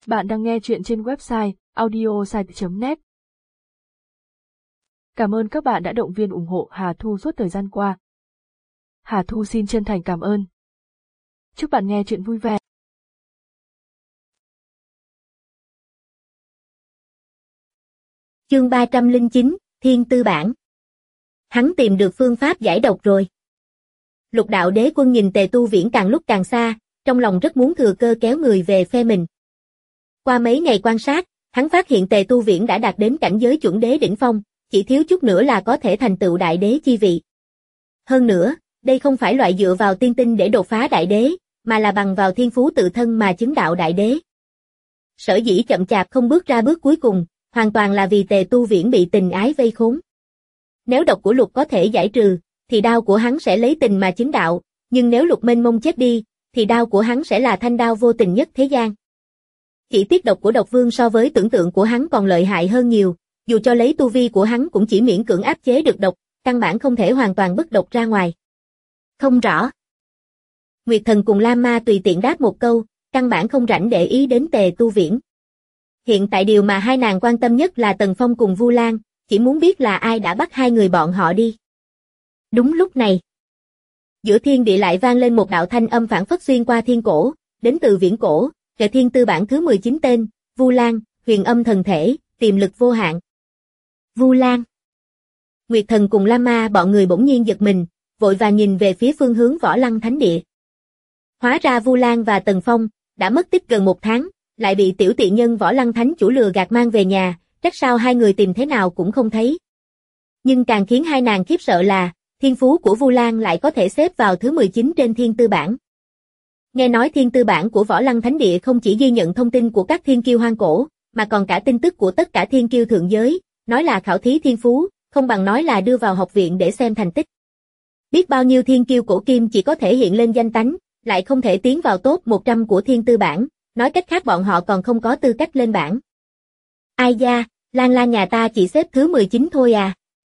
Bạn đang nghe chuyện trên website audiosite.net. Cảm ơn các bạn đã động viên ủng hộ Hà Thu suốt thời gian qua. Hà Thu xin chân thành cảm ơn. Chúc bạn nghe chuyện vui vẻ. Chương 309, Thiên Tư Bản. Hắn tìm được phương pháp giải độc rồi. Lục đạo đế quân nhìn Tề Tu Viễn càng lúc càng xa, trong lòng rất muốn thừa cơ kéo người về phe mình. Qua mấy ngày quan sát, hắn phát hiện Tề Tu Viễn đã đạt đến cảnh giới chuẩn đế đỉnh phong, chỉ thiếu chút nữa là có thể thành tựu đại đế chi vị. Hơn nữa, đây không phải loại dựa vào tiên tinh để đột phá đại đế, mà là bằng vào thiên phú tự thân mà chứng đạo đại đế. Sở dĩ chậm chạp không bước ra bước cuối cùng, hoàn toàn là vì Tề Tu Viễn bị tình ái vây khốn. Nếu độc của Lục có thể giải trừ, thì đao của hắn sẽ lấy tình mà chứng đạo, nhưng nếu Lục mênh mông chết đi, thì đao của hắn sẽ là thanh đao vô tình nhất thế gian. Chỉ tiếc độc của độc vương so với tưởng tượng của hắn còn lợi hại hơn nhiều, dù cho lấy tu vi của hắn cũng chỉ miễn cưỡng áp chế được độc, căn bản không thể hoàn toàn bức độc ra ngoài. Không rõ. Nguyệt Thần cùng Lam Ma tùy tiện đáp một câu, căn bản không rảnh để ý đến Tề Tu Viễn. Hiện tại điều mà hai nàng quan tâm nhất là Tần Phong cùng Vu Lan, chỉ muốn biết là ai đã bắt hai người bọn họ đi. Đúng lúc này, giữa thiên địa lại vang lên một đạo thanh âm phảng phất xuyên qua thiên cổ, đến từ viễn cổ, kệ Thiên Tư Bản thứ 19 tên, Vu Lan, huyền âm thần thể, tiềm lực vô hạn. Vu Lan. Nguyệt Thần cùng Lam Ma bọn người bỗng nhiên giật mình, vội vàng nhìn về phía phương hướng Võ Lăng Thánh Địa. Hóa ra Vu Lan và Tần Phong đã mất tích gần một tháng, lại bị tiểu tiện nhân Võ Lăng Thánh chủ lừa gạt mang về nhà, trách sao hai người tìm thế nào cũng không thấy. Nhưng càng khiến hai nàng khiếp sợ là, thiên phú của Vu Lan lại có thể xếp vào thứ 19 trên Thiên Tư Bản. Nghe nói Thiên Tư Bản của Võ Lăng Thánh Địa không chỉ ghi nhận thông tin của các thiên kiêu hoang cổ, mà còn cả tin tức của tất cả thiên kiêu thượng giới, nói là khảo thí thiên phú, không bằng nói là đưa vào học viện để xem thành tích. Biết bao nhiêu thiên kiêu cổ kim chỉ có thể hiện lên danh tánh, lại không thể tiến vào top 100 của Thiên Tư Bản, nói cách khác bọn họ còn không có tư cách lên bảng. Ai da, Lan Lan nhà ta chỉ xếp thứ 19 thôi à.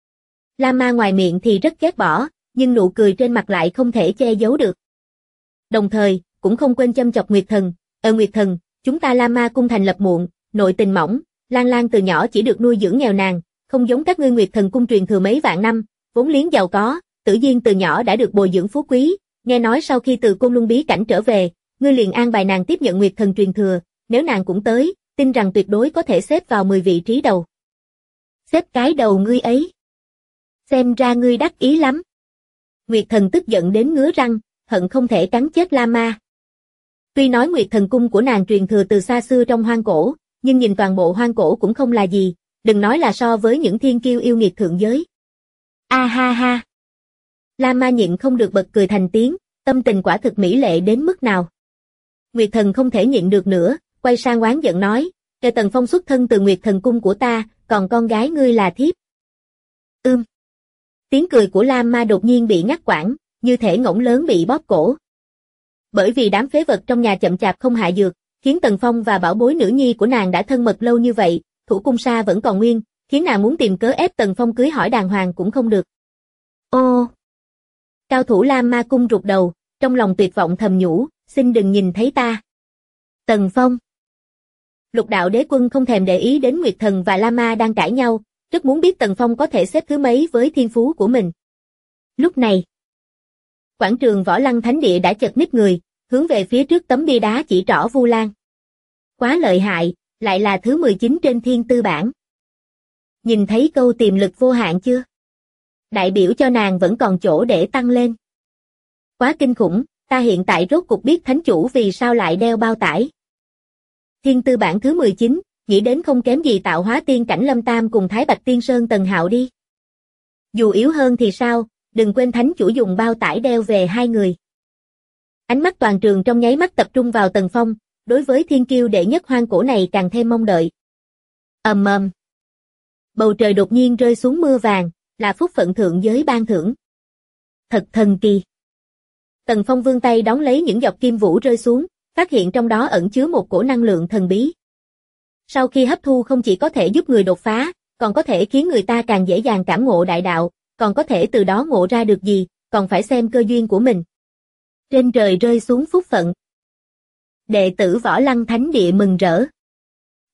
Lam Ma ngoài miệng thì rất ghét bỏ, nhưng nụ cười trên mặt lại không thể che giấu được. Đồng thời, cũng không quên châm chọc Nguyệt Thần, Nguyệt Thần, chúng ta Lam Ma cung thành lập muộn, nội tình mỏng, Lan Lan từ nhỏ chỉ được nuôi dưỡng nghèo nàn, không giống các ngươi Nguyệt Thần cung truyền thừa mấy vạn năm, vốn liếng giàu có, Tử Duyên từ nhỏ đã được bồi dưỡng phú quý, nghe nói sau khi từ Côn Luân bí cảnh trở về, ngươi liền an bài nàng tiếp nhận Nguyệt Thần truyền thừa, nếu nàng cũng tới, tin rằng tuyệt đối có thể xếp vào 10 vị trí đầu. Xếp cái đầu ngươi ấy. Xem ra ngươi đắc ý lắm. Nguyệt Thần tức giận đến ngứa răng, hận không thể cắn chết Lam Ma. Tuy nói Nguyệt Thần cung của nàng truyền thừa từ xa xưa trong hoang cổ, nhưng nhìn toàn bộ hoang cổ cũng không là gì, đừng nói là so với những thiên kiêu yêu nghiệt thượng giới. A ha ha. Lam Ma nhịn không được bật cười thành tiếng, tâm tình quả thực mỹ lệ đến mức nào. Nguyệt Thần không thể nhịn được nữa, quay sang oán giận nói, Tề Tần Phong xuất thân từ Nguyệt Thần cung của ta, còn con gái ngươi là thiếp. Tiếng cười của Lam Ma đột nhiên bị ngắt quãng, như thể ngỗng lớn bị bóp cổ. Bởi vì đám phế vật trong nhà chậm chạp không hạ dược, khiến Tần Phong và bảo bối nữ nhi của nàng đã thân mật lâu như vậy, thủ cung sa vẫn còn nguyên, khiến nàng muốn tìm cớ ép Tần Phong cưới hỏi đàng hoàng cũng không được. Ô! Cao thủ Lam Ma cung rụt đầu, trong lòng tuyệt vọng thầm nhủ, xin đừng nhìn thấy ta. Tần Phong. Lục đạo đế quân không thèm để ý đến Nguyệt Thần và Lam Ma đang cãi nhau, rất muốn biết Tần Phong có thể xếp thứ mấy với thiên phú của mình. Lúc này, quảng trường Võ Lăng Thánh Địa đã chật ních người, hướng về phía trước tấm bia đá chỉ trỏ Vu Lan. Quá lợi hại, lại là thứ 19 trên Thiên Tư Bản. Nhìn thấy câu tiềm lực vô hạn chưa? Đại biểu cho nàng vẫn còn chỗ để tăng lên. Quá kinh khủng, ta hiện tại rốt cục biết thánh chủ vì sao lại đeo bao tải. Thiên Tư Bản thứ 19, nghĩ đến không kém gì tạo hóa tiên cảnh Lâm Tam cùng Thái Bạch Tiên Sơn Tần Hạo đi. Dù yếu hơn thì sao, đừng quên thánh chủ dùng bao tải đeo về hai người. Ánh mắt toàn trường trong nháy mắt tập trung vào Tần Phong, đối với thiên kiêu đệ nhất hoang cổ này càng thêm mong đợi. Ầm ầm. Bầu trời đột nhiên rơi xuống mưa vàng, là phúc phận thượng giới ban thưởng. Thật thần kỳ. Tần Phong vươn tay đón lấy những giọt kim vũ rơi xuống, phát hiện trong đó ẩn chứa một cổ năng lượng thần bí. Sau khi hấp thu không chỉ có thể giúp người đột phá, còn có thể khiến người ta càng dễ dàng cảm ngộ đại đạo, còn có thể từ đó ngộ ra được gì, còn phải xem cơ duyên của mình. Trên trời rơi xuống phúc phận. Đệ tử Võ Lăng Thánh Địa mừng rỡ.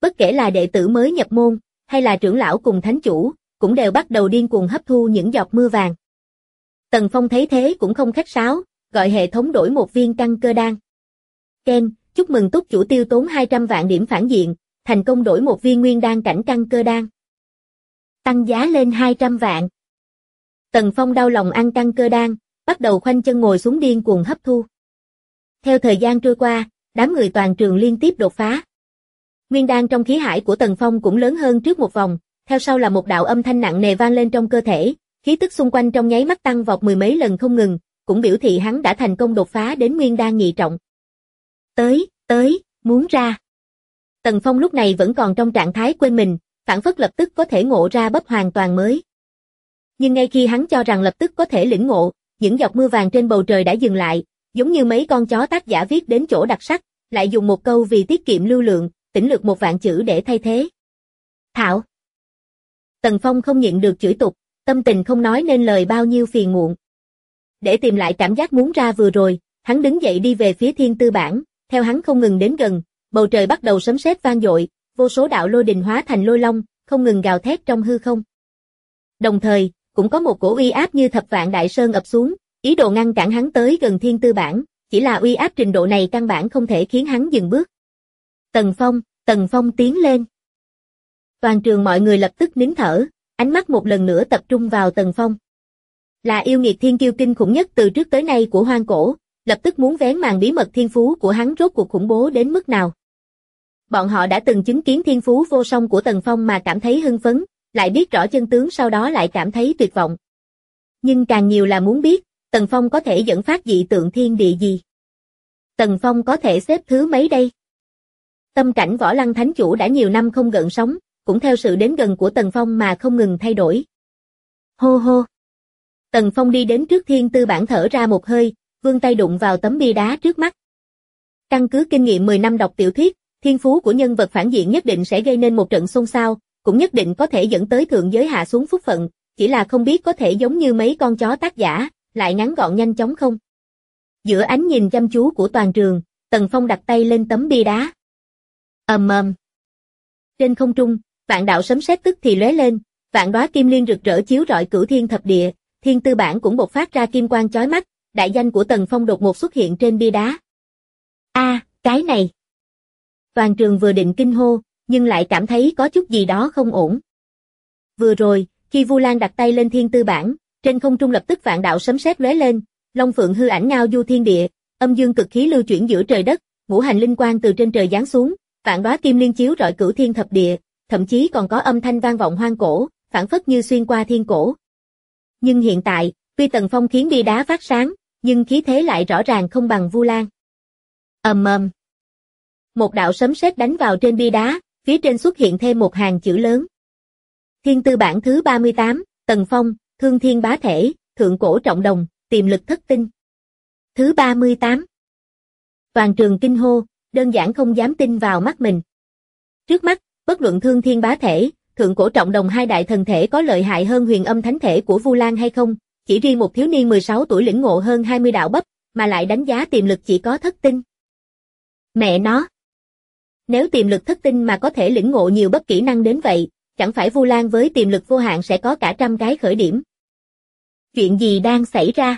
bất kể là đệ tử mới nhập môn, hay là trưởng lão cùng thánh chủ, cũng đều bắt đầu điên cuồng hấp thu những giọt mưa vàng. Tần Phong thấy thế cũng không khách sáo, gọi hệ thống đổi một viên căn cơ đan. Ken, chúc mừng túc chủ tiêu tốn 200 vạn điểm phản diện, thành công đổi một viên nguyên đan cảnh căn cơ đan. Tăng giá lên 200 vạn. Tần Phong đau lòng ăn căn cơ đan, bắt đầu khoanh chân ngồi xuống điên cuồng hấp thu. Theo thời gian trôi qua, đám người toàn trường liên tiếp đột phá. Nguyên đan trong khí hải của Tần Phong cũng lớn hơn trước một vòng, theo sau là một đạo âm thanh nặng nề vang lên trong cơ thể, khí tức xung quanh trong nháy mắt tăng vọt mười mấy lần không ngừng, cũng biểu thị hắn đã thành công đột phá đến nguyên đan nhị trọng. Tới, muốn ra. Tần Phong lúc này vẫn còn trong trạng thái quên mình, phảng phất lập tức có thể ngộ ra bắp hoàn toàn mới. Nhưng ngay khi hắn cho rằng lập tức có thể lĩnh ngộ, những giọt mưa vàng trên bầu trời đã dừng lại, giống như mấy con chó tác giả viết đến chỗ đặc sắc, lại dùng một câu vì tiết kiệm lưu lượng, tỉnh lược 1.000 chữ để thay thế. Thảo. Tần Phong không nhịn được chửi tục, tâm tình không nói nên lời bao nhiêu phiền muộn. Để tìm lại cảm giác muốn ra vừa rồi, hắn đứng dậy đi về phía thiên tư bản, theo hắn không ngừng đến gần, bầu trời bắt đầu sấm sét vang dội, vô số đạo lôi đình hóa thành lôi long, không ngừng gào thét trong hư không. Đồng thời, cũng có một cổ uy áp như thập vạn đại sơn ập xuống, ý đồ ngăn cản hắn tới gần thiên tư bản, chỉ là uy áp trình độ này căn bản không thể khiến hắn dừng bước. Tần Phong tiến lên. Toàn trường mọi người lập tức nín thở, ánh mắt một lần nữa tập trung vào Tần Phong. Là yêu nghiệt thiên kiêu kinh khủng nhất từ trước tới nay của hoang cổ, lập tức muốn vén màn bí mật thiên phú của hắn rốt cuộc khủng bố đến mức nào. Bọn họ đã từng chứng kiến thiên phú vô song của Tần Phong mà cảm thấy hưng phấn, lại biết rõ chân tướng sau đó lại cảm thấy tuyệt vọng. Nhưng càng nhiều là muốn biết, Tần Phong có thể dẫn phát dị tượng thiên địa gì. Tần Phong có thể xếp thứ mấy đây? Tâm cảnh Võ Lăng Thánh Chủ đã nhiều năm không gợn sóng, cũng theo sự đến gần của Tần Phong mà không ngừng thay đổi. Hô hô. Tần Phong đi đến trước thiên tư bản thở ra một hơi, vươn tay đụng vào tấm bia đá trước mắt. Căn cứ kinh nghiệm 10 năm đọc tiểu thuyết, thiên phú của nhân vật phản diện nhất định sẽ gây nên một trận xôn xao, cũng nhất định có thể dẫn tới thượng giới hạ xuống phúc phận, chỉ là không biết có thể giống như mấy con chó tác giả, lại ngắn gọn nhanh chóng không. Giữa ánh nhìn chăm chú của toàn trường, Tần Phong đặt tay lên tấm bia đá. Ầm ầm. Trên không trung, vạn đạo sấm sét tức thì lóe lên, vạn đóa kim liên rực rỡ chiếu rọi cửu thiên thập địa, thiên tư bản cũng bộc phát ra kim quang chói mắt, đại danh của Tần Phong đột ngột xuất hiện trên bia đá. Cái này. Toàn trường vừa định kinh hô, nhưng lại cảm thấy có chút gì đó không ổn. Vừa rồi, khi Vu Lan đặt tay lên thiên tư bản, trên không trung lập tức vạn đạo sấm sét lóe lên, long phượng hư ảnh ngao du thiên địa, âm dương cực khí lưu chuyển giữa trời đất, ngũ hành linh quang từ trên trời giáng xuống, vạn đóa kim liên chiếu rọi cửu thiên thập địa, thậm chí còn có âm thanh vang vọng hoang cổ, phảng phất như xuyên qua thiên cổ. Nhưng hiện tại, tuy Tần Phong khiến bia đá phát sáng, nhưng khí thế lại rõ ràng không bằng Vu Lan. Ầm ầm. Một đạo sấm sét đánh vào trên bia đá, phía trên xuất hiện thêm một hàng chữ lớn. Thiên tư bản thứ 38, Tần Phong, thương thiên bá thể, thượng cổ trọng đồng, tiềm lực thất tinh. Thứ 38. Toàn trường kinh hô, đơn giản không dám tin vào mắt mình. Trước mắt, bất luận thương thiên bá thể, thượng cổ trọng đồng hai đại thần thể có lợi hại hơn huyền âm thánh thể của Vu Lan hay không, chỉ riêng một thiếu niên 16 tuổi lĩnh ngộ hơn 20 đạo bắp, mà lại đánh giá tiềm lực chỉ có thất tinh. Mẹ nó! Nếu tiềm lực thất tinh mà có thể lĩnh ngộ nhiều bất kỹ năng đến vậy, chẳng phải Vu Lan với tiềm lực vô hạn sẽ có cả trăm cái khởi điểm. Chuyện gì đang xảy ra?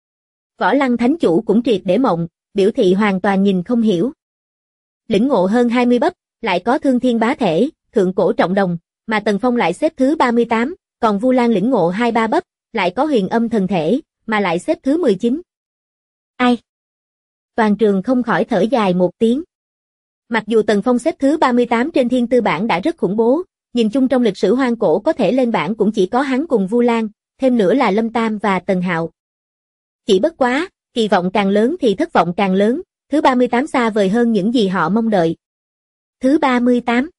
Võ Lăng Thánh Chủ cũng triệt để mộng, biểu thị hoàn toàn nhìn không hiểu. Lĩnh ngộ hơn 20 bắp, lại có thương thiên bá thể, thượng cổ trọng đồng, mà Tần Phong lại xếp thứ 38, còn Vu Lan lĩnh ngộ 2-3 bắp, lại có huyền âm thần thể, mà lại xếp thứ 19. Ai? Toàn trường không khỏi thở dài một tiếng. Mặc dù Tần Phong xếp thứ 38 trên thiên tư bảng đã rất khủng bố, nhìn chung trong lịch sử hoang cổ có thể lên bảng cũng chỉ có hắn cùng Vu Lan, thêm nữa là Lâm Tam và Tần Hạo. Chỉ bất quá, kỳ vọng càng lớn thì thất vọng càng lớn, thứ 38 xa vời hơn những gì họ mong đợi. Thứ 38.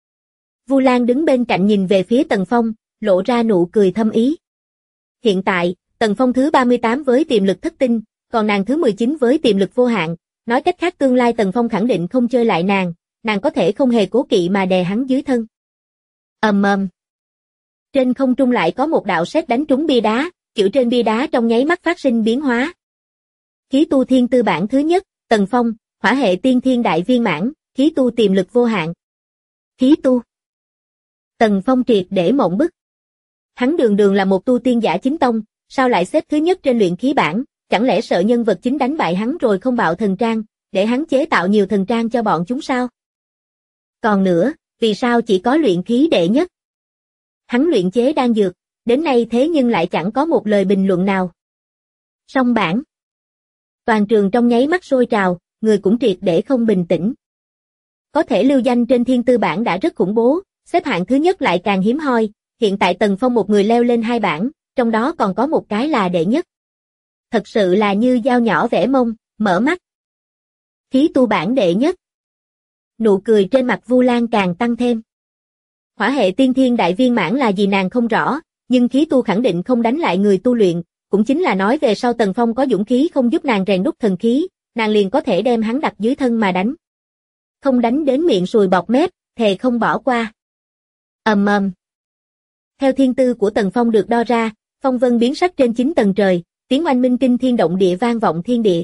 Vu Lan đứng bên cạnh nhìn về phía Tần Phong, lộ ra nụ cười thâm ý. Hiện tại, Tần Phong thứ 38 với tiềm lực thất tinh, còn nàng thứ 19 với tiềm lực vô hạn, nói cách khác tương lai Tần Phong khẳng định không chơi lại nàng có thể không hề cố kỵ mà đè hắn dưới thân. Ầm ầm. Trên không trung lại có một đạo sét đánh trúng bia đá, chữ trên bia đá trong nháy mắt phát sinh biến hóa. Khí tu thiên tư bản thứ nhất, Tần Phong, hỏa hệ tiên thiên đại viên mãn, khí tu tiềm lực vô hạn. Khí tu. Tần Phong triệt để mộng bức. Hắn đường đường là một tu tiên giả chính tông, sao lại xếp thứ nhất trên luyện khí bảng, chẳng lẽ sợ nhân vật chính đánh bại hắn rồi không bạo thần trang, để hắn chế tạo nhiều thần trang cho bọn chúng sao? Còn nữa, vì sao chỉ có luyện khí đệ nhất? Hắn luyện chế đan dược, đến nay thế nhưng lại chẳng có một lời bình luận nào. Song bảng. Toàn trường trong nháy mắt sôi trào, người cũng triệt để không bình tĩnh. Có thể lưu danh trên thiên tư bảng đã rất khủng bố, xếp hạng thứ nhất lại càng hiếm hoi, hiện tại Tần Phong một người leo lên 2 bảng, trong đó còn có một cái là đệ nhất. Thật sự là như dao nhỏ vẽ mông, mở mắt. Khí tu bảng đệ nhất. Nụ cười trên mặt Vu Lan càng tăng thêm. Hỏa hệ tiên thiên đại viên mãn là gì nàng không rõ, nhưng khí tu khẳng định không đánh lại người tu luyện, cũng chính là nói về sau Tần Phong có dũng khí không giúp nàng rèn đúc thần khí, nàng liền có thể đem hắn đặt dưới thân mà đánh. Không đánh đến miệng sùi bọt mép, thề không bỏ qua. Ầm ầm. Theo thiên tư của Tần Phong được đo ra, phong vân biến sắc trên 9 tầng trời, tiếng oanh minh kinh thiên động địa vang vọng thiên địa.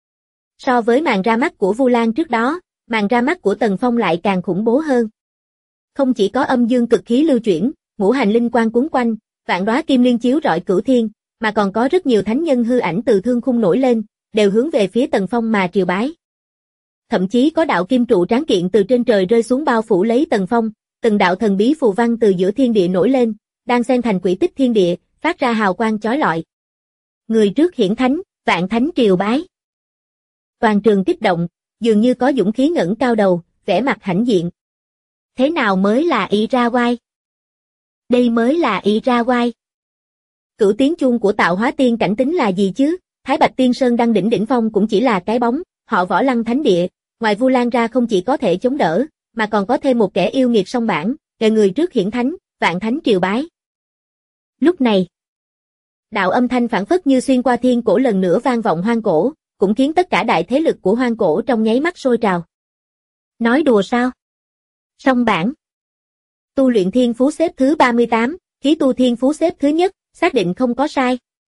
So với màn ra mắt của Vu Lan trước đó, màn ra mắt của Tần Phong lại càng khủng bố hơn. Không chỉ có âm dương cực khí lưu chuyển, ngũ hành linh quang cuốn quanh, vạn đóa kim liên chiếu rọi cửu thiên, mà còn có rất nhiều thánh nhân hư ảnh từ thương khung nổi lên, đều hướng về phía Tần Phong mà triều bái. Thậm chí có đạo kim trụ tráng kiện từ trên trời rơi xuống bao phủ lấy Tần Phong, từng đạo thần bí phù văn từ giữa thiên địa nổi lên, đang xen thành quỹ tích thiên địa, phát ra hào quang chói lọi. Người trước hiển thánh, vạn thánh triều bái. Toàn trường kích động, dường như có dũng khí ngẩng cao đầu, vẻ mặt hãnh diện. Thế nào mới là ỷ ra oai? Đây mới là ỷ ra oai. Cửu tiếng chuông của tạo hóa tiên cảnh tính là gì chứ? Thái Bạch Tiên Sơn đăng đỉnh phong cũng chỉ là cái bóng, họ Võ Lăng thánh địa, ngoài Vu Lan ra không chỉ có thể chống đỡ, mà còn có thêm một kẻ yêu nghiệt song bảng, kề người trước hiển thánh, vạn thánh triều bái. Lúc này, đạo âm thanh phảng phất như xuyên qua thiên cổ lần nữa vang vọng hoang cổ, cũng khiến tất cả đại thế lực của hoang cổ trong nháy mắt sôi trào. Nói đùa sao? Song bảng. Tu luyện thiên phú xếp thứ 38, khí tu thiên phú xếp thứ nhất, xác định không có sai.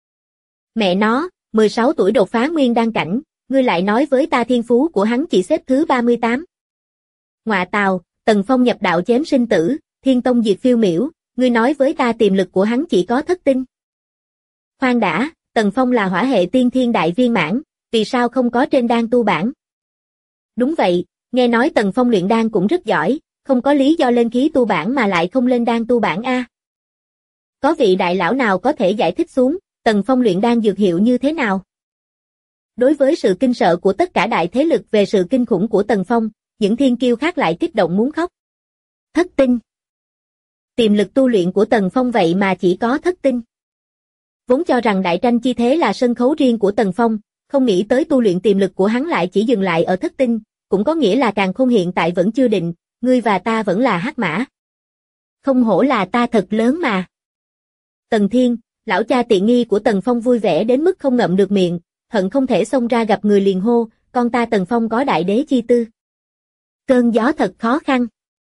Mẹ nó, 16 tuổi đột phá nguyên đan cảnh, ngươi lại nói với ta thiên phú của hắn chỉ xếp thứ 38. Ngọa tào, Tần Phong nhập đạo chém sinh tử, thiên tông diệt phiêu miểu, ngươi nói với ta tiềm lực của hắn chỉ có thất tinh. Khoan đã, Tần Phong là hỏa hệ tiên thiên đại viên mãn, vì sao không có trên đan tu bảng? Đúng vậy, nghe nói Tần Phong luyện đan cũng rất giỏi, không có lý do lên khí tu bảng mà lại không lên đan tu bảng a. Có vị đại lão nào có thể giải thích xuống, Tần Phong luyện đan dược hiệu như thế nào? Đối với sự kinh sợ của tất cả đại thế lực về sự kinh khủng của Tần Phong, những thiên kiêu khác lại kích động muốn khóc. Thất tinh. Tiềm lực tu luyện của Tần Phong vậy mà chỉ có thất tinh. Vốn cho rằng đại tranh chi thế là sân khấu riêng của Tần Phong, không nghĩ tới tu luyện tiềm lực của hắn lại chỉ dừng lại ở thất tinh, cũng có nghĩa là càn khôn hiện tại vẫn chưa định, ngươi và ta vẫn là hắc mã. Không hổ là ta thật lớn mà. Tần Thiên, lão cha tiện nghi của Tần Phong vui vẻ đến mức không ngậm được miệng, hận không thể xông ra gặp người liền hô, con ta Tần Phong có đại đế chi tư. Cơn gió thật khó khăn.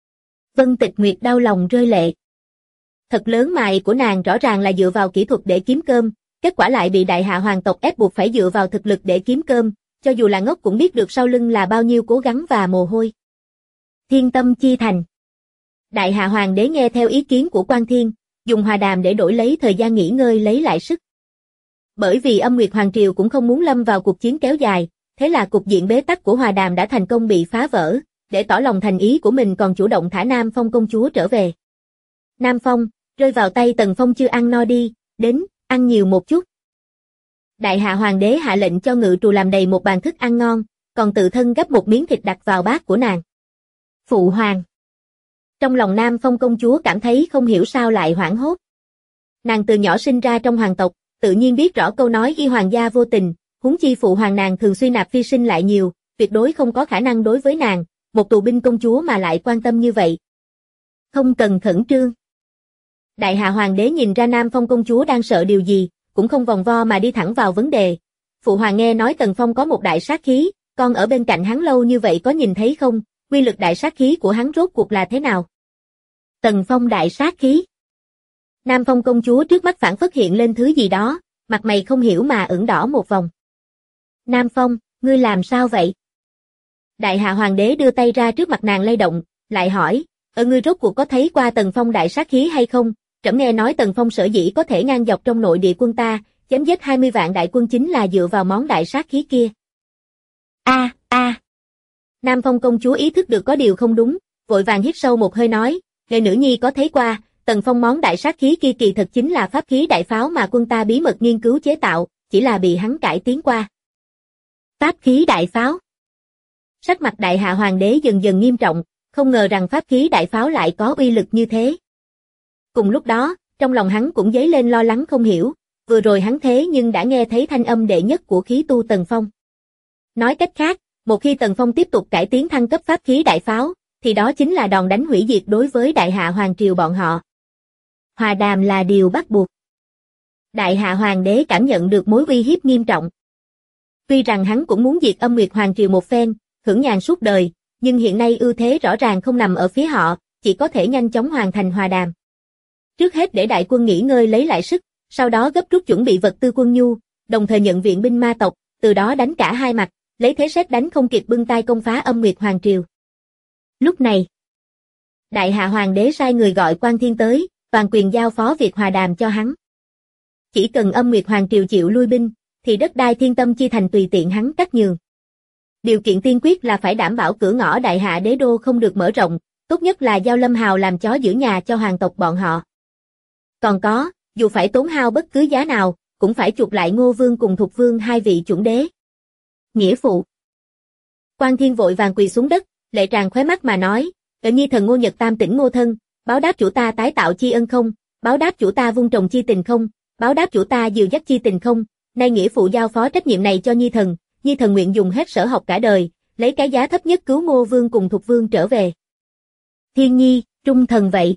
Vân Tịch Nguyệt đau lòng rơi lệ. Thật lớn mày của nàng rõ ràng là dựa vào kỹ thuật để kiếm cơm, kết quả lại bị đại hạ hoàng tộc ép buộc phải dựa vào thực lực để kiếm cơm, cho dù là ngốc cũng biết được sau lưng là bao nhiêu cố gắng và mồ hôi. Thiên tâm chi thành. Đại hạ hoàng đế nghe theo ý kiến của Quan Thiên, dùng hòa đàm để đổi lấy thời gian nghỉ ngơi lấy lại sức. Bởi vì Âm Nguyệt Hoàng Triều cũng không muốn lâm vào cuộc chiến kéo dài, thế là cục diện bế tắc của hòa đàm đã thành công bị phá vỡ, để tỏ lòng thành ý của mình còn chủ động thả Nam Phong công chúa trở về. Nam Phong, rơi vào tay Tần Phong chưa ăn no đi, đến, ăn nhiều một chút. Đại hạ hoàng đế hạ lệnh cho ngự trù làm đầy một bàn thức ăn ngon, còn tự thân gấp một miếng thịt đặt vào bát của nàng. Phụ hoàng. Trong lòng Nam Phong công chúa cảm thấy không hiểu sao lại hoảng hốt. Nàng từ nhỏ sinh ra trong hoàng tộc, tự nhiên biết rõ câu nói y hoàng gia vô tình, huống chi phụ hoàng nàng thường xuyên nạp phi sinh lại nhiều, tuyệt đối không có khả năng đối với nàng, một tù binh công chúa mà lại quan tâm như vậy. Không cần khẩn trương. Đại hạ hoàng đế nhìn ra Nam Phong công chúa đang sợ điều gì, cũng không vòng vo mà đi thẳng vào vấn đề. Phụ hoàng nghe nói Tần Phong có một đại sát khí, con ở bên cạnh hắn lâu như vậy có nhìn thấy không, quy lực đại sát khí của hắn rốt cuộc là thế nào? Tần Phong đại sát khí. Nam Phong công chúa trước mắt phảng phất hiện lên thứ gì đó, mặt mày không hiểu mà ửng đỏ một vòng. Nam Phong, ngươi làm sao vậy? Đại hạ hoàng đế đưa tay ra trước mặt nàng lay động, lại hỏi, Ngươi rốt cuộc có thấy qua Tần Phong đại sát khí hay không? Trẫm nghe nói Tần Phong sở dĩ có thể ngang dọc trong nội địa quân ta, chém giết 20 vạn đại quân chính là dựa vào món đại sát khí kia. Nam Phong công chúa ý thức được có điều không đúng, vội vàng hít sâu một hơi nói, người nữ nhi có thấy qua, Tần Phong món đại sát khí kia kỳ thật chính là pháp khí đại pháo mà quân ta bí mật nghiên cứu chế tạo, chỉ là bị hắn cải tiến qua. Pháp khí đại pháo. Sắc mặt đại hạ hoàng đế dần dần nghiêm trọng, không ngờ rằng pháp khí đại pháo lại có uy lực như thế. Cùng lúc đó, trong lòng hắn cũng dấy lên lo lắng không hiểu, vừa rồi hắn thế nhưng đã nghe thấy thanh âm đệ nhất của khí tu Tần Phong. Nói cách khác, một khi Tần Phong tiếp tục cải tiến thăng cấp pháp khí đại pháo, thì đó chính là đòn đánh hủy diệt đối với đại hạ hoàng triều bọn họ. Hòa đàm là điều bắt buộc. Đại hạ hoàng đế cảm nhận được mối uy hiếp nghiêm trọng. Tuy rằng hắn cũng muốn diệt Âm Nguyệt hoàng triều một phen, hưởng nhàn suốt đời, nhưng hiện nay ưu thế rõ ràng không nằm ở phía họ, chỉ có thể nhanh chóng hoàn thành hòa đàm. Trước hết để đại quân nghỉ ngơi lấy lại sức, sau đó gấp rút chuẩn bị vật tư quân nhu, đồng thời nhận viện binh ma tộc, từ đó đánh cả hai mặt, lấy thế sét đánh không kịp bưng tay công phá Âm Nguyệt hoàng triều. Lúc này, đại hạ hoàng đế sai người gọi Quan Thiên tới, toàn quyền giao phó việc hòa đàm cho hắn. Chỉ cần Âm Nguyệt hoàng triều chịu lui binh, thì đất đai Thiên Tâm chi thành tùy tiện hắn cắt nhường. Điều kiện tiên quyết là phải đảm bảo cửa ngõ đại hạ đế đô không được mở rộng, tốt nhất là giao Lâm Hào làm chó giữ nhà cho hoàng tộc bọn họ. Còn có, dù phải tốn hao bất cứ giá nào, cũng phải chuộc lại Ngô Vương cùng Thục Vương hai vị chuẩn đế. Nghĩa phụ. Quan Thiên vội vàng quỳ xuống đất, lệ tràn khóe mắt mà nói, nhi thần Ngô Nhật Tam tỉnh Ngô thân, báo đáp chủ ta tái tạo chi ân không, báo đáp chủ ta vun trồng chi tình không, báo đáp chủ ta dìu dắt chi tình không, nay nghĩa phụ giao phó trách nhiệm này cho nhi thần nguyện dùng hết sở học cả đời, lấy cái giá thấp nhất cứu Ngô Vương cùng Thục Vương trở về. Thiên nhi, trung thần vậy.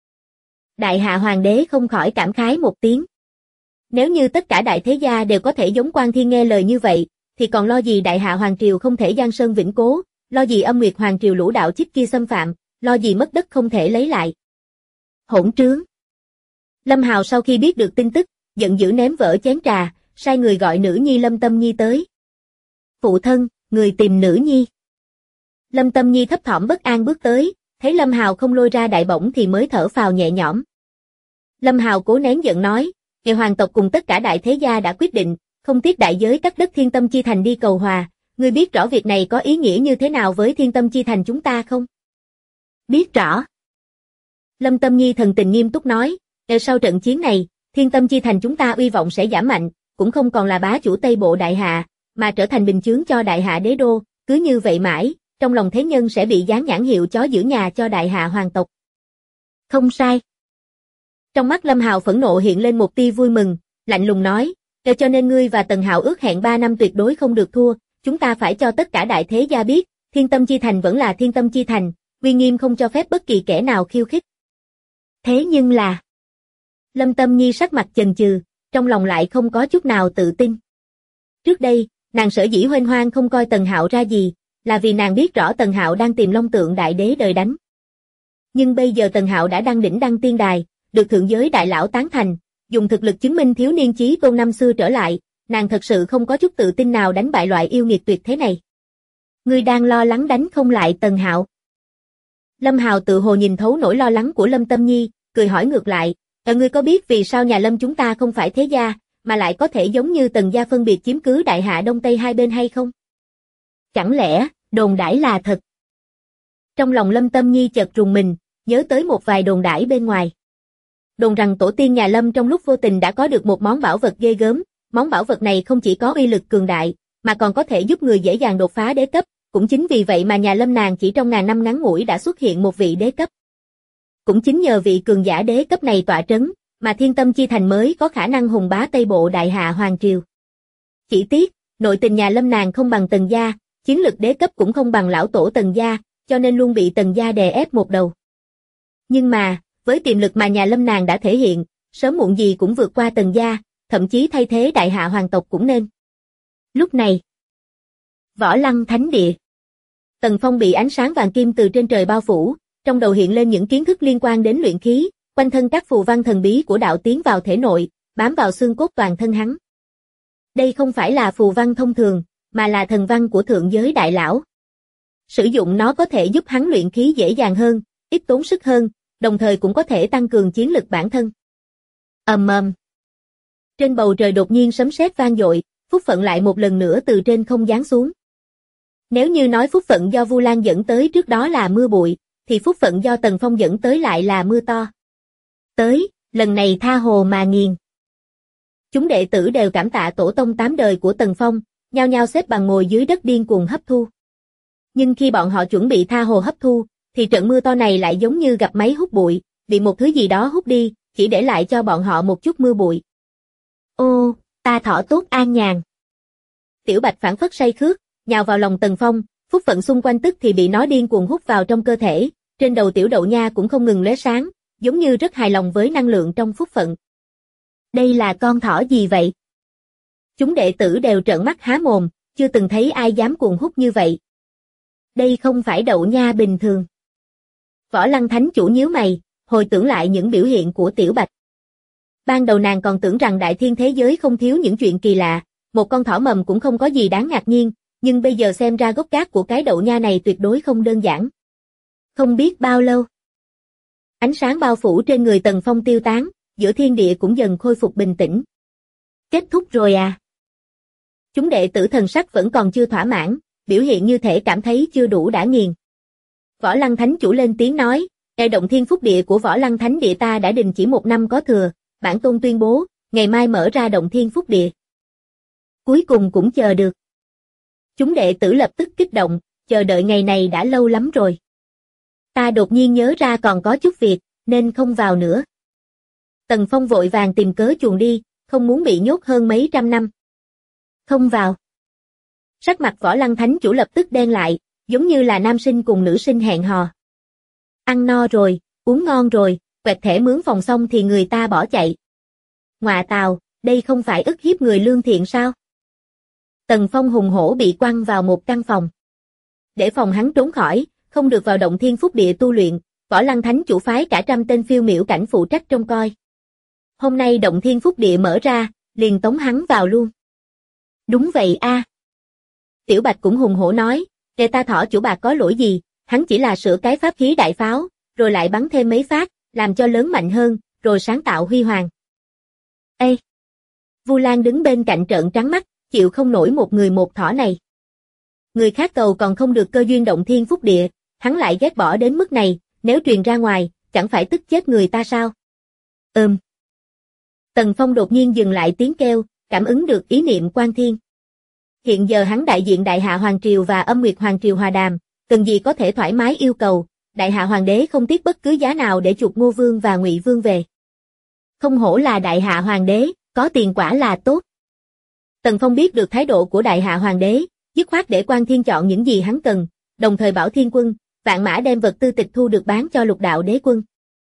Đại hạ hoàng đế không khỏi cảm khái một tiếng. Nếu như tất cả đại thế gia đều có thể giống Quan Thiên nghe lời như vậy, thì còn lo gì đại hạ hoàng triều không thể giang sơn vĩnh cố, lo gì Âm Nguyệt hoàng triều lũ đạo chích kia xâm phạm, lo gì mất đất không thể lấy lại. Hỗn trướng. Lâm Hào sau khi biết được tin tức, giận dữ ném vỡ chén trà, sai người gọi nữ nhi Lâm Tâm Nhi tới. Phụ thân, người tìm nữ nhi. Lâm Tâm Nhi thấp thỏm bất an bước tới, thấy Lâm Hào không lôi ra đại bổng thì mới thở phào nhẹ nhõm. Lâm Hào cố nén giận nói, ngày hoàng tộc cùng tất cả đại thế gia đã quyết định, không tiếc đại giới cắt đất Thiên Tâm chi thành đi cầu hòa, ngươi biết rõ việc này có ý nghĩa như thế nào với Thiên Tâm chi thành chúng ta không? Biết rõ. Lâm Tâm Nhi thần tình nghiêm túc nói, sau trận chiến này, Thiên Tâm chi thành chúng ta uy vọng sẽ giảm mạnh, cũng không còn là bá chủ Tây Bộ đại hạ, mà trở thành bình chướng cho đại hạ đế đô, cứ như vậy mãi, trong lòng thế nhân sẽ bị dán nhãn hiệu chó giữ nhà cho đại hạ hoàng tộc. Không sai. Trong mắt Lâm Hào phẫn nộ hiện lên một tia vui mừng, lạnh lùng nói, cho nên ngươi và Tần Hạo ước hẹn 3 năm tuyệt đối không được thua, chúng ta phải cho tất cả đại thế gia biết, Thiên Tâm chi thành vẫn là Thiên Tâm chi thành, uy nghiêm không cho phép bất kỳ kẻ nào khiêu khích. Thế nhưng là... Lâm Tâm Nhi sắc mặt chần chừ, trong lòng lại không có chút nào tự tin. Trước đây, nàng sở dĩ huênh hoang không coi Tần Hạo ra gì, là vì nàng biết rõ Tần Hạo đang tìm Long Tượng đại đế đời đánh. Nhưng bây giờ Tần Hạo đã đăng đỉnh đăng tiên đài, được thượng giới đại lão tán thành, dùng thực lực chứng minh thiếu niên chí tôn năm xưa trở lại, nàng thật sự không có chút tự tin nào đánh bại loại yêu nghiệt tuyệt thế này. Ngươi đang lo lắng đánh không lại Tần Hạo. Lâm Hào tự hồ nhìn thấu nỗi lo lắng của Lâm Tâm Nhi, cười hỏi ngược lại, ngươi có biết vì sao nhà Lâm chúng ta không phải thế gia, mà lại có thể giống như Tần gia phân biệt chiếm cứ đại hạ đông tây hai bên hay không? Chẳng lẽ, đồn đãi là thật? Trong lòng Lâm Tâm Nhi chợt rùng mình, nhớ tới một vài đồn đãi bên ngoài. Đồn rằng tổ tiên nhà Lâm trong lúc vô tình đã có được một món bảo vật ghê gớm, món bảo vật này không chỉ có uy lực cường đại, mà còn có thể giúp người dễ dàng đột phá đế cấp, cũng chính vì vậy mà nhà Lâm nàng chỉ trong ngàn năm ngắn ngủi đã xuất hiện một vị đế cấp. Cũng chính nhờ vị cường giả đế cấp này tọa trấn, mà Thiên Tâm chi thành mới có khả năng hùng bá Tây Bộ đại hạ hoàng triều. Chỉ tiếc, nội tình nhà Lâm nàng không bằng Tần gia, chiến lực đế cấp cũng không bằng lão tổ Tần gia, cho nên luôn bị Tần gia đè ép một đầu. Nhưng mà, với tiềm lực mà nhà Lâm nàng đã thể hiện, sớm muộn gì cũng vượt qua Tần gia, thậm chí thay thế đại hạ hoàng tộc cũng nên. Lúc này, Võ Lăng Thánh Địa. Tần Phong bị ánh sáng vàng kim từ trên trời bao phủ, trong đầu hiện lên những kiến thức liên quan đến luyện khí, quanh thân các phù văn thần bí của đạo tiến vào thể nội, bám vào xương cốt toàn thân hắn. Đây không phải là phù văn thông thường, mà là thần văn của thượng giới đại lão. Sử dụng nó có thể giúp hắn luyện khí dễ dàng hơn, ít tốn sức hơn, đồng thời cũng có thể tăng cường chiến lực bản thân. Ầm ầm. Trên bầu trời đột nhiên sấm sét vang dội, phúc phận lại một lần nữa từ trên không giáng xuống. Nếu như nói phúc phận do Vu Lan dẫn tới trước đó là mưa bụi, thì phúc phận do Tần Phong dẫn tới lại là mưa to. Tới, lần này tha hồ mà nghiền. Chúng đệ tử đều cảm tạ tổ tông 8 đời của Tần Phong, nhao nhao xếp bằng ngồi dưới đất điên cuồng hấp thu. Nhưng khi bọn họ chuẩn bị tha hồ hấp thu, thì trận mưa to này lại giống như gặp máy hút bụi, bị một thứ gì đó hút đi, chỉ để lại cho bọn họ một chút mưa bụi. Ô, ta thọ tốt an nhàn. Tiểu Bạch phảng phất say khước, nhào vào lòng Tần Phong, phúc phận xung quanh tức thì bị nó điên cuồng hút vào trong cơ thể, trên đầu tiểu đậu nha cũng không ngừng lóe sáng, giống như rất hài lòng với năng lượng trong phúc phận. Đây là con thỏ gì vậy? Chúng đệ tử đều trợn mắt há mồm, chưa từng thấy ai dám cuồng hút như vậy. Đây không phải đậu nha bình thường. Võ Lăng Thánh chủ nhíu mày, hồi tưởng lại những biểu hiện của Tiểu Bạch. Ban đầu nàng còn tưởng rằng đại thiên thế giới không thiếu những chuyện kỳ lạ, một con thỏ mầm cũng không có gì đáng ngạc nhiên, nhưng bây giờ xem ra gốc gác của cái đậu nha này tuyệt đối không đơn giản. Không biết bao lâu, ánh sáng bao phủ trên người Tần Phong tiêu tán, giữa thiên địa cũng dần khôi phục bình tĩnh. Kết thúc rồi à? Chúng đệ tử thần sắc vẫn còn chưa thỏa mãn, biểu hiện như thể cảm thấy chưa đủ đã nghiền. Võ Lăng Thánh chủ lên tiếng nói, động thiên phúc địa của Võ Lăng Thánh địa ta đã đình chỉ 1 năm có thừa, bản tôn tuyên bố, ngày mai mở ra động thiên phúc địa. Cuối cùng cũng chờ được. Chúng đệ tử lập tức kích động, chờ đợi ngày này đã lâu lắm rồi. Ta đột nhiên nhớ ra còn có chút việc, nên không vào nữa. Tần Phong vội vàng tìm cớ chuồn đi, không muốn bị nhốt hơn mấy trăm năm. Không vào. Sắc mặt Võ Lăng Thánh chủ lập tức đen lại, giống như là nam sinh cùng nữ sinh hẹn hò. Ăn no rồi, uống ngon rồi, quẹt thẻ mướn phòng xong thì người ta bỏ chạy. Ngọa tào, đây không phải ức hiếp người lương thiện sao? Tần Phong hùng hổ bị quăng vào một căn phòng. Để phòng hắn trốn khỏi, không được vào động thiên phúc địa tu luyện, Võ Lăng Thánh chủ phái cả trăm tên phiêu miểu cảnh phụ trách trông coi. Hôm nay động thiên phúc địa mở ra, liền tống hắn vào luôn. Đúng vậy a. Tiểu Bạch cũng hùng hổ nói, kệ ta thỏ chủ bạc có lỗi gì, hắn chỉ là sửa cái pháp khí đại pháo, rồi lại bắn thêm mấy phát, làm cho lớn mạnh hơn, rồi sáng tạo huy hoàng. Ê! Vu Lan đứng bên cạnh trợn trắng mắt, chịu không nổi một người một thỏ này. Người khác cầu còn không được cơ duyên động thiên phúc địa, hắn lại ghét bỏ đến mức này, nếu truyền ra ngoài, chẳng phải tức chết người ta sao? Tần Phong đột nhiên dừng lại tiếng kêu, cảm ứng được ý niệm Quan Thiên. Hiện giờ hắn đại diện Đại Hạ Hoàng Triều và Âm Nguyệt Hoàng Triều hòa đàm, cần gì có thể thoải mái yêu cầu, Đại Hạ Hoàng đế không tiếc bất cứ giá nào để chuộc Ngô Vương và Ngụy Vương về. Không hổ là Đại Hạ Hoàng đế, có tiền quả là tốt. Tần Phong biết được thái độ của Đại Hạ Hoàng đế, dứt khoát để Quan Thiên chọn những gì hắn cần, đồng thời bảo Thiên Quân, Vạn Mã đem vật tư tịch thu được bán cho Lục Đạo Đế Quân.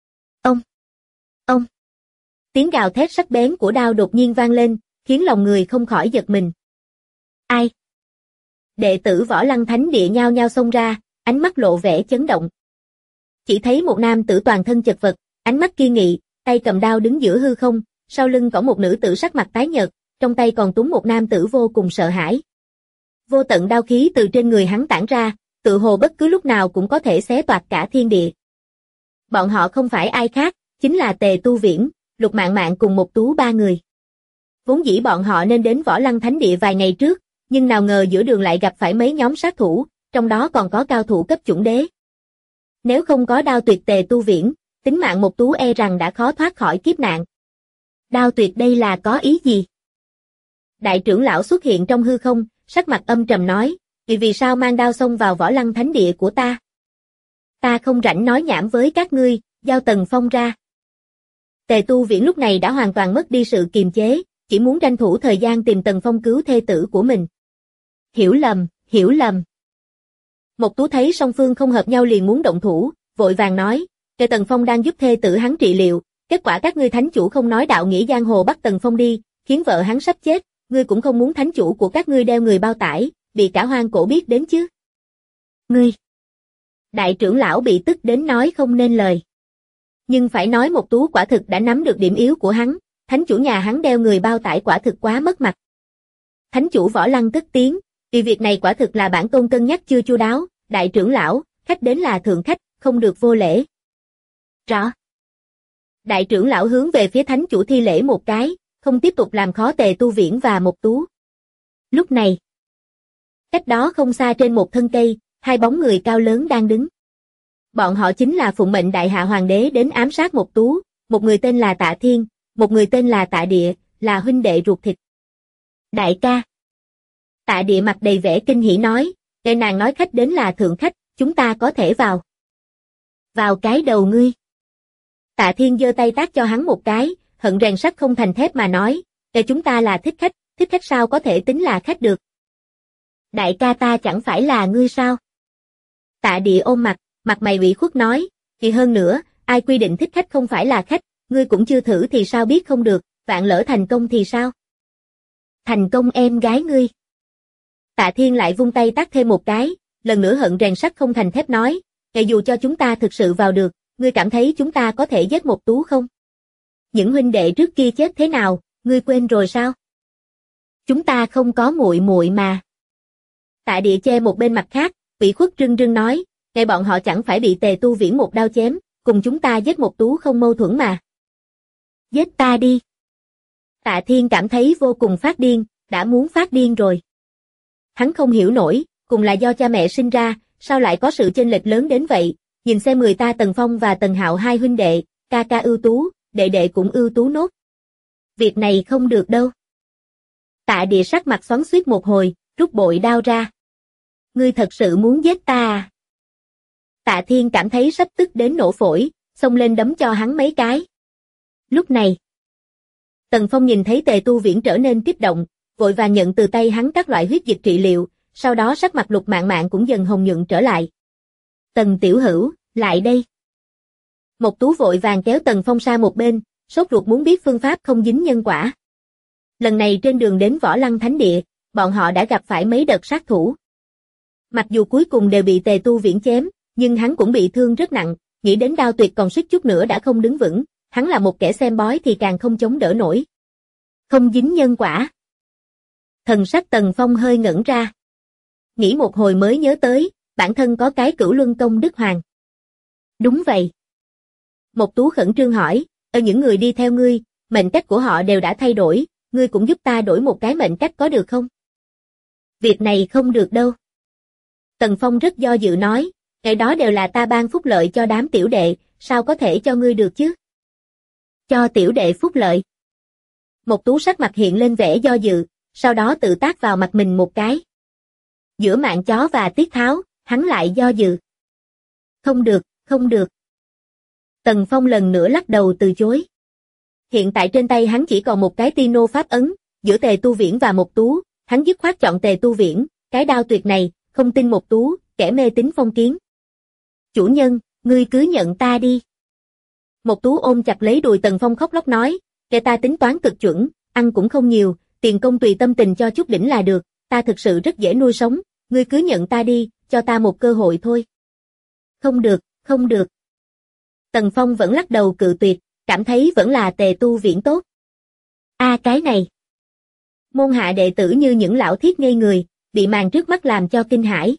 Ông! Tiếng gào thét sắc bén của đao đột nhiên vang lên, khiến lòng người không khỏi giật mình. Ai? Đệ tử Võ Lăng Thánh địa nhao nhao xông ra, ánh mắt lộ vẻ chấn động. Chỉ thấy một nam tử toàn thân chật vật, ánh mắt kiên nghị, tay cầm đao đứng giữa hư không, sau lưng có một nữ tử sắc mặt tái nhợt, trong tay còn túm một nam tử vô cùng sợ hãi. Vô tận đao khí từ trên người hắn tản ra, tự hồ bất cứ lúc nào cũng có thể xé toạc cả thiên địa. Bọn họ không phải ai khác, chính là Tề Tu Viễn, Lục Mạn Mạn cùng Một Tú ba người. Vốn dĩ bọn họ nên đến Võ Lăng Thánh địa vài ngày trước, nhưng nào ngờ giữa đường lại gặp phải mấy nhóm sát thủ, trong đó còn có cao thủ cấp chủng đế. Nếu không có đao tuyệt Tề Tu Viễn, tính mạng Một Tú e rằng đã khó thoát khỏi kiếp nạn. Đao tuyệt đây là có ý gì? Đại trưởng lão xuất hiện trong hư không, sắc mặt âm trầm nói, vì sao mang đao xông vào Võ Lăng Thánh địa của ta? Ta không rảnh nói nhảm với các ngươi, giao Tần Phong ra. Tề Tu Viễn lúc này đã hoàn toàn mất đi sự kiềm chế, chỉ muốn tranh thủ thời gian tìm Tần Phong cứu thê tử của mình. Hiểu lầm. Một Tú thấy song phương không hợp nhau liền muốn động thủ, vội vàng nói, kệ Tần Phong đang giúp thê tử hắn trị liệu, kết quả các ngươi thánh chủ không nói đạo nghĩa giang hồ bắt Tần Phong đi, khiến vợ hắn sắp chết, ngươi cũng không muốn thánh chủ của các ngươi đeo người bao tải, bị cả hoang cổ biết đến chứ. Ngươi! Đại trưởng lão bị tức đến nói không nên lời. Nhưng phải nói Một Tú quả thực đã nắm được điểm yếu của hắn, thánh chủ nhà hắn đeo người bao tải quả thực quá mất mặt. Thánh chủ Võ Lăng cất tiếng, vì việc này quả thực là bản tôn cân nhắc chưa chu đáo, đại trưởng lão, khách đến là thượng khách, không được vô lễ. Rõ. Đại trưởng lão hướng về phía thánh chủ thi lễ một cái, không tiếp tục làm khó Tề Tu Viễn và Mộc Tú. Lúc này, cách đó không xa trên một thân cây, hai bóng người cao lớn đang đứng. Bọn họ chính là phụng mệnh đại hạ hoàng đế đến ám sát Mộc Tú, một người tên là Tạ Thiên, một người tên là Tạ Địa, là huynh đệ ruột thịt. Đại ca. Tạ Địa mặt đầy vẻ kinh hỉ nói, nghe nàng nói khách đến là thượng khách, chúng ta có thể vào. Vào cái đầu ngươi. Tạ Thiên giơ tay tát cho hắn một cái, hận rèn sắt không thành thép mà nói, chúng ta là thích khách sao có thể tính là khách được. Đại ca ta chẳng phải là ngươi sao? Tạ Địa ôm mặt mày ủy khuất nói, thì hơn nữa, ai quy định thích khách không phải là khách, ngươi cũng chưa thử thì sao biết không được, vạn lỡ thành công thì sao? Thành công em gái ngươi. Tạ Thiên lại vung tay tát thêm một cái, lần nữa hận rèn sắt không thành thép nói, dù cho chúng ta thực sự vào được, ngươi cảm thấy chúng ta có thể giết Mộc Tú không? Những huynh đệ trước kia chết thế nào, ngươi quên rồi sao? Chúng ta không có muội muội mà. Tạ Địa che một bên mặt khác, ủy khuất rưng rưng nói, bọn họ chẳng phải bị Tề Tu Viễn một đao chém, cùng chúng ta giết Mộc Tú không mâu thuẫn mà. Giết ta đi. Tạ Thiên cảm thấy vô cùng phát điên, đã muốn phát điên rồi. Hắn không hiểu nổi, cùng là do cha mẹ sinh ra, sao lại có sự chênh lệch lớn đến vậy, nhìn xem người ta Tần Phong và Tần Hạo hai huynh đệ, ca ca ưu tú, đệ đệ cũng ưu tú nốt. Việc này không được đâu. Tạ Địa sắc mặt xoắn xuýt một hồi, rút bội đao ra. Ngươi thật sự muốn giết ta à? Tạ Thiên cảm thấy sắp tức đến nổ phổi, xông lên đấm cho hắn mấy cái. Lúc này, Tần Phong nhìn thấy Tề Tu Viễn trở nên kích động, vội vàng nhận từ tay hắn các loại huyết dịch trị liệu, sau đó sắc mặt Lục Mạn Mạn cũng dần hồng nhuận trở lại. Tần tiểu hữu, lại đây. Mộc Tú vội vàng kéo Tần Phong sang một bên, sốt ruột muốn biết phương pháp không dính nhân quả. Lần này trên đường đến Võ Lăng Thánh Địa, bọn họ đã gặp phải mấy đợt sát thủ. Mặc dù cuối cùng đều bị Tề Tu Viễn chém, nhưng hắn cũng bị thương rất nặng, nghĩ đến đao tuyệt còn suýt chút nữa đã không đứng vững, hắn là một kẻ xem bói thì càng không chống đỡ nổi. Không dính nhân quả. Thần sắc Tần Phong hơi ngẩn ra. Nghĩ một hồi mới nhớ tới, bản thân có cái Cửu Luân Công Đức Hoàng. Đúng vậy. Mộc Tú khẩn trương hỏi, những người đi theo ngươi, mệnh cách của họ đều đã thay đổi, ngươi cũng giúp ta đổi một cái mệnh cách có được không? Việc này không được đâu. Tần Phong rất do dự nói, cái đó đều là ta ban phúc lợi cho đám tiểu đệ, sao có thể cho ngươi được chứ? Cho tiểu đệ phúc lợi. Mộc Tú sắc mặt hiện lên vẻ do dự, sau đó tự tát vào mặt mình một cái. Giữa mạng chó và tiết tháo, hắn lại do dự. Không được, không được. Tần Phong lần nữa lắc đầu từ chối. Hiện tại trên tay hắn chỉ còn một cái Tino pháp ấn, giữa Tề Tu Viễn và Mộc Tú, hắn dứt khoát chọn Tề Tu Viễn, cái đao tuyệt này, không tin Mộc Tú, kẻ mê tín phong kiến. Chủ nhân, ngươi cứ nhận ta đi. Mộc Tú ôm chặt lấy đùi Tần Phong khóc lóc nói, kẻ ta tính toán cực chuẩn, ăn cũng không nhiều, tiền công tùy tâm tình cho chút đỉnh là được, ta thực sự rất dễ nuôi sống, ngươi cứ nhận ta đi, cho ta một cơ hội thôi. Không được, không được. Tần Phong vẫn lắc đầu cự tuyệt, cảm thấy vẫn là Tề Tu Viễn tốt. Cái này. Môn hạ đệ tử như những lão thiết ngây người, bị màn trước mắt làm cho kinh hãi.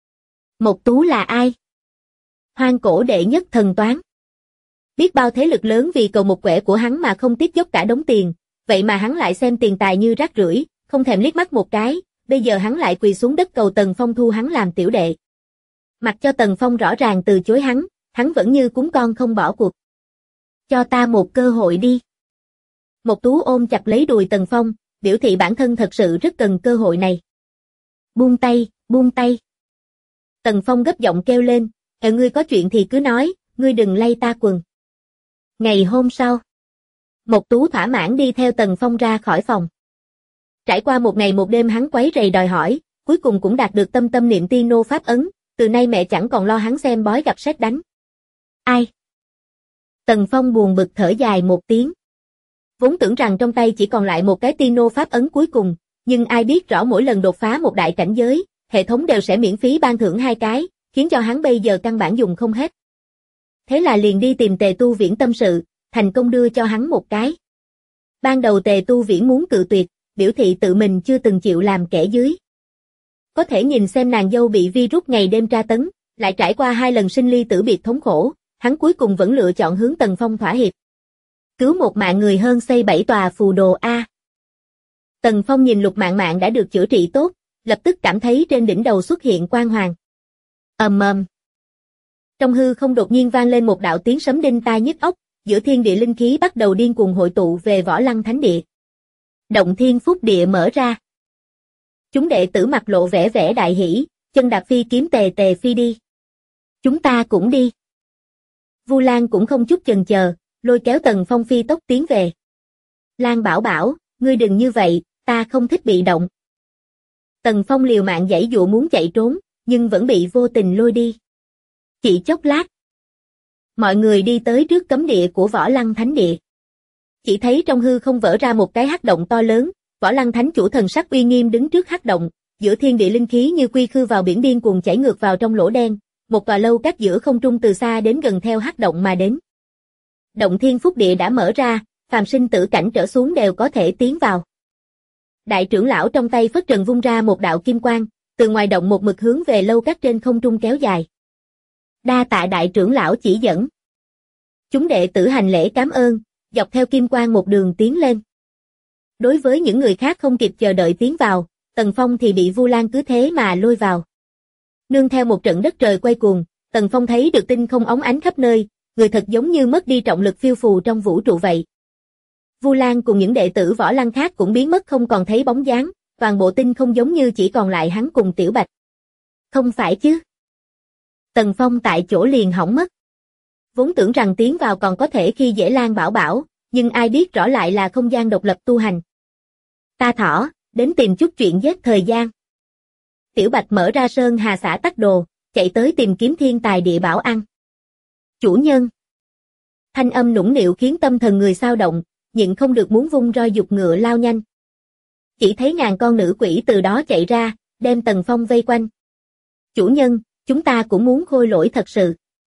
Mộc Tú là ai? Hoang cổ đệ nhất thần toán. Biết bao thế lực lớn vì cầu một quẻ của hắn mà không tiếc dốc cả đống tiền, vậy mà hắn lại xem tiền tài như rác rưởi, không thèm liếc mắt một cái, bây giờ hắn lại quỳ xuống đất cầu Tần Phong thu hắn làm tiểu đệ. Mặc cho Tần Phong rõ ràng từ chối hắn vẫn như cún con không bỏ cuộc. Cho ta một cơ hội đi. Mộc Tú ôm chặt lấy đùi Tần Phong, biểu thị bản thân thật sự rất cần cơ hội này. Buông tay, buông tay. Tần Phong gấp giọng kêu lên, ngươi có chuyện thì cứ nói, ngươi đừng lay ta quần. Ngày hôm sau, Mộc Tú thỏa mãn đi theo Tần Phong ra khỏi phòng. Trải qua một ngày một đêm hắn quấy rầy đòi hỏi, cuối cùng cũng đạt được tâm niệm Tino pháp ấn, từ nay mẹ chẳng còn lo hắn xem bói gặp sét đánh. Ai? Tần Phong buồn bực thở dài một tiếng. Vốn tưởng rằng trong tay chỉ còn lại một cái Tino pháp ấn cuối cùng, nhưng ai biết rõ mỗi lần đột phá một đại cảnh giới, hệ thống đều sẽ miễn phí ban thưởng 2 cái, khiến cho hắn bây giờ căn bản dùng không hết. Thế là liền đi tìm Tề Tu Viễn tâm sự, thành công đưa cho hắn một cái. Ban đầu Tề Tu Viễn muốn cự tuyệt, biểu thị tự mình chưa từng chịu làm kẻ dưới. Có thể nhìn xem nàng dâu bị virus ngày đêm tra tấn, Lại trải qua 2 lần sinh ly tử biệt thống khổ, hắn cuối cùng vẫn lựa chọn hướng Tần Phong thỏa hiệp. Cứu một mạng người hơn xây 7 tòa phù đồ A. Tần Phong nhìn Lục Mạn Mạn đã được chữa trị tốt, lập tức cảm thấy trên đỉnh đầu xuất hiện quang hoàng. Ầm ầm. Trong hư không đột nhiên vang lên một đạo tiếng sấm đinh tai nhức óc, giữa thiên địa linh khí bắt đầu điên cuồng hội tụ về Võ Lăng Thánh Địa. Động Thiên Phúc Địa mở ra. Chúng đệ tử mặt lộ vẻ vẻ đại hỉ, chân đạp phi kiếm tề tề phi đi. Chúng ta cũng đi. Vu Lan cũng không chút chần chờ, lôi kéo Tần Phong phi tốc tiến về. Lan Bảo Bảo, ngươi đừng như vậy, ta không thích bị động. Tần Phong liều mạng giãy giụa muốn chạy trốn, nhưng vẫn bị vô tình lôi đi. Chỉ chốc lát, mọi người đi tới trước cấm địa của Võ Lăng Thánh Địa. Chỉ thấy trong hư không vỡ ra một cái hắc động to lớn, Võ Lăng Thánh Chủ thần sắc uy nghiêm đứng trước hắc động, giữa thiên địa linh khí như quy khư vào biển điên cuồng chảy ngược vào trong lỗ đen, một tòa lâu các giữa không trung từ xa đến gần theo hắc động mà đến. Động Thiên Phúc Địa đã mở ra, phàm sinh tử cảnh trở xuống đều có thể tiến vào. Đại trưởng lão trong tay phất trần vung ra một đạo kim quang, từ ngoài động một mực hướng về lâu các trên không trung kéo dài. Đa tạ đại trưởng lão chỉ dẫn. Chúng đệ tử hành lễ cảm ơn, dọc theo kim quang một đường tiến lên. Đối với những người khác không kịp chờ đợi tiến vào, Tần Phong thì bị Vu Lan cứ thế mà lôi vào. Nương theo một trận đất trời quay cuồng, Tần Phong thấy được tinh không óng ánh khắp nơi, người thật giống như mất đi trọng lực phiêu phù trong vũ trụ vậy. Vu Lan cùng những đệ tử Võ Lăng khác cũng biến mất không còn thấy bóng dáng, toàn bộ tinh không giống như chỉ còn lại hắn cùng Tiểu Bạch. Không phải chứ? Tần Phong tại chỗ liền hỏng mất. Vốn tưởng rằng tiến vào còn có thể khi dễ Lan Bảo Bảo, nhưng ai biết rõ lại là không gian độc lập tu hành. Ta thỏ, đến tìm chút chuyện giết thời gian. Tiểu Bạch mở ra sơn hà xã tắc đồ, chạy tới tìm kiếm thiên tài địa bảo ăn. Chủ nhân. Thanh âm nũng nịu khiến tâm thần người xao động, nhịn không được muốn vung roi giục ngựa lao nhanh. Chỉ thấy ngàn con nữ quỷ từ đó chạy ra, đem Tần Phong vây quanh. Chủ nhân, chúng ta cũng muốn khôi lỗi thật sự.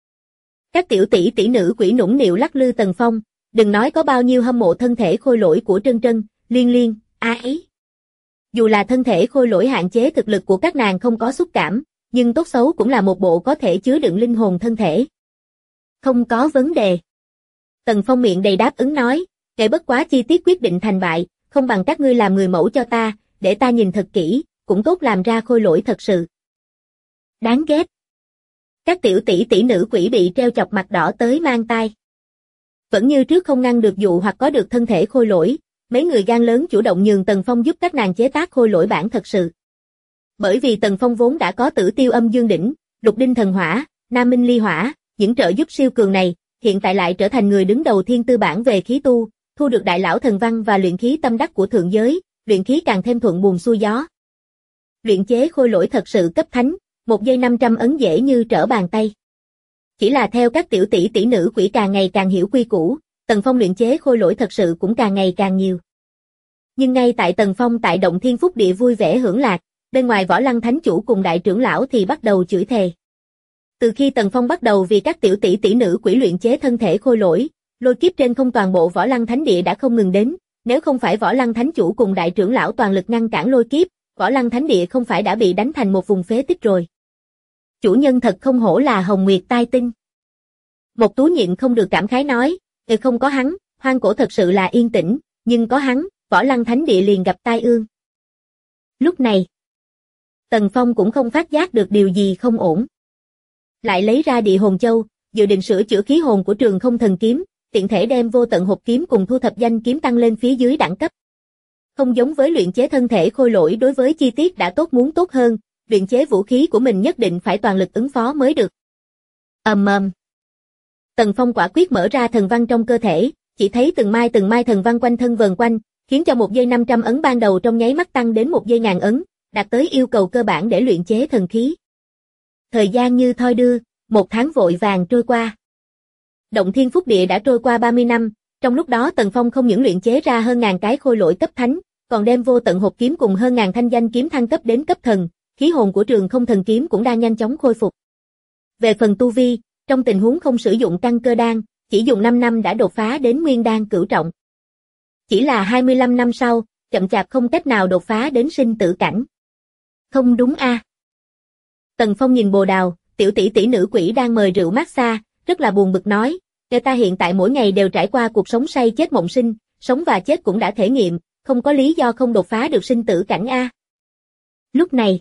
Các tiểu tỷ tỷ nữ quỷ nũng nịu lắc lư Tần Phong, đừng nói có bao nhiêu hâm mộ thân thể khôi lỗi của Trân Trân, Liên Liên, ấy. Dù là thân thể khôi lỗi hạn chế thực lực của các nàng không có xúc cảm, nhưng tốt xấu cũng là một bộ có thể chứa đựng linh hồn thân thể. Không có vấn đề. Tần Phong miệng đầy đáp ứng nói, kể bất quá chi tiết quyết định thành bại, không bằng các ngươi làm người mẫu cho ta, để ta nhìn thật kỹ, cũng tốt làm ra khôi lỗi thật sự. Đáng ghét. Các tiểu tỷ tỷ nữ quỷ bị treo chọc mặt đỏ tới mang tai. Vẫn như trước không ngăn được dụ hoặc có được thân thể khôi lỗi, mấy người gan lớn chủ động nhường Tần Phong giúp các nàng chế tác khôi lỗi bản thật sự. Bởi vì Tần Phong vốn đã có Tử Tiêu Âm Dương Đỉnh, Lục Đinh Thần Hỏa, Nam Minh Ly Hỏa, những trợ giúp siêu cường này, hiện tại lại trở thành người đứng đầu thiên tư bản về khí tu, thu được đại lão thần văn và luyện khí tâm đắc của thượng giới, luyện khí càng thêm thuận buồm xuôi gió. Luyện chế khôi lỗi thật sự cấp thánh, 1 giây 500 ấn dễ như trở bàn tay. Chỉ là theo các tiểu tỷ tỷ nữ quỷ càng ngày càng hiểu quy củ, Tần Phong luyện chế khôi lỗi thật sự cũng càng ngày càng nhiều. Nhưng ngay tại Tần Phong tại Động Thiên Phúc Địa vui vẻ hưởng lạc, bên ngoài Võ Lăng Thánh Chủ cùng đại trưởng lão thì bắt đầu chửi thề. Từ khi Tần Phong bắt đầu vì các tiểu tỷ tỷ nữ quỷ luyện chế thân thể khôi lỗi, lôi kiếp trên không toàn bộ Võ Lăng Thánh Địa đã không ngừng đến, nếu không phải Võ Lăng Thánh Chủ cùng đại trưởng lão toàn lực ngăn cản lôi kiếp, Võ Lăng Thánh Địa không phải đã bị đánh thành một vùng phế tích rồi. Chủ nhân thật không hổ là Hồng Nguyệt Tai Tinh. Một Tú nhịn không được cảm khái nói, không có hắn, hoang cổ thật sự là yên tĩnh, nhưng có hắn, Võ Lăng Thánh Địa liền gặp tai ương. Lúc này, Tần Phong cũng không phát giác được điều gì không ổn. Lại lấy ra Địa Hồn Châu, dự định sửa chữa khí hồn của Trường Không Thần Kiếm, tiện thể đem Vô Tận Hộp Kiếm cùng Thu Thập Danh Kiếm tăng lên phía dưới đẳng cấp. Không giống với luyện chế thân thể khôi lỗi đối với chi tiết đã tốt muốn tốt hơn, luyện chế vũ khí của mình nhất định phải toàn lực ứng phó mới được. Ầm ầm. Tần Phong quả quyết mở ra thần văn trong cơ thể, chỉ thấy từng mai thần văn quanh thân vần quanh, khiến cho 1 giây 500 ấn ban đầu trong nháy mắt tăng đến 1 giây 1000 ấn, đạt tới yêu cầu cơ bản để luyện chế thần khí. Thời gian như thoi đưa, 1 tháng vội vàng trôi qua. Động Thiên Phúc Địa đã trôi qua 30 năm, trong lúc đó Tần Phong không những luyện chế ra hơn ngàn cái khôi lỗi cấp thánh, còn đem Vô Tận Hộp Kiếm cùng hơn ngàn thanh danh kiếm thăng cấp đến cấp thần, khí hồn của Trường Không Thần Kiếm cũng đang nhanh chóng khôi phục. Về phần tu vi, trong tình huống không sử dụng căn cơ đan, chỉ dùng 5 năm đã đột phá đến nguyên đan cửu trọng. Chỉ là 25 năm sau, chậm chạp không cách nào đột phá đến sinh tử cảnh. Không đúng a. Tần Phong nhìn Bồ Đào, tiểu tỷ tỷ nữ quỷ đang mời rượu massage, rất là buồn bực nói, người ta hiện tại mỗi ngày đều trải qua cuộc sống say chết mộng sinh, sống và chết cũng đã thể nghiệm, không có lý do không đột phá được sinh tử cảnh a. Lúc này,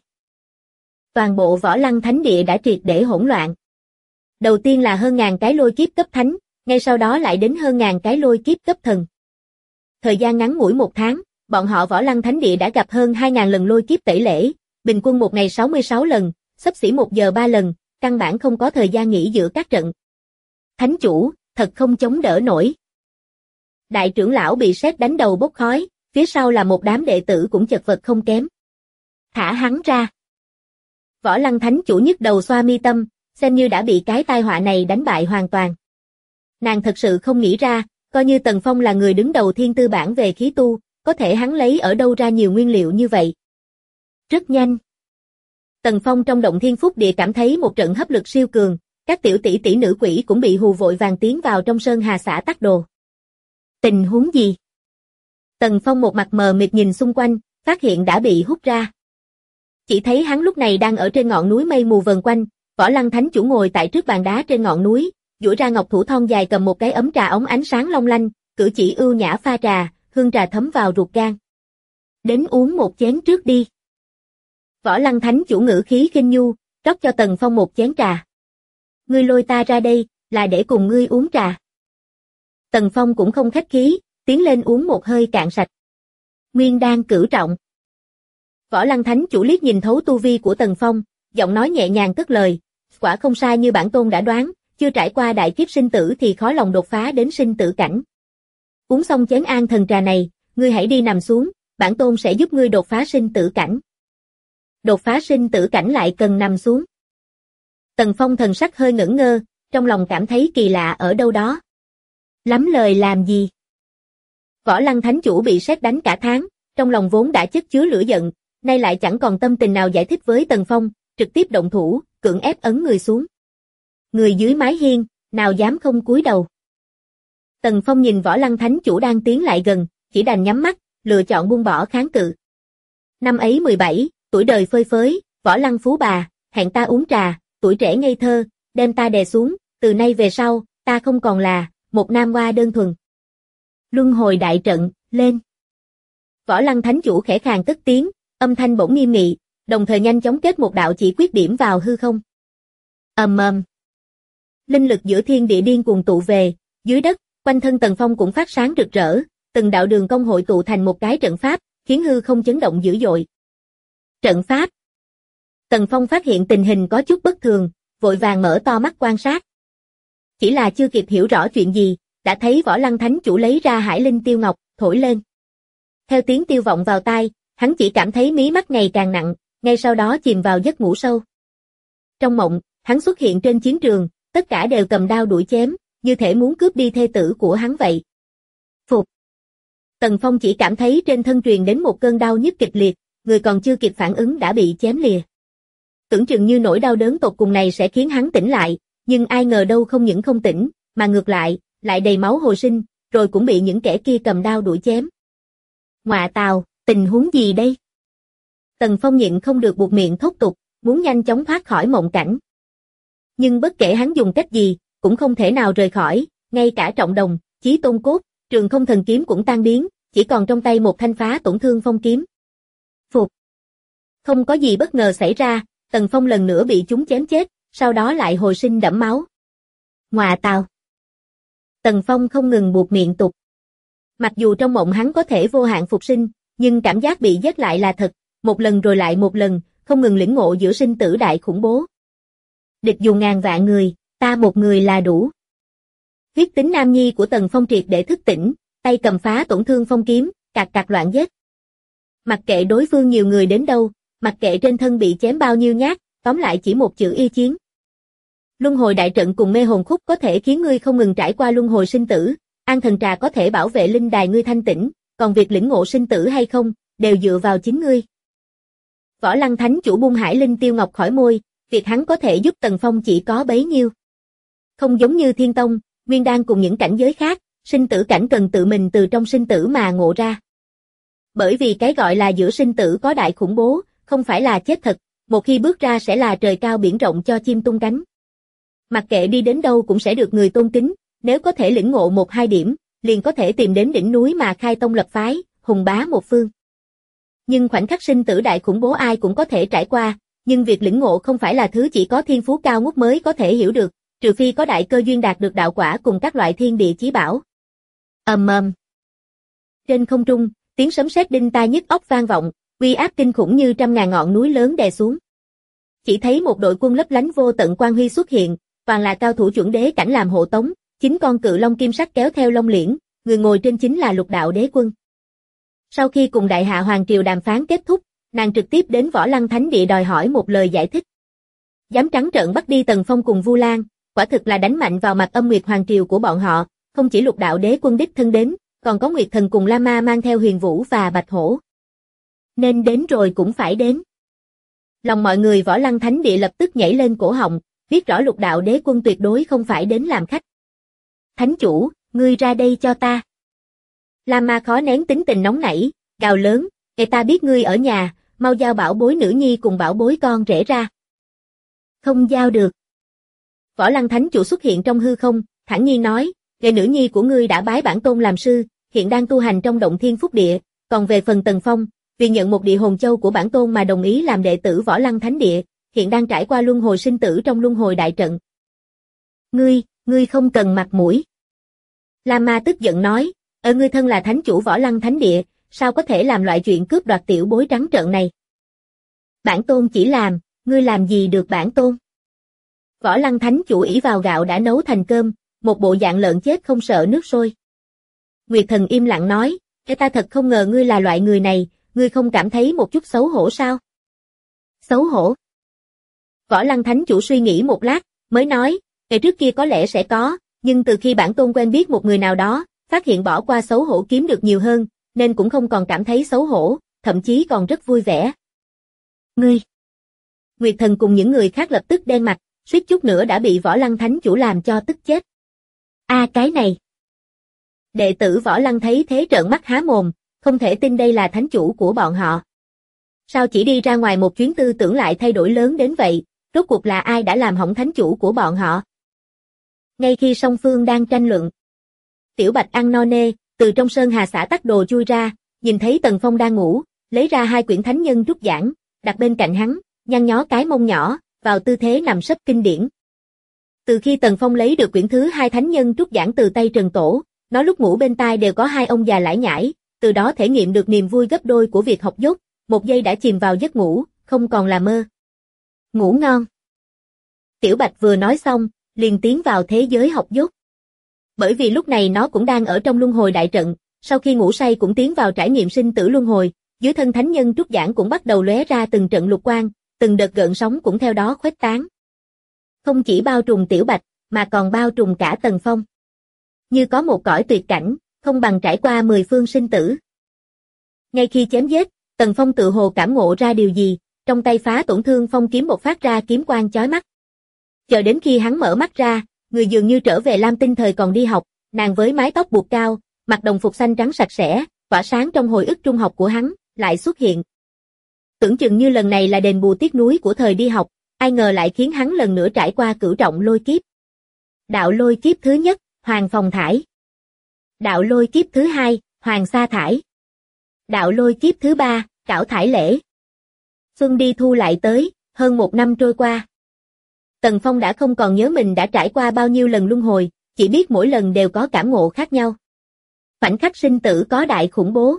toàn bộ Võ Lăng Thánh Địa đã triệt để hỗn loạn. Đầu tiên là hơn ngàn cái lôi kiếp cấp thánh, ngay sau đó lại đến hơn ngàn cái lôi kiếp cấp thần. Thời gian ngắn ngủi 1 tháng, bọn họ Võ Lăng Thánh Địa đã gặp hơn 2.000 lần lôi kiếp tẩy lễ, bình quân một ngày 66 lần, xấp xỉ 1 giờ 3 lần, căn bản không có thời gian nghỉ giữa các trận. Thánh chủ, thật không chống đỡ nổi. Đại trưởng lão bị sét đánh đầu bốc khói, phía sau là một đám đệ tử cũng chật vật không kém. Thả hắn ra. Võ Lăng Thánh chủ nhức đầu xoa mi tâm, xem như đã bị cái tai họa này đánh bại hoàn toàn. Nàng thật sự không nghĩ ra, coi như Tần Phong là người đứng đầu thiên tư bản về khí tu, có thể hắn lấy ở đâu ra nhiều nguyên liệu như vậy. Rất nhanh. Tần Phong trong động thiên phúc địa cảm thấy một trận hấp lực siêu cường, các tiểu tỷ tỷ nữ quỷ cũng bị hù vội vàng tiến vào trong sơn hà xã tắc đồ. Tình huống gì? Tần Phong một mặt mờ mịt nhìn xung quanh, phát hiện đã bị hút ra. Chỉ thấy hắn lúc này đang ở trên ngọn núi mây mù vần quanh, Võ Lăng Thánh chủ ngồi tại trước bàn đá trên ngọn núi, duỗi ra ngọc thủ thon dài cầm một cái ấm trà ống ánh sáng long lanh, cử chỉ ưu nhã pha trà, hương trà thấm vào ruột gan. Đến uống một chén trước đi. Võ Lăng Thánh chủ ngữ khí khinh nhu, rót cho Tần Phong một chén trà. Ngươi lôi ta ra đây, là để cùng ngươi uống trà. Tần Phong cũng không khách khí, tiến lên uống một hơi cạn sạch. Nguyên đan cửu trọng. Võ Lăng Thánh chủ liếc nhìn thấu tu vi của Tần Phong, giọng nói nhẹ nhàng cất lời, quả không sai như bản tôn đã đoán, chưa trải qua đại kiếp sinh tử thì khó lòng đột phá đến sinh tử cảnh. Uống xong chén an thần trà này, ngươi hãy đi nằm xuống, bản tôn sẽ giúp ngươi đột phá sinh tử cảnh. Đột phá sinh tử cảnh lại cần nằm xuống. Tần Phong thần sắc hơi ngẩn ngơ, trong lòng cảm thấy kỳ lạ ở đâu đó. Lắm lời làm gì? Võ Lăng Thánh chủ bị sét đánh cả tháng, trong lòng vốn đã chất chứa lửa giận, nay lại chẳng còn tâm tình nào giải thích với Tần Phong, trực tiếp động thủ, cưỡng ép ấn người xuống. Người dưới mái hiên, nào dám không cúi đầu. Tần Phong nhìn Võ Lăng Thánh chủ đang tiến lại gần, chỉ đành nhắm mắt, lựa chọn buông bỏ kháng cự. Năm ấy 17, tuổi đời phơi phới, Võ Lăng phú bà, hẹn ta uống trà, tuổi trẻ ngây thơ, đem ta đè xuống, từ nay về sau, ta không còn là một nam hoa đơn thuần. Luân hồi đại trận, lên. Võ Lăng Thánh chủ khẽ khàng cất tiếng, âm thanh bỗng nghiêm nghị, đồng thời nhanh chóng kết một đạo chỉ quyết điểm vào hư không. Ầm ầm. Linh lực giữa thiên địa điên cuồng tụ về, dưới đất, quanh thân Tần Phong cũng phát sáng rực rỡ, từng đạo đường cong hội tụ thành một cái trận pháp, khiến hư không chấn động dữ dội. Trận pháp. Tần Phong phát hiện tình hình có chút bất thường, vội vàng mở to mắt quan sát. Chỉ là chưa kịp hiểu rõ chuyện gì, đã thấy Võ Lăng Thánh chủ lấy ra Hải Linh Tiêu Ngọc, thổi lên. Theo tiếng tiêu vọng vào tai, hắn chỉ cảm thấy mí mắt ngày càng nặng, ngay sau đó chìm vào giấc ngủ sâu. Trong mộng, hắn xuất hiện trên chiến trường, tất cả đều cầm đao đuổi chém, như thể muốn cướp đi thê tử của hắn vậy. Phục. Tần Phong chỉ cảm thấy trên thân truyền đến một cơn đau nhức kịch liệt, người còn chưa kịp phản ứng đã bị chém lìa. Tưởng chừng như nỗi đau đớn tột cùng này sẽ khiến hắn tỉnh lại, nhưng ai ngờ đâu không những không tỉnh, mà ngược lại đầy máu hồi sinh, rồi cũng bị những kẻ kia cầm đao đuổi chém. Ngoạ tào, tình huống gì đây? Tần Phong nhịn không được buột miệng thốt tục, muốn nhanh chóng thoát khỏi mộng cảnh. Nhưng bất kể hắn dùng cách gì, cũng không thể nào rời khỏi, ngay cả trọng đồng, chí tôn cốt, trường không thần kiếm cũng tan biến, chỉ còn trong tay một thanh phá tổn thương phong kiếm. Phục. Không có gì bất ngờ xảy ra, Tần Phong lần nữa bị chúng chém chết, sau đó lại hồi sinh đẫm máu. Ngoạ tào. Tần Phong không ngừng buột miệng tục. Mặc dù trong mộng hắn có thể vô hạn phục sinh, nhưng cảm giác bị giết lại là thật, một lần rồi lại một lần, không ngừng lĩnh ngộ giữa sinh tử đại khủng bố. Địch dùng ngàn vạn người, ta một người là đủ. Huyết tính nam nhi của Tần Phong triệt để thức tỉnh, tay cầm phá tổn thương phong kiếm, cạc cạc loạn giết. Mặc kệ đối phương nhiều người đến đâu, mặc kệ trên thân bị chém bao nhiêu nhát, tóm lại chỉ một chữ y chiến. Luân hồi đại trận cùng mê hồn khúc có thể khiến ngươi không ngừng trải qua luân hồi sinh tử, an thần trà có thể bảo vệ linh đài ngươi thanh tĩnh, còn việc lĩnh ngộ sinh tử hay không, đều dựa vào chính ngươi. Võ Lăng Thánh chủ buông Hải Linh Tiêu Ngọc khỏi môi, việc hắn có thể giúp Tần Phong chỉ có bấy nhiêu. Không giống như Thiên Tông, Nguyên Đan cùng những cảnh giới khác, sinh tử cảnh cần tự mình từ trong sinh tử mà ngộ ra. Bởi vì cái gọi là giữa sinh tử có đại khủng bố, không phải là chết thật, một khi bước ra sẽ là trời cao biển rộng cho chim tung cánh. Mặc kệ đi đến đâu cũng sẽ được người tôn kính, nếu có thể lĩnh ngộ 1-2 điểm, liền có thể tìm đến đỉnh núi mà khai tông lập phái, hùng bá một phương. Nhưng khoảnh khắc sinh tử đại khủng bố ai cũng có thể trải qua, nhưng việc lĩnh ngộ không phải là thứ chỉ có thiên phú cao ngút mới có thể hiểu được, trừ phi có đại cơ duyên đạt được đạo quả cùng các loại thiên địa chí bảo. Ầm ầm. Trên không trung, tiếng sấm sét đinh tai nhức óc vang vọng, uy áp kinh khủng như trăm ngàn ngọn núi lớn đè xuống. Chỉ thấy một đội quân lấp lánh vô tận quang huy xuất hiện, toàn là cao thủ chuẩn đế cảnh làm hộ tống, 9 con cự long kim sắc kéo theo long liễn, người ngồi trên chính là Lục Đạo Đế Quân. Sau khi cùng Đại Hạ Hoàng triều đàm phán kết thúc, nàng trực tiếp đến Võ Lăng Thánh Địa đòi hỏi một lời giải thích. Dám trắng trợn bắt đi Tần Phong cùng Vu Lan, quả thực là đánh mạnh vào mặt Âm Nguyệt Hoàng triều của bọn họ, không chỉ Lục Đạo Đế Quân đích thân đến, còn có Nguyệt Thần cùng La Ma mang theo Huyền Vũ và Bạch Hổ. Nên đến rồi cũng phải đến. Lòng mọi người Võ Lăng Thánh Địa lập tức nhảy lên cổ họng, biết rõ Lục Đạo Đế Quân tuyệt đối không phải đến làm khách. Thánh chủ, ngươi ra đây cho ta. La Ma khó nén tính tình nóng nảy, gào lớn, người ta biết ngươi ở nhà, mau giao bảo bối nữ nhi cùng bảo bối con rể ra. Không giao được. Võ Lăng Thánh chủ xuất hiện trong hư không, thản nhiên nói, người nữ nhi của ngươi đã bái bản tôn làm sư, hiện đang tu hành trong động thiên phúc địa, còn về phần Tần Phong, vì nhận một địa hồn châu của bản tôn mà đồng ý làm đệ tử Võ Lăng Thánh Địa, hiện đang trải qua luân hồi sinh tử trong luân hồi đại trận. Ngươi không cần mặt mũi. La Ma tức giận nói, ngươi thân là thánh chủ Võ Lăng Thánh Địa, sao có thể làm loại chuyện cướp đoạt tiểu bối trắng trợn này? Bản tôn chỉ làm, ngươi làm gì được bản tôn? Võ Lăng Thánh chủ ỷ vào gạo đã nấu thành cơm, một bộ dạng lợn chết không sợ nước sôi. Nguyệt Thần im lặng nói, ta thật không ngờ ngươi là loại người này, ngươi không cảm thấy một chút xấu hổ sao? Xấu hổ? Võ Lăng Thánh chủ suy nghĩ một lát, mới nói, ngày trước kia có lẽ sẽ có, nhưng từ khi bản tôn quen biết một người nào đó, phát hiện bỏ qua xấu hổ kiếm được nhiều hơn, nên cũng không còn cảm thấy xấu hổ, thậm chí còn rất vui vẻ. Ngươi! Nguyệt Thần cùng những người khác lập tức đen mặt, suýt chút nữa đã bị Võ Lăng Thánh chủ làm cho tức chết. Cái này! Đệ tử Võ Lăng thấy thế trợn mắt há mồm, không thể tin đây là thánh chủ của bọn họ. Sao chỉ đi ra ngoài một chuyến tư tưởng lại thay đổi lớn đến vậy, rốt cuộc là ai đã làm hỏng thánh chủ của bọn họ? Ngay khi song phương đang tranh luận, Tiểu Bạch ăn no nê, từ trong sơn hà xã tắc đồ chui ra, nhìn thấy Tần Phong đang ngủ, lấy ra 2 quyển thánh nhân trúc giảng, đặt bên cạnh hắn, nhăn nhó cái mông nhỏ, vào tư thế nằm sấp kinh điển. Từ khi Tần Phong lấy được quyển thứ 2 thánh nhân trúc giảng từ tay Trần Tổ, nó lúc ngủ bên tai đều có 2 ông già lải nhải, từ đó thể nghiệm được niềm vui gấp đôi của việc học dốt, một giây đã chìm vào giấc ngủ, không còn là mơ. Ngủ ngon. Tiểu Bạch vừa nói xong, liền tiến vào thế giới học dốt. Bởi vì lúc này nó cũng đang ở trong luân hồi đại trận, sau khi ngủ say cũng tiến vào trải nghiệm sinh tử luân hồi, dưới thân thánh nhân trúc giảng cũng bắt đầu lóe ra từng trận lục quang, từng đợt gợn sóng cũng theo đó khuếch tán. Không chỉ bao trùm Tiểu Bạch, mà còn bao trùm cả Tần Phong. Như có một cõi tuyệt cảnh, không bằng trải qua 10 phương sinh tử. Ngay khi chém giết, Tần Phong tự hồ cảm ngộ ra điều gì, trong tay phá tổn thương phong kiếm bộc phát ra kiếm quang chói mắt. Chờ đến khi hắn mở mắt ra, người dường như trở về Lam Tinh thời còn đi học, nàng với mái tóc buộc cao, mặc đồng phục xanh trắng sạch sẽ, tỏa sáng trong hồi ức trung học của hắn, lại xuất hiện. Tưởng chừng như lần này là đền bù tiếc nuối của thời đi học, ai ngờ lại khiến hắn lần nữa trải qua cửu trọng lôi kiếp. Đạo lôi kiếp thứ nhất, Hoàng Phòng Thải. Đạo lôi kiếp thứ hai, Hoàng Sa Thải. Đạo lôi kiếp thứ ba, Cảo Thải Lễ. Xuân đi thu lại tới, hơn 1 năm trôi qua. Tần Phong đã không còn nhớ mình đã trải qua bao nhiêu lần luân hồi, chỉ biết mỗi lần đều có cảm ngộ khác nhau. Khoảnh khắc sinh tử có đại khủng bố.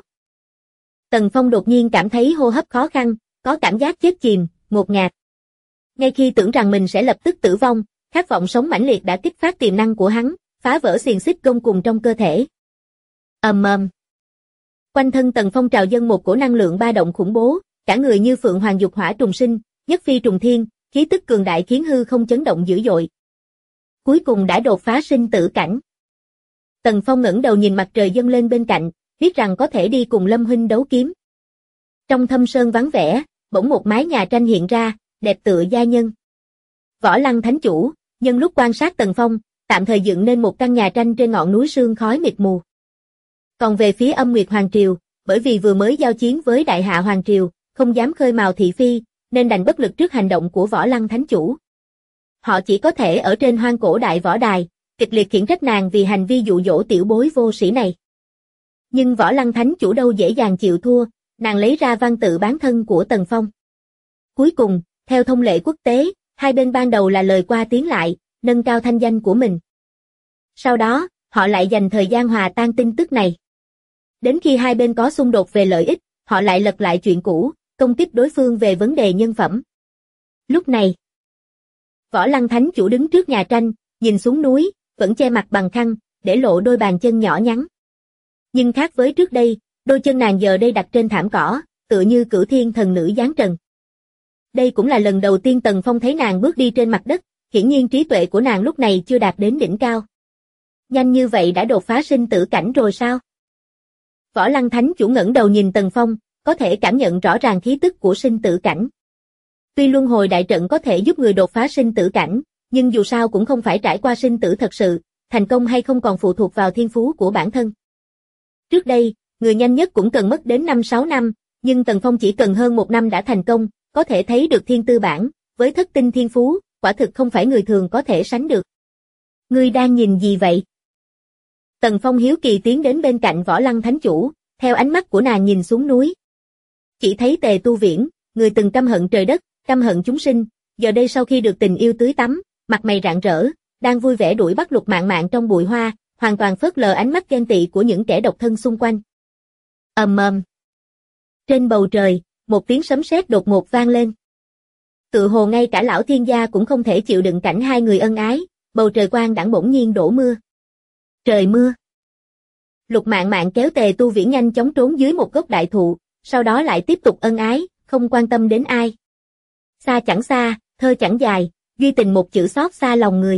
Tần Phong đột nhiên cảm thấy hô hấp khó khăn, có cảm giác chết chìm, ngột ngạt. Ngay khi tưởng rằng mình sẽ lập tức tử vong, khát vọng sống mãnh liệt đã kích phát tiềm năng của hắn, phá vỡ xiềng xích gông cùng trong cơ thể. Ầm ầm. Quanh thân Tần Phong trào dâng một cổ năng lượng ba động khủng bố, cả người như phượng hoàng dục hỏa trùng sinh, nhất phi trùng thiên, khí tức cường đại khiến hư không chấn động dữ dội. Cuối cùng đã đột phá sinh tử cảnh. Tần Phong ngẩng đầu nhìn mặt trời dâng lên bên cạnh, biết rằng có thể đi cùng Lâm huynh đấu kiếm. Trong thâm sơn vắng vẻ, bỗng một mái nhà tranh hiện ra, đẹp tựa gia nhân. Võ Lăng Thánh chủ, nhân lúc quan sát Tần Phong, tạm thời dựng nên một căn nhà tranh trên ngọn núi sương khói mịt mù. Còn về phía Âm Nguyệt Hoàng triều, bởi vì vừa mới giao chiến với Đại Hạ Hoàng triều, không dám khơi mào thị phi, nên đành bất lực trước hành động của Võ Lăng Thánh Chủ. Họ chỉ có thể ở trên Hoang Cổ Đại Võ Đài, kịch liệt khiển trách nàng vì hành vi dụ dỗ tiểu bối vô sĩ này. Nhưng Võ Lăng Thánh Chủ đâu dễ dàng chịu thua, nàng lấy ra văn tự bán thân của Tần Phong. Cuối cùng, theo thông lệ quốc tế, hai bên ban đầu là lời qua tiếng lại, nâng cao thanh danh của mình. Sau đó, họ lại dành thời gian hòa tan tin tức này. Đến khi hai bên có xung đột về lợi ích, họ lại lật lại chuyện cũ, công kích đối phương về vấn đề nhân phẩm. Lúc này, Võ Lăng Thánh Chủ đứng trước nhà tranh, nhìn xuống núi, vẫn che mặt bằng khăn, để lộ đôi bàn chân nhỏ nhắn. Nhưng khác với trước đây, đôi chân nàng giờ đây đặt trên thảm cỏ, tựa như cửu thiên thần nữ giáng trần. Đây cũng là lần đầu tiên Tần Phong thấy nàng bước đi trên mặt đất, hiển nhiên trí tuệ của nàng lúc này chưa đạt đến đỉnh cao. Nhanh như vậy đã đột phá sinh tử cảnh rồi sao? Võ Lăng Thánh Chủ ngẩng đầu nhìn Tần Phong, có thể cảm nhận rõ ràng khí tức của sinh tử cảnh. Tuy luân hồi đại trận có thể giúp người đột phá sinh tử cảnh, nhưng dù sao cũng không phải trải qua sinh tử thật sự, thành công hay không còn phụ thuộc vào thiên phú của bản thân. Trước đây, người nhanh nhất cũng cần mất đến 5-6 năm, nhưng Tần Phong chỉ cần hơn 1 năm đã thành công, có thể thấy được thiên tư bản, với thất tinh thiên phú, quả thực không phải người thường có thể sánh được. Ngươi đang nhìn gì vậy? Tần Phong hiếu kỳ tiến đến bên cạnh Võ Lăng Thánh Chủ, theo ánh mắt của nàng nhìn xuống núi. Chỉ thấy Tề Tu Viễn, người từng căm hận trời đất, căm hận chúng sinh, giờ đây sau khi được tình yêu tưới tắm, mặt mày rạng rỡ, đang vui vẻ đuổi bắt Lục Mạn Mạn trong bụi hoa, hoàn toàn phớt lờ ánh mắt ghen tị của những kẻ độc thân xung quanh. Ầm ầm. Trên bầu trời, một tiếng sấm sét đột ngột vang lên. Tự hồ ngay cả lão thiên gia cũng không thể chịu đựng cảnh hai người ân ái, bầu trời quang đãng bỗng nhiên đổ mưa. Trời mưa. Lục Mạn Mạn kéo Tề Tu Viễn nhanh chóng trốn dưới một gốc đại thụ, sau đó lại tiếp tục ân ái, không quan tâm đến ai. Xa chẳng xa, thơ chẳng dài, duy tình một chữ xót xa lòng người.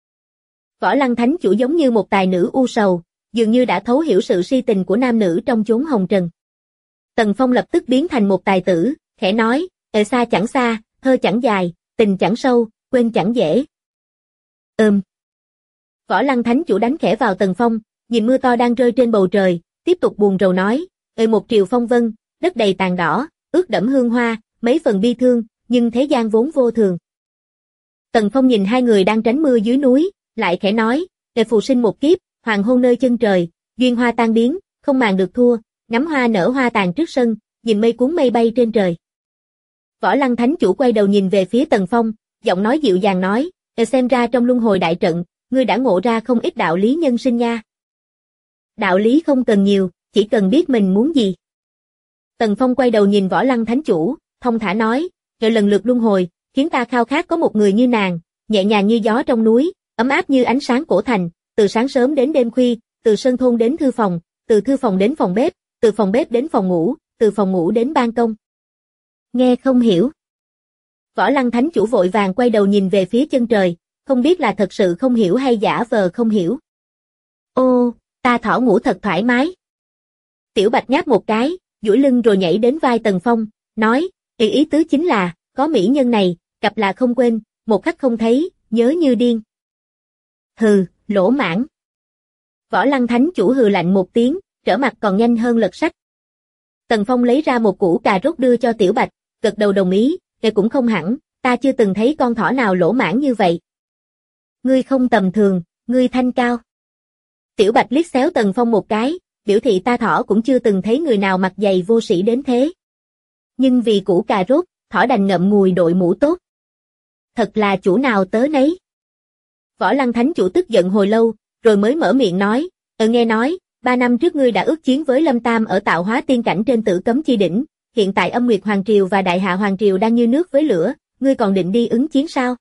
Võ Lăng Thánh Chủ giống như một tài nữ u sầu, dường như đã thấu hiểu sự si tình của nam nữ trong chốn hồng trần. Tần Phong lập tức biến thành một tài tử, khẽ nói, xa chẳng xa, thơ chẳng dài, tình chẳng sâu, quên chẳng dễ. Võ Lăng Thánh Chủ đánh khẽ vào Tần Phong, nhìn mưa to đang rơi trên bầu trời, tiếp tục buồn rầu nói, một triều phong vân, đất đầy tàn đỏ, ướt đẫm hương hoa, mấy phần bi thương, nhưng thế gian vốn vô thường. Tần Phong nhìn hai người đang tránh mưa dưới núi, lại khẽ nói, phù sinh một kiếp, hoàng hôn nơi chân trời, duyên hoa tan biến, không màng được thua, ngắm hoa nở hoa tàn trước sân, nhìn mây cuốn mây bay trên trời. Võ Lăng Thánh Chủ quay đầu nhìn về phía Tần Phong, giọng nói dịu dàng nói, xem ra trong luân hồi đại trận, ngươi đã ngộ ra không ít đạo lý nhân sinh nha. Đạo lý không cần nhiều, chỉ cần biết mình muốn gì. Tần Phong quay đầu nhìn Võ Lăng Thánh Chủ, thông thả nói, lần lượt luân hồi, khiến ta khao khát có một người như nàng, nhẹ nhàng như gió trong núi, ấm áp như ánh sáng cổ thành, từ sáng sớm đến đêm khuya, từ sân thôn đến thư phòng, từ thư phòng đến phòng bếp, từ phòng bếp đến phòng ngủ, từ phòng ngủ đến ban công. Nghe không hiểu. Võ Lăng Thánh Chủ vội vàng quay đầu nhìn về phía chân trời, không biết là thật sự không hiểu hay giả vờ không hiểu. Ô, ta thỏ ngủ thật thoải mái. Tiểu Bạch ngáp một cái, duỗi lưng rồi nhảy đến vai Tần Phong, nói, ý tứ chính là, có mỹ nhân này, cặp là không quên, một khắc không thấy, nhớ như điên. Hừ, lỗ mãng. Võ Lăng Thánh Chủ hừ lạnh một tiếng, trở mặt còn nhanh hơn lật sách. Tần Phong lấy ra một củ cà rốt đưa cho Tiểu Bạch, gật đầu đồng ý, cũng không hẳn, ta chưa từng thấy con thỏ nào lỗ mãng như vậy. Ngươi không tầm thường, ngươi thanh cao. Tiểu Bạch liếc xéo Tần Phong một cái, biểu thị ta thỏ cũng chưa từng thấy người nào mặt dày vô sĩ đến thế. Nhưng vì củ cà rốt, thỏ đành ngậm ngùi đội mũ tốt. Thật là chủ nào tớ nấy. Võ Lăng Thánh Chủ tức giận hồi lâu, rồi mới mở miệng nói, nghe nói, 3 năm trước ngươi đã ước chiến với Lâm Tam ở tạo hóa tiên cảnh trên Tử Cấm Chi Đỉnh, hiện tại Âm Nguyệt Hoàng Triều và Đại Hạ Hoàng Triều đang như nước với lửa, ngươi còn định đi ứng chiến sao?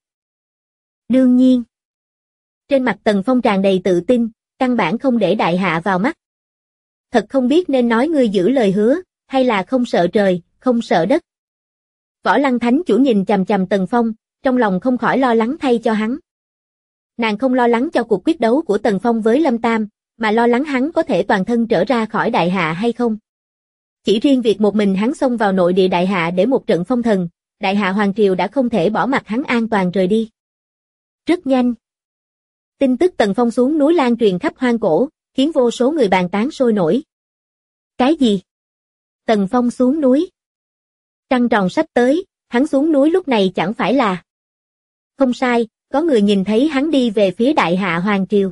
Đương nhiên. Trên mặt Tần Phong tràn đầy tự tin, căn bản không để Đại Hạ vào mắt. Thật không biết nên nói ngươi giữ lời hứa, hay là không sợ trời, không sợ đất. Võ Lăng Thánh Chủ nhìn chằm chằm Tần Phong, trong lòng không khỏi lo lắng thay cho hắn. Nàng không lo lắng cho cuộc quyết đấu của Tần Phong với Lâm Tam, mà lo lắng hắn có thể toàn thân trở ra khỏi Đại Hạ hay không. Chỉ riêng việc một mình hắn xông vào nội địa Đại Hạ để một trận phong thần, Đại Hạ Hoàng Triều đã không thể bỏ mặc hắn an toàn rời đi. Rất nhanh. Tin tức Tần Phong xuống núi lan truyền khắp hoang cổ, khiến vô số người bàn tán sôi nổi. Cái gì? Tần Phong xuống núi. Trăng tròn sắp tới, hắn xuống núi lúc này chẳng phải là... Không sai, có người nhìn thấy hắn đi về phía Đại Hạ Hoàng Triều.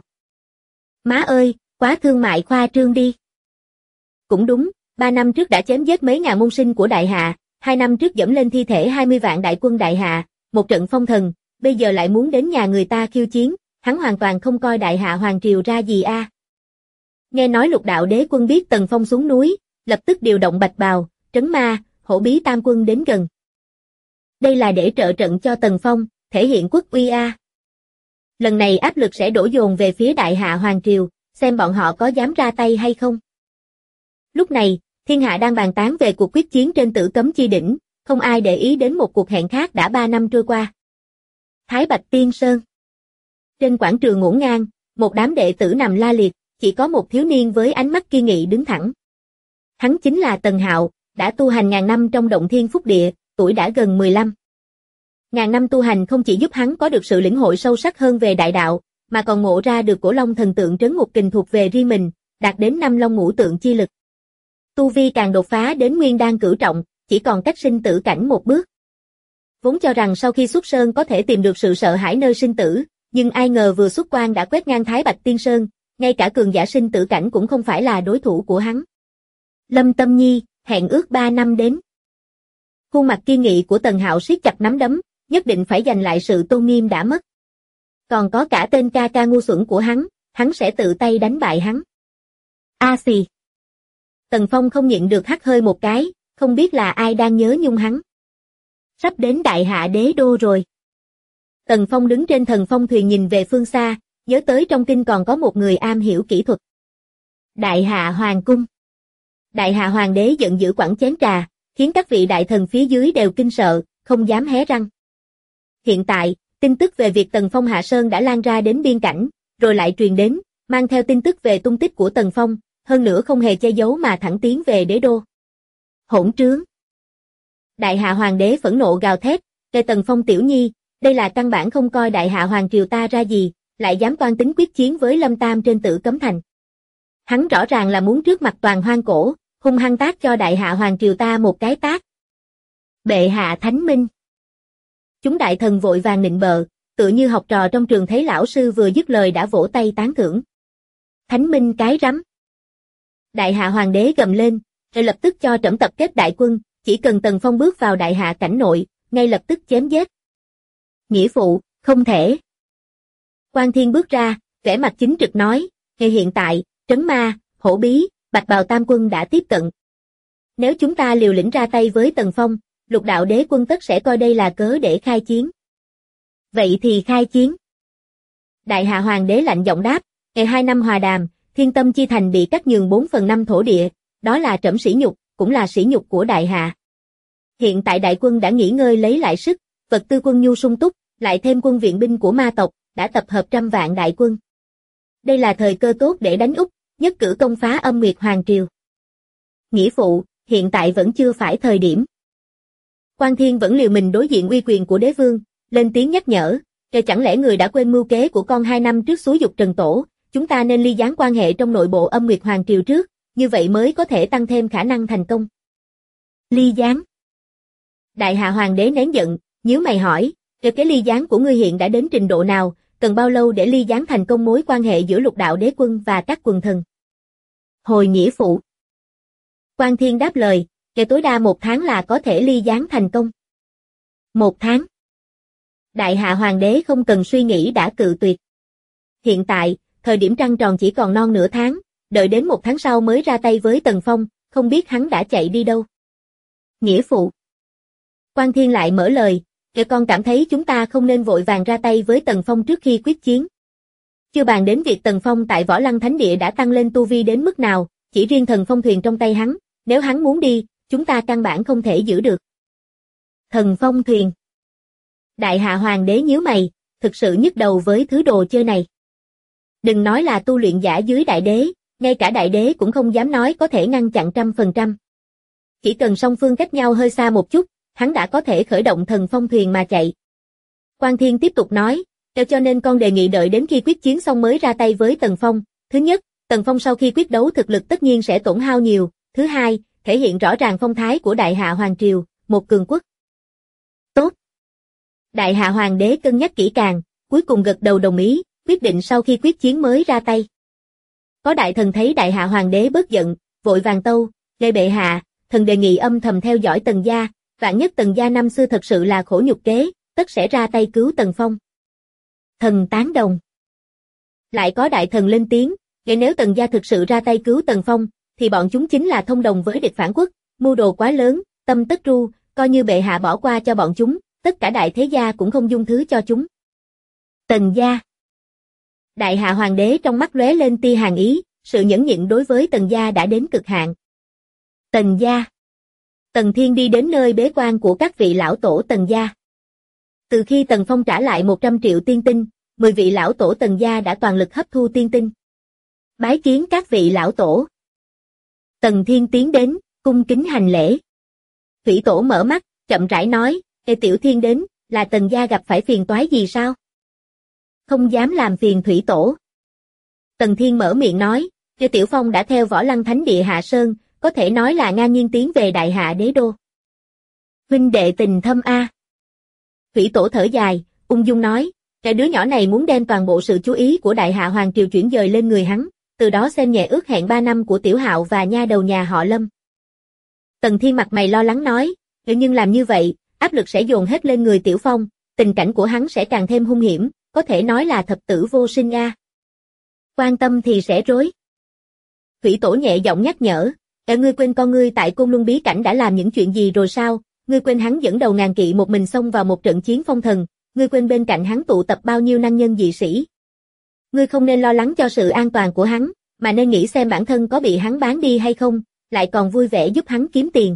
Má ơi, quá thương mại khoa trương đi. Cũng đúng, 3 năm trước đã chém giết mấy ngàn môn sinh của Đại Hạ, 2 năm trước dẫm lên thi thể 20 vạn đại quân Đại Hạ, một trận phong thần, bây giờ lại muốn đến nhà người ta khiêu chiến, hắn hoàn toàn không coi Đại Hạ Hoàng Triều ra gì a. Nghe nói Lục Đạo Đế Quân biết Tần Phong xuống núi, lập tức điều động Bạch Bào, Trấn Ma, Hổ Bí tam quân đến gần. Đây là để trợ trận cho Tần Phong, thể hiện quốc uy a. Lần này áp lực sẽ đổ dồn về phía Đại Hạ Hoàng Triều, xem bọn họ có dám ra tay hay không. Lúc này, thiên hạ đang bàn tán về cuộc quyết chiến trên Tử Cấm Chi Đỉnh, không ai để ý đến một cuộc hẹn khác đã 3 năm trôi qua. Thái Bạch Tiên Sơn. Trên quảng trường ngổn ngang, một đám đệ tử nằm la liệt, chỉ có một thiếu niên với ánh mắt kiên nghị đứng thẳng. Hắn chính là Tần Hạo, đã tu hành ngàn năm trong Động Thiên Phúc Địa, tuổi đã gần 15. Ngàn năm tu hành không chỉ giúp hắn có được sự lĩnh hội sâu sắc hơn về đại đạo, mà còn ngộ ra được Cổ Long thần tượng trấn ngục kình thuộc về riêng mình, đạt đến 5 long ngũ tượng chi lực. Tu vi càng đột phá đến nguyên đan cửu trọng, chỉ còn cách sinh tử cảnh một bước. Vốn cho rằng sau khi xuất sơn có thể tìm được sự sợ hãi nơi sinh tử, nhưng ai ngờ vừa xuất quan đã quét ngang Thái Bạch Tiên Sơn, ngay cả cường giả sinh tử cảnh cũng không phải là đối thủ của hắn. Lâm Tâm Nhi, hẹn ước 3 năm đến. Khuôn mặt kiên nghị của Tần Hạo siết chặt nắm đấm, nhất định phải giành lại sự tôn nghiêm đã mất. Còn có cả tên ca ca ngu xuẩn của hắn sẽ tự tay đánh bại hắn. A xì. Tần Phong không nhịn được hắt hơi một cái, không biết là ai đang nhớ nhung hắn. Sắp đến Đại Hạ Đế Đô rồi. Tần Phong đứng trên Thần Phong thuyền nhìn về phương xa, nhớ tới trong kinh còn có một người am hiểu kỹ thuật. Đại Hạ Hoàng Cung. Đại Hạ Hoàng đế giận dữ quẳng chén trà, khiến các vị đại thần phía dưới đều kinh sợ, không dám hé răng. Hiện tại, tin tức về việc Tần Phong hạ sơn đã lan ra đến biên cảnh, rồi lại truyền đến, mang theo tin tức về tung tích của Tần Phong, hơn nữa không hề che giấu mà thẳng tiến về đế đô. Hỗn trướng. Đại Hạ Hoàng đế phẫn nộ gào thét, "Kề Tần Phong tiểu nhi, đây là căn bản không coi Đại Hạ Hoàng triều ta ra gì, lại dám toan tính quyết chiến với Lâm Tam trên Tử Cấm Thành. Hắn rõ ràng là muốn trước mặt toàn hoang cổ, hung hăng tát cho Đại Hạ Hoàng triều ta một cái tát." Bệ hạ thánh minh. Chúng đại thần vội vàng nịnh bợ, tựa như học trò trong trường thấy lão sư vừa dứt lời đã vỗ tay tán thưởng. Thánh minh cái rắm. Đại Hạ Hoàng đế gầm lên, rồi lập tức cho trẫm tập kết đại quân, chỉ cần Tần Phong bước vào Đại Hạ cảnh nội, ngay lập tức chém giết. Nghĩa phụ, không thể. Quan Thiên bước ra, vẻ mặt chính trực nói, ngay hiện tại, Trấn Ma, Hổ Bí, Bạch Bào tam quân đã tiếp cận. Nếu chúng ta liều lĩnh ra tay với Tần Phong, Lục Đạo Đế Quân tất sẽ coi đây là cớ để khai chiến. Vậy thì khai chiến. Đại Hạ Hoàng đế lạnh giọng đáp, ngày 2 năm hòa đàm, Thiên Tâm Chi Thành bị cắt nhường 4/5 thổ địa, đó là trẫm sỉ nhục, cũng là sỉ nhục của Đại Hạ. Hiện tại đại quân đã nghỉ ngơi lấy lại sức, vật tư quân nhu sung túc, lại thêm quân viện binh của ma tộc, đã tập hợp 100 vạn đại quân. Đây là thời cơ tốt để đánh Úc, nhất cử công phá Âm Nguyệt Hoàng triều. Nghĩa phụ, hiện tại vẫn chưa phải thời điểm. Quan Thiên vẫn liều mình đối diện uy quyền của đế vương, lên tiếng nhắc nhở, "Kể chẳng lẽ người đã quên mưu kế của con 2 năm trước xúi dục Trần Tổ, chúng ta nên ly gián quan hệ trong nội bộ Âm Nguyệt Hoàng triều trước, như vậy mới có thể tăng thêm khả năng thành công." Ly gián. Đại Hạ Hoàng đế nén giận, nhíu mày hỏi, "Cái ly gián của ngươi hiện đã đến trình độ nào, cần bao lâu để ly gián thành công mối quan hệ giữa Lục Đạo Đế Quân và các quần thần?" Hồi nghĩa phụ. Quan Thiên đáp lời, "Kể tối đa 1 tháng là có thể ly gián thành công." 1 tháng. Đại Hạ Hoàng đế không cần suy nghĩ đã cự tuyệt. Hiện tại, thời điểm trăng tròn chỉ còn non nửa tháng, đợi đến 1 tháng sau mới ra tay với Tần Phong, không biết hắn đã chạy đi đâu. Nghĩa phụ. Quan Thiên lại mở lời, "Kể con cảm thấy chúng ta không nên vội vàng ra tay với Tần Phong trước khi quyết chiến. Chưa bàn đến việc Tần Phong tại Võ Lăng Thánh Địa đã tăng lên tu vi đến mức nào, chỉ riêng Thần Phong thuyền trong tay hắn, nếu hắn muốn đi, chúng ta căn bản không thể giữ được." Thần Phong thuyền. Đại Hạ Hoàng đế nhíu mày, thực sự nhức đầu với thứ đồ chơi này. Đừng nói là tu luyện giả dưới đại đế, ngay cả đại đế cũng không dám nói có thể ngăn chặn 100%. Chỉ cần song phương cách nhau hơi xa một chút, hắn đã có thể khởi động Thần Phong thuyền mà chạy. Quan Thiên tiếp tục nói, cho nên con đề nghị đợi đến khi quyết chiến xong mới ra tay với Tần Phong. Thứ nhất, Tần Phong sau khi quyết đấu thực lực tất nhiên sẽ tổn hao nhiều. Thứ hai, thể hiện rõ ràng phong thái của Đại Hạ Hoàng triều, một cường quốc. Đại Hạ Hoàng đế cân nhắc kỹ càng, cuối cùng gật đầu đồng ý, quyết định sau khi quyết chiến mới ra tay. Có đại thần thấy Đại Hạ Hoàng đế bớt giận, vội vàng tâu, "Lê bệ hạ, thần đề nghị âm thầm theo dõi Tần gia, vạn nhất Tần gia năm xưa thật sự là khổ nhục kế, tất sẽ ra tay cứu Tần Phong." Thần tán đồng. Lại có đại thần lên tiếng, nếu Tần gia thực sự ra tay cứu Tần Phong, thì bọn chúng chính là thông đồng với địch phản quốc, mưu đồ quá lớn, tâm tất tru, coi như bệ hạ bỏ qua cho bọn chúng, tất cả đại thế gia cũng không dung thứ cho chúng. Tần gia. Đại Hạ Hoàng đế trong mắt lóe lên tia hàn ý, sự nhẫn nhịn đối với Tần gia đã đến cực hạn. Tần gia. Tần Thiên đi đến nơi bế quan của các vị lão tổ Tần gia. Từ khi Tần Phong trả lại 100 triệu tiên tinh, 10 vị lão tổ Tần gia đã toàn lực hấp thu tiên tinh. Bái kiến các vị lão tổ. Tần Thiên tiến đến, cung kính hành lễ. Thủy tổ mở mắt, chậm rãi nói, "Ê Tiểu Thiên đến, là Tần gia gặp phải phiền toái gì sao?" "Không dám làm phiền Thủy tổ." Tần Thiên mở miệng nói, "Ê Tiểu Phong đã theo Võ Lăng Thánh Địa hạ sơn, có thể nói là ngang nhiên tiến về Đại Hạ đế đô. Huynh đệ tình thâm a." Thủy tổ thở dài, ung dung nói, "Cái đứa nhỏ này muốn đem toàn bộ sự chú ý của Đại Hạ Hoàng triều chuyển dời lên người hắn, từ đó xem nhẹ ước hẹn 3 năm của Tiểu Hạo và nha đầu nhà họ Lâm." Tần Thiên mặt mày lo lắng nói, "Nhưng làm như vậy, áp lực sẽ dồn hết lên người Tiểu Phong, tình cảnh của hắn sẽ càng thêm hung hiểm, có thể nói là thập tử vô sinh a. Quan tâm thì sẽ rối." Thủy tổ nhẹ giọng nhắc nhở, "Ngươi quên con ngươi tại Côn Luân bí cảnh đã làm những chuyện gì rồi sao? Ngươi quên hắn dẫn đầu ngàn kỵ một mình xông vào một trận chiến phong thần, ngươi quên bên cạnh hắn tụ tập bao nhiêu năng nhân dị sĩ. Ngươi không nên lo lắng cho sự an toàn của hắn, mà nên nghĩ xem bản thân có bị hắn bán đi hay không, lại còn vui vẻ giúp hắn kiếm tiền."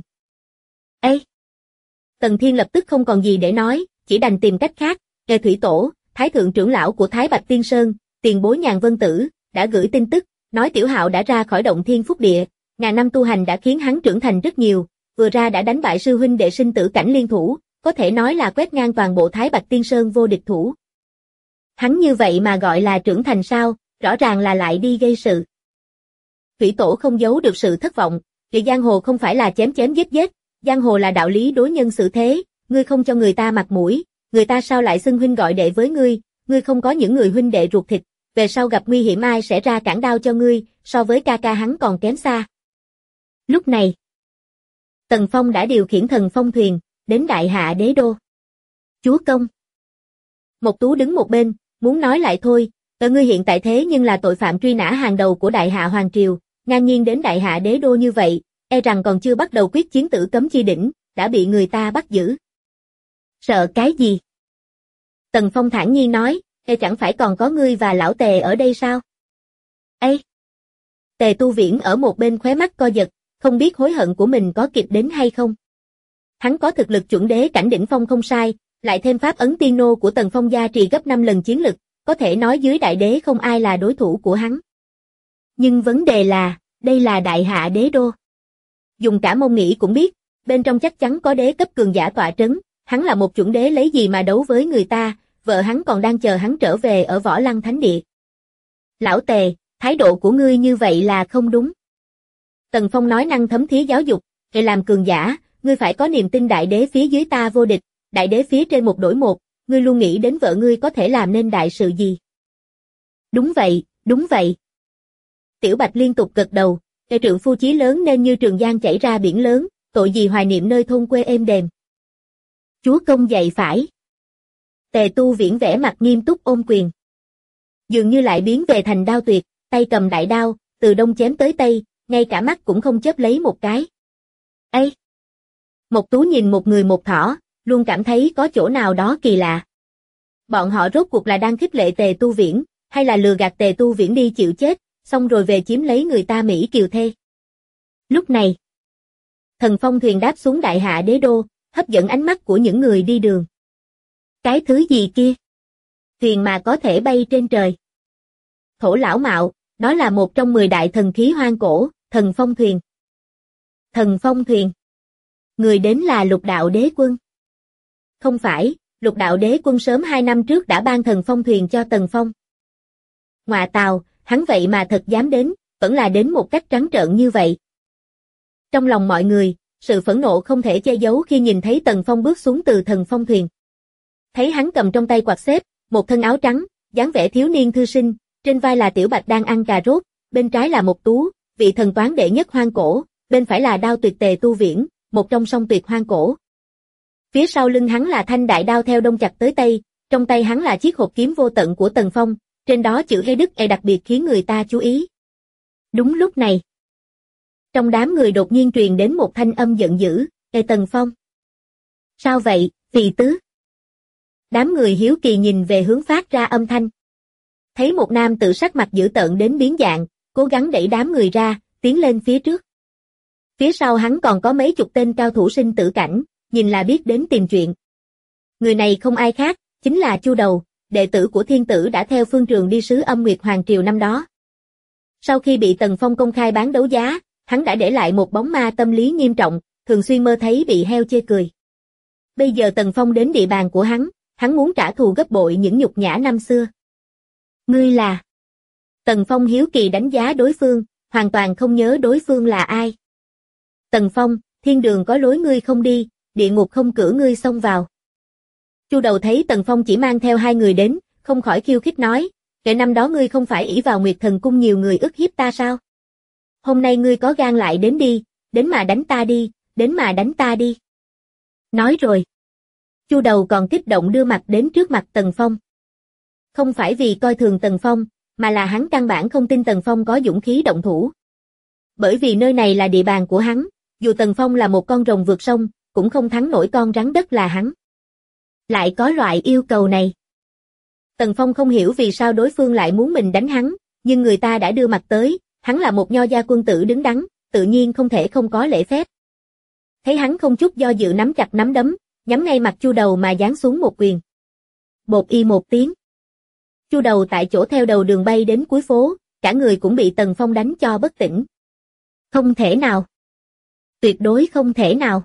Ê! Tần Thiên lập tức không còn gì để nói, chỉ đành tìm cách khác. Thủy tổ, Thái thượng trưởng lão của Thái Bạch Tiên Sơn, tiền bối Nhàn Vân Tử, đã gửi tin tức, nói Tiểu Hạo đã ra khỏi động Thiên Phúc Địa, ngàn năm tu hành đã khiến hắn trưởng thành rất nhiều, vừa ra đã đánh bại sư huynh đệ sinh tử cảnh liên thủ, có thể nói là quét ngang toàn bộ Thái Bạch Tiên Sơn vô địch thủ. Hắn như vậy mà gọi là trưởng thành sao, rõ ràng là lại đi gây sự. Thủy tổ không giấu được sự thất vọng, vì giang hồ không phải là chém chém giết giết, giang hồ là đạo lý đối nhân xử thế, ngươi không cho người ta mặt mũi, người ta sao lại xưng huynh gọi đệ với ngươi không có những người huynh đệ ruột thịt, về sau gặp nguy hiểm ai sẽ ra cản đao cho ngươi, so với ca ca hắn còn kém xa. Lúc này, Tần Phong đã điều khiển thần phong thuyền, đến Đại Hạ đế đô. Chúa công. Mộc Tú đứng một bên, muốn nói lại thôi, ngươi hiện tại thế nhưng là tội phạm truy nã hàng đầu của Đại Hạ Hoàng triều, ngang nhiên đến Đại Hạ đế đô như vậy, e rằng còn chưa bắt đầu quyết chiến tử cấm chi đỉnh, đã bị người ta bắt giữ. Sợ cái gì? Tần Phong thản nhiên nói, chẳng phải còn có ngươi và lão Tề ở đây sao? Ê! Tề Tu Viễn ở một bên khóe mắt co giật, không biết hối hận của mình có kịp đến hay không. Hắn có thực lực chuẩn đế cảnh đỉnh phong không sai, lại thêm pháp ấn tiên nô của Tần Phong gia trì gấp 5 lần chiến lực, có thể nói dưới đại đế không ai là đối thủ của hắn. Nhưng vấn đề là, đây là Đại Hạ đế đô. Dùng cả mông nghĩ cũng biết, bên trong chắc chắn có đế cấp cường giả tọa trấn, hắn là một chuẩn đế lấy gì mà đấu với người ta, vợ hắn còn đang chờ hắn trở về ở Võ Lăng Thánh Địa. Lão Tề, thái độ của ngươi như vậy là không đúng. Tần Phong nói năng thấm thía giáo dục, để làm cường giả, ngươi phải có niềm tin đại đế phía dưới ta vô địch, đại đế phía trên một đổi một, ngươi luôn nghĩ đến vợ ngươi có thể làm nên đại sự gì. Đúng vậy, đúng vậy. Tiểu Bạch liên tục gật đầu, trượng phu chí lớn nên như Trường Giang chảy ra biển lớn, tội gì hoài niệm nơi thôn quê êm đềm. Chúa công dạy phải. Tề Tu Viễn vẻ mặt nghiêm túc ôm quyền. Dường như lại biến về thành đao tuyệt, tay cầm đại đao, từ đông chém tới tây, ngay cả mắt cũng không chớp lấy một cái. Ê! Mộc Tú nhìn một người một thỏ, luôn cảm thấy có chỗ nào đó kỳ lạ. Bọn họ rốt cuộc là đang khích lệ Tề Tu Viễn, hay là lừa gạt Tề Tu Viễn đi chịu chết, xong rồi về chiếm lấy người ta Mỹ kiều thê. Lúc này, thần phong thuyền đáp xuống Đại Hạ đế đô, hấp dẫn ánh mắt của những người đi đường. Cái thứ gì kia? Thuyền mà có thể bay trên trời. Thổ lão mạo, đó là một trong 10 đại thần khí hoang cổ, thần phong thuyền. Thần phong thuyền. Người đến là Lục Đạo Đế Quân. Không phải, Lục Đạo Đế Quân sớm 2 năm trước đã ban thần phong thuyền cho Tần Phong. Ngoạ tào, hắn vậy mà thật dám đến, vẫn là đến một cách trắng trợn như vậy. Trong lòng mọi người, sự phẫn nộ không thể che giấu khi nhìn thấy Tần Phong bước xuống từ thần phong thuyền. Thấy hắn cầm trong tay quạt xếp, một thân áo trắng, dáng vẻ thiếu niên thư sinh, trên vai là Tiểu Bạch đang ăn cà rốt, bên trái là Mộc Tú, vị thần toán đệ nhất hoang cổ, bên phải là Đao Tuyệt Tề Tu Viễn, một trong song tuyệt hoang cổ. Phía sau lưng hắn là thanh đại đao theo đông chặt tới tây, trong tay hắn là chiếc hộp kiếm vô tận của Tần Phong, trên đó chữ Hê Đức E đặc biệt khiến người ta chú ý. Đúng lúc này, trong đám người đột nhiên truyền đến một thanh âm giận dữ, "Ê Tần Phong! Sao vậy, Phì Tứ?" Đám người hiếu kỳ nhìn về hướng phát ra âm thanh. Thấy một nam tử sắc mặt dữ tợn đến biến dạng, cố gắng đẩy đám người ra, tiến lên phía trước. Phía sau hắn còn có mấy chục tên cao thủ sinh tử cảnh, nhìn là biết đến tìm chuyện. Người này không ai khác, chính là Chu Đầu, đệ tử của Thiên Tử đã theo Phương Trường đi sứ Âm Nguyệt Hoàng Triều năm đó. Sau khi bị Tần Phong công khai bán đấu giá, hắn đã để lại một bóng ma tâm lý nghiêm trọng, thường xuyên mơ thấy bị heo chê cười. Bây giờ Tần Phong đến địa bàn của hắn muốn trả thù gấp bội những nhục nhã năm xưa. "Ngươi là?" Tần Phong hiếu kỳ đánh giá đối phương, hoàn toàn không nhớ đối phương là ai. "Tần Phong, thiên đường có lối ngươi không đi, địa ngục không cửa ngươi xông vào." Chu Đầu thấy Tần Phong chỉ mang theo 2 người đến, không khỏi khiêu khích nói, "Kể năm đó ngươi không phải ỷ vào Nguyệt Thần Cung nhiều người ức hiếp ta sao? Hôm nay ngươi có gan lại đến đi, đến mà đánh ta đi, đến mà đánh ta đi." Nói rồi, Chu Đầu còn kích động đưa mặt đến trước mặt Tần Phong. Không phải vì coi thường Tần Phong, mà là hắn căn bản không tin Tần Phong có dũng khí động thủ. Bởi vì nơi này là địa bàn của hắn, dù Tần Phong là một con rồng vượt sông, cũng không thắng nổi con rắn đất là hắn. Lại có loại yêu cầu này. Tần Phong không hiểu vì sao đối phương lại muốn mình đánh hắn, nhưng người ta đã đưa mặt tới, hắn là một nho gia quân tử đứng đắn, tự nhiên không thể không có lễ phép. Thấy hắn không chút do dự nắm chặt nắm đấm, nhắm ngay mặt Chu Đầu mà giáng xuống một quyền. Bột y một tiếng. Chu Đầu tại chỗ theo đầu đường bay đến cuối phố, cả người cũng bị Tần Phong đánh cho bất tỉnh. Không thể nào. Tuyệt đối không thể nào.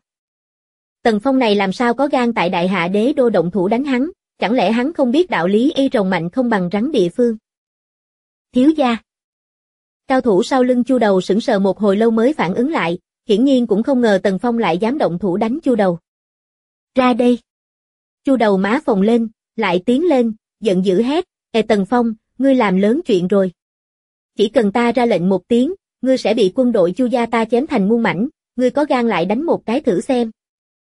Tần Phong này làm sao có gan tại Đại Hạ Đế đô động thủ đánh hắn, chẳng lẽ hắn không biết đạo lý y rồng mạnh không bằng rắn địa phương? Thiếu gia. Cao thủ sau lưng Chu Đầu sững sờ một hồi lâu mới phản ứng lại, hiển nhiên cũng không ngờ Tần Phong lại dám động thủ đánh Chu Đầu. Ra đây. Chu Đầu má phồng lên, lại tiến lên, giận dữ hét, "Ê Tần Phong, ngươi làm lớn chuyện rồi. Chỉ cần ta ra lệnh một tiếng, ngươi sẽ bị quân đội Chu gia ta chém thành muôn mảnh, ngươi có gan lại đánh một cái thử xem."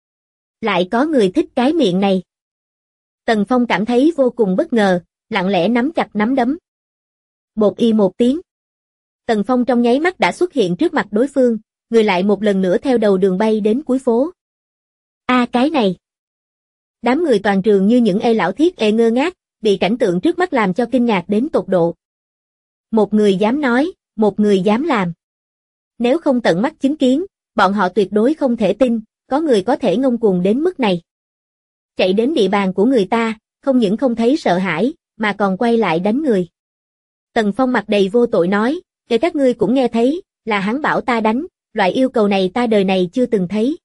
Lại có người thích cái miệng này. Tần Phong cảm thấy vô cùng bất ngờ, lặng lẽ nắm chặt nắm đấm. Bột y một tiếng. Tần Phong trong nháy mắt đã xuất hiện trước mặt đối phương, người lại một lần nữa theo đầu đường bay đến cuối phố. Cái này. Đám người toàn trường như những lão thiết ngơ ngác, bị cảnh tượng trước mắt làm cho kinh ngạc đến tột độ. Một người dám nói, một người dám làm. Nếu không tận mắt chứng kiến, bọn họ tuyệt đối không thể tin, có người có thể ngông cuồng đến mức này. Chạy đến địa bàn của người ta, không những không thấy sợ hãi, mà còn quay lại đánh người. Tần Phong mặt đầy vô tội nói, "Kể các ngươi cũng nghe thấy, là hắn bảo ta đánh, loại yêu cầu này ta đời này chưa từng thấy."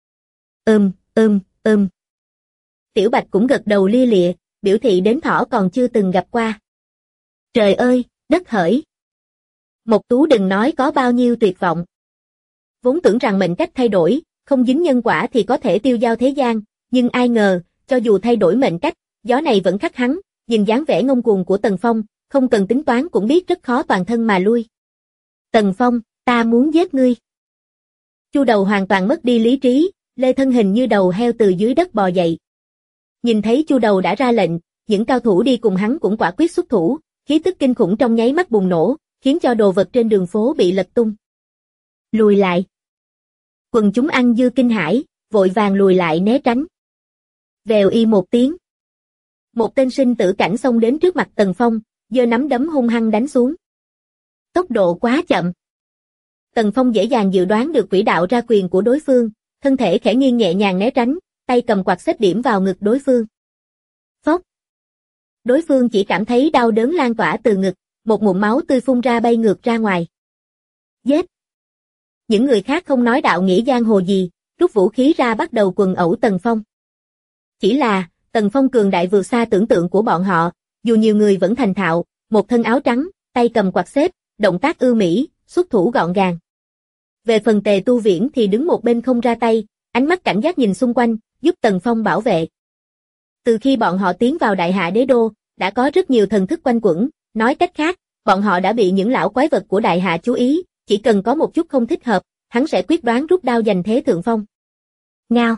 Tiểu Bạch cũng gật đầu lia lịa, biểu thị đến thỏ còn chưa từng gặp qua. Trời ơi, đất hỡi. Mộc Tú đừng nói có bao nhiêu tuyệt vọng. Vốn tưởng rằng mệnh cách thay đổi, không dính nhân quả thì có thể tiêu dao thế gian, nhưng ai ngờ, cho dù thay đổi mệnh cách, gió này vẫn khắc hắn, nhìn dáng vẻ ngông cuồng của Tần Phong, không cần tính toán cũng biết rất khó toàn thân mà lui. "Tần Phong, ta muốn giết ngươi." Chu Đầu hoàn toàn mất đi lý trí, lê thân hình như đầu heo từ dưới đất bò dậy. Nhìn thấy Chu Đầu đã ra lệnh, những cao thủ đi cùng hắn cũng quả quyết xuất thủ, khí tức kinh khủng trong nháy mắt bùng nổ, khiến cho đồ vật trên đường phố bị lật tung. Lùi lại. Quần chúng ăn dưa kinh hãi, vội vàng lùi lại né tránh. Vèo y một tiếng. Một tên sinh tử cảnh xông đến trước mặt Tần Phong, giơ nắm đấm hung hăng đánh xuống. Tốc độ quá chậm. Tần Phong dễ dàng dự đoán được quỹ đạo ra quyền của đối phương, thân thể khẽ nghiêng nhẹ nhàng né tránh, tay cầm quạt xếp điểm vào ngực đối phương. Phốc. Đối phương chỉ cảm thấy đau đớn lan tỏa từ ngực, một ngụm máu tươi phun ra bay ngược ra ngoài. Giết. Những người khác không nói đạo nghĩa giang hồ gì, rút vũ khí ra bắt đầu quần ẩu Tần Phong. Chỉ là, Tần Phong cường đại vượt xa tưởng tượng của bọn họ, dù nhiều người vẫn thành thạo, một thân áo trắng, tay cầm quạt xếp, động tác ưu mỹ, xuất thủ gọn gàng. Về phần Tề Tu Viễn thì đứng một bên không ra tay, ánh mắt cảnh giác nhìn xung quanh, giúp Tần Phong bảo vệ. Từ khi bọn họ tiến vào Đại Hạ Đế Đô, đã có rất nhiều thần thức quanh quẩn, nói cách khác, bọn họ đã bị những lão quái vật của Đại Hạ chú ý, chỉ cần có một chút không thích hợp, hắn sẽ quyết đoán rút đao giành thế thượng phong. Ngao.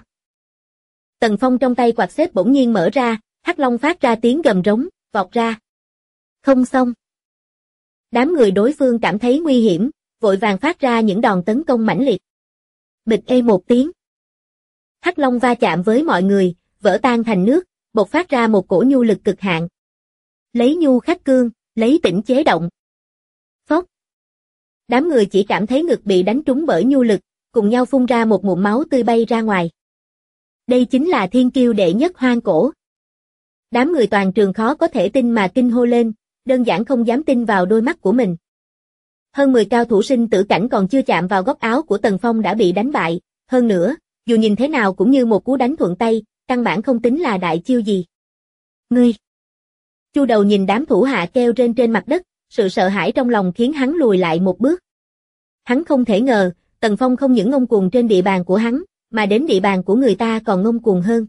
Tần Phong trong tay quạt xếp bỗng nhiên mở ra, Hắc Long phát ra tiếng gầm rống, vọt ra. Không xong. Đám người đối phương cảm thấy nguy hiểm, vội vàng phát ra những đòn tấn công mãnh liệt. Bịch ê một tiếng. Hắc Long va chạm với mọi người, vỡ tan thành nước, bộc phát ra một cổ nhu lực cực hạn. Lấy nhu khắc cương, lấy tĩnh chế động. Phốc. Đám người chỉ cảm thấy ngực bị đánh trúng bởi nhu lực, cùng nhau phun ra một ngụm máu tươi bay ra ngoài. Đây chính là thiên kiêu đệ nhất hoang cổ. Đám người toàn trường khó có thể tin mà kinh hô lên, đơn giản không dám tin vào đôi mắt của mình. Hơn 10 cao thủ sinh tử cảnh còn chưa chạm vào góc áo của Tần Phong đã bị đánh bại, hơn nữa, dù nhìn thế nào cũng như một cú đánh thuận tay, căn bản không tính là đại chiêu gì. Ngươi! Chu Đầu nhìn đám thủ hạ kêu trên mặt đất, sự sợ hãi trong lòng khiến hắn lùi lại một bước. Hắn không thể ngờ, Tần Phong không những ngông cuồng trên địa bàn của hắn, mà đến địa bàn của người ta còn ngông cuồng hơn.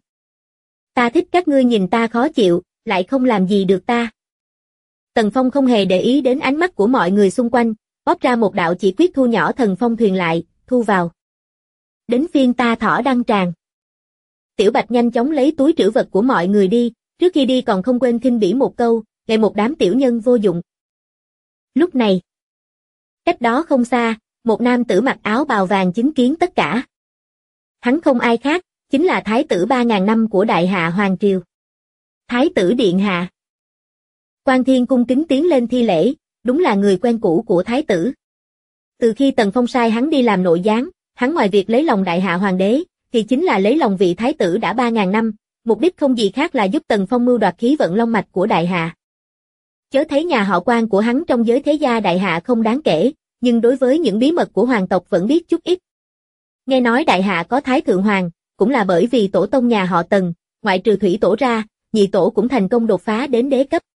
Ta thích các ngươi nhìn ta khó chịu, lại không làm gì được ta. Tần Phong không hề để ý đến ánh mắt của mọi người xung quanh, bóp ra một đạo chỉ quyết thu nhỏ thần phong thuyền lại, thu vào. Đến phiên ta thỏ đăng tràng. Tiểu Bạch nhanh chóng lấy túi trữ vật của mọi người đi, trước khi đi còn không quên khinh bỉ một câu, ngày một đám tiểu nhân vô dụng. Lúc này, cách đó không xa, một nam tử mặc áo bào vàng chứng kiến tất cả. Hắn không ai khác, chính là Thái tử 3.000 năm của Đại Hạ Hoàng Triều. Thái tử Điện Hạ. Quan Thiên cung kính tiến lên thi lễ, đúng là người quen cũ của Thái tử. Từ khi Tần Phong sai hắn đi làm nội gián, hắn ngoài việc lấy lòng Đại Hạ Hoàng đế, thì chính là lấy lòng vị Thái tử đã 3.000 năm, mục đích không gì khác là giúp Tần Phong mưu đoạt khí vận long mạch của Đại Hạ. Chớ thấy nhà họ Quan của hắn trong giới thế gia Đại Hạ không đáng kể, nhưng đối với những bí mật của hoàng tộc vẫn biết chút ít. Nghe nói Đại Hạ có Thái Thượng Hoàng, cũng là bởi vì tổ tông nhà họ Tần, ngoại trừ Thủy Tổ ra, nhị tổ cũng thành công đột phá đến đế cấp.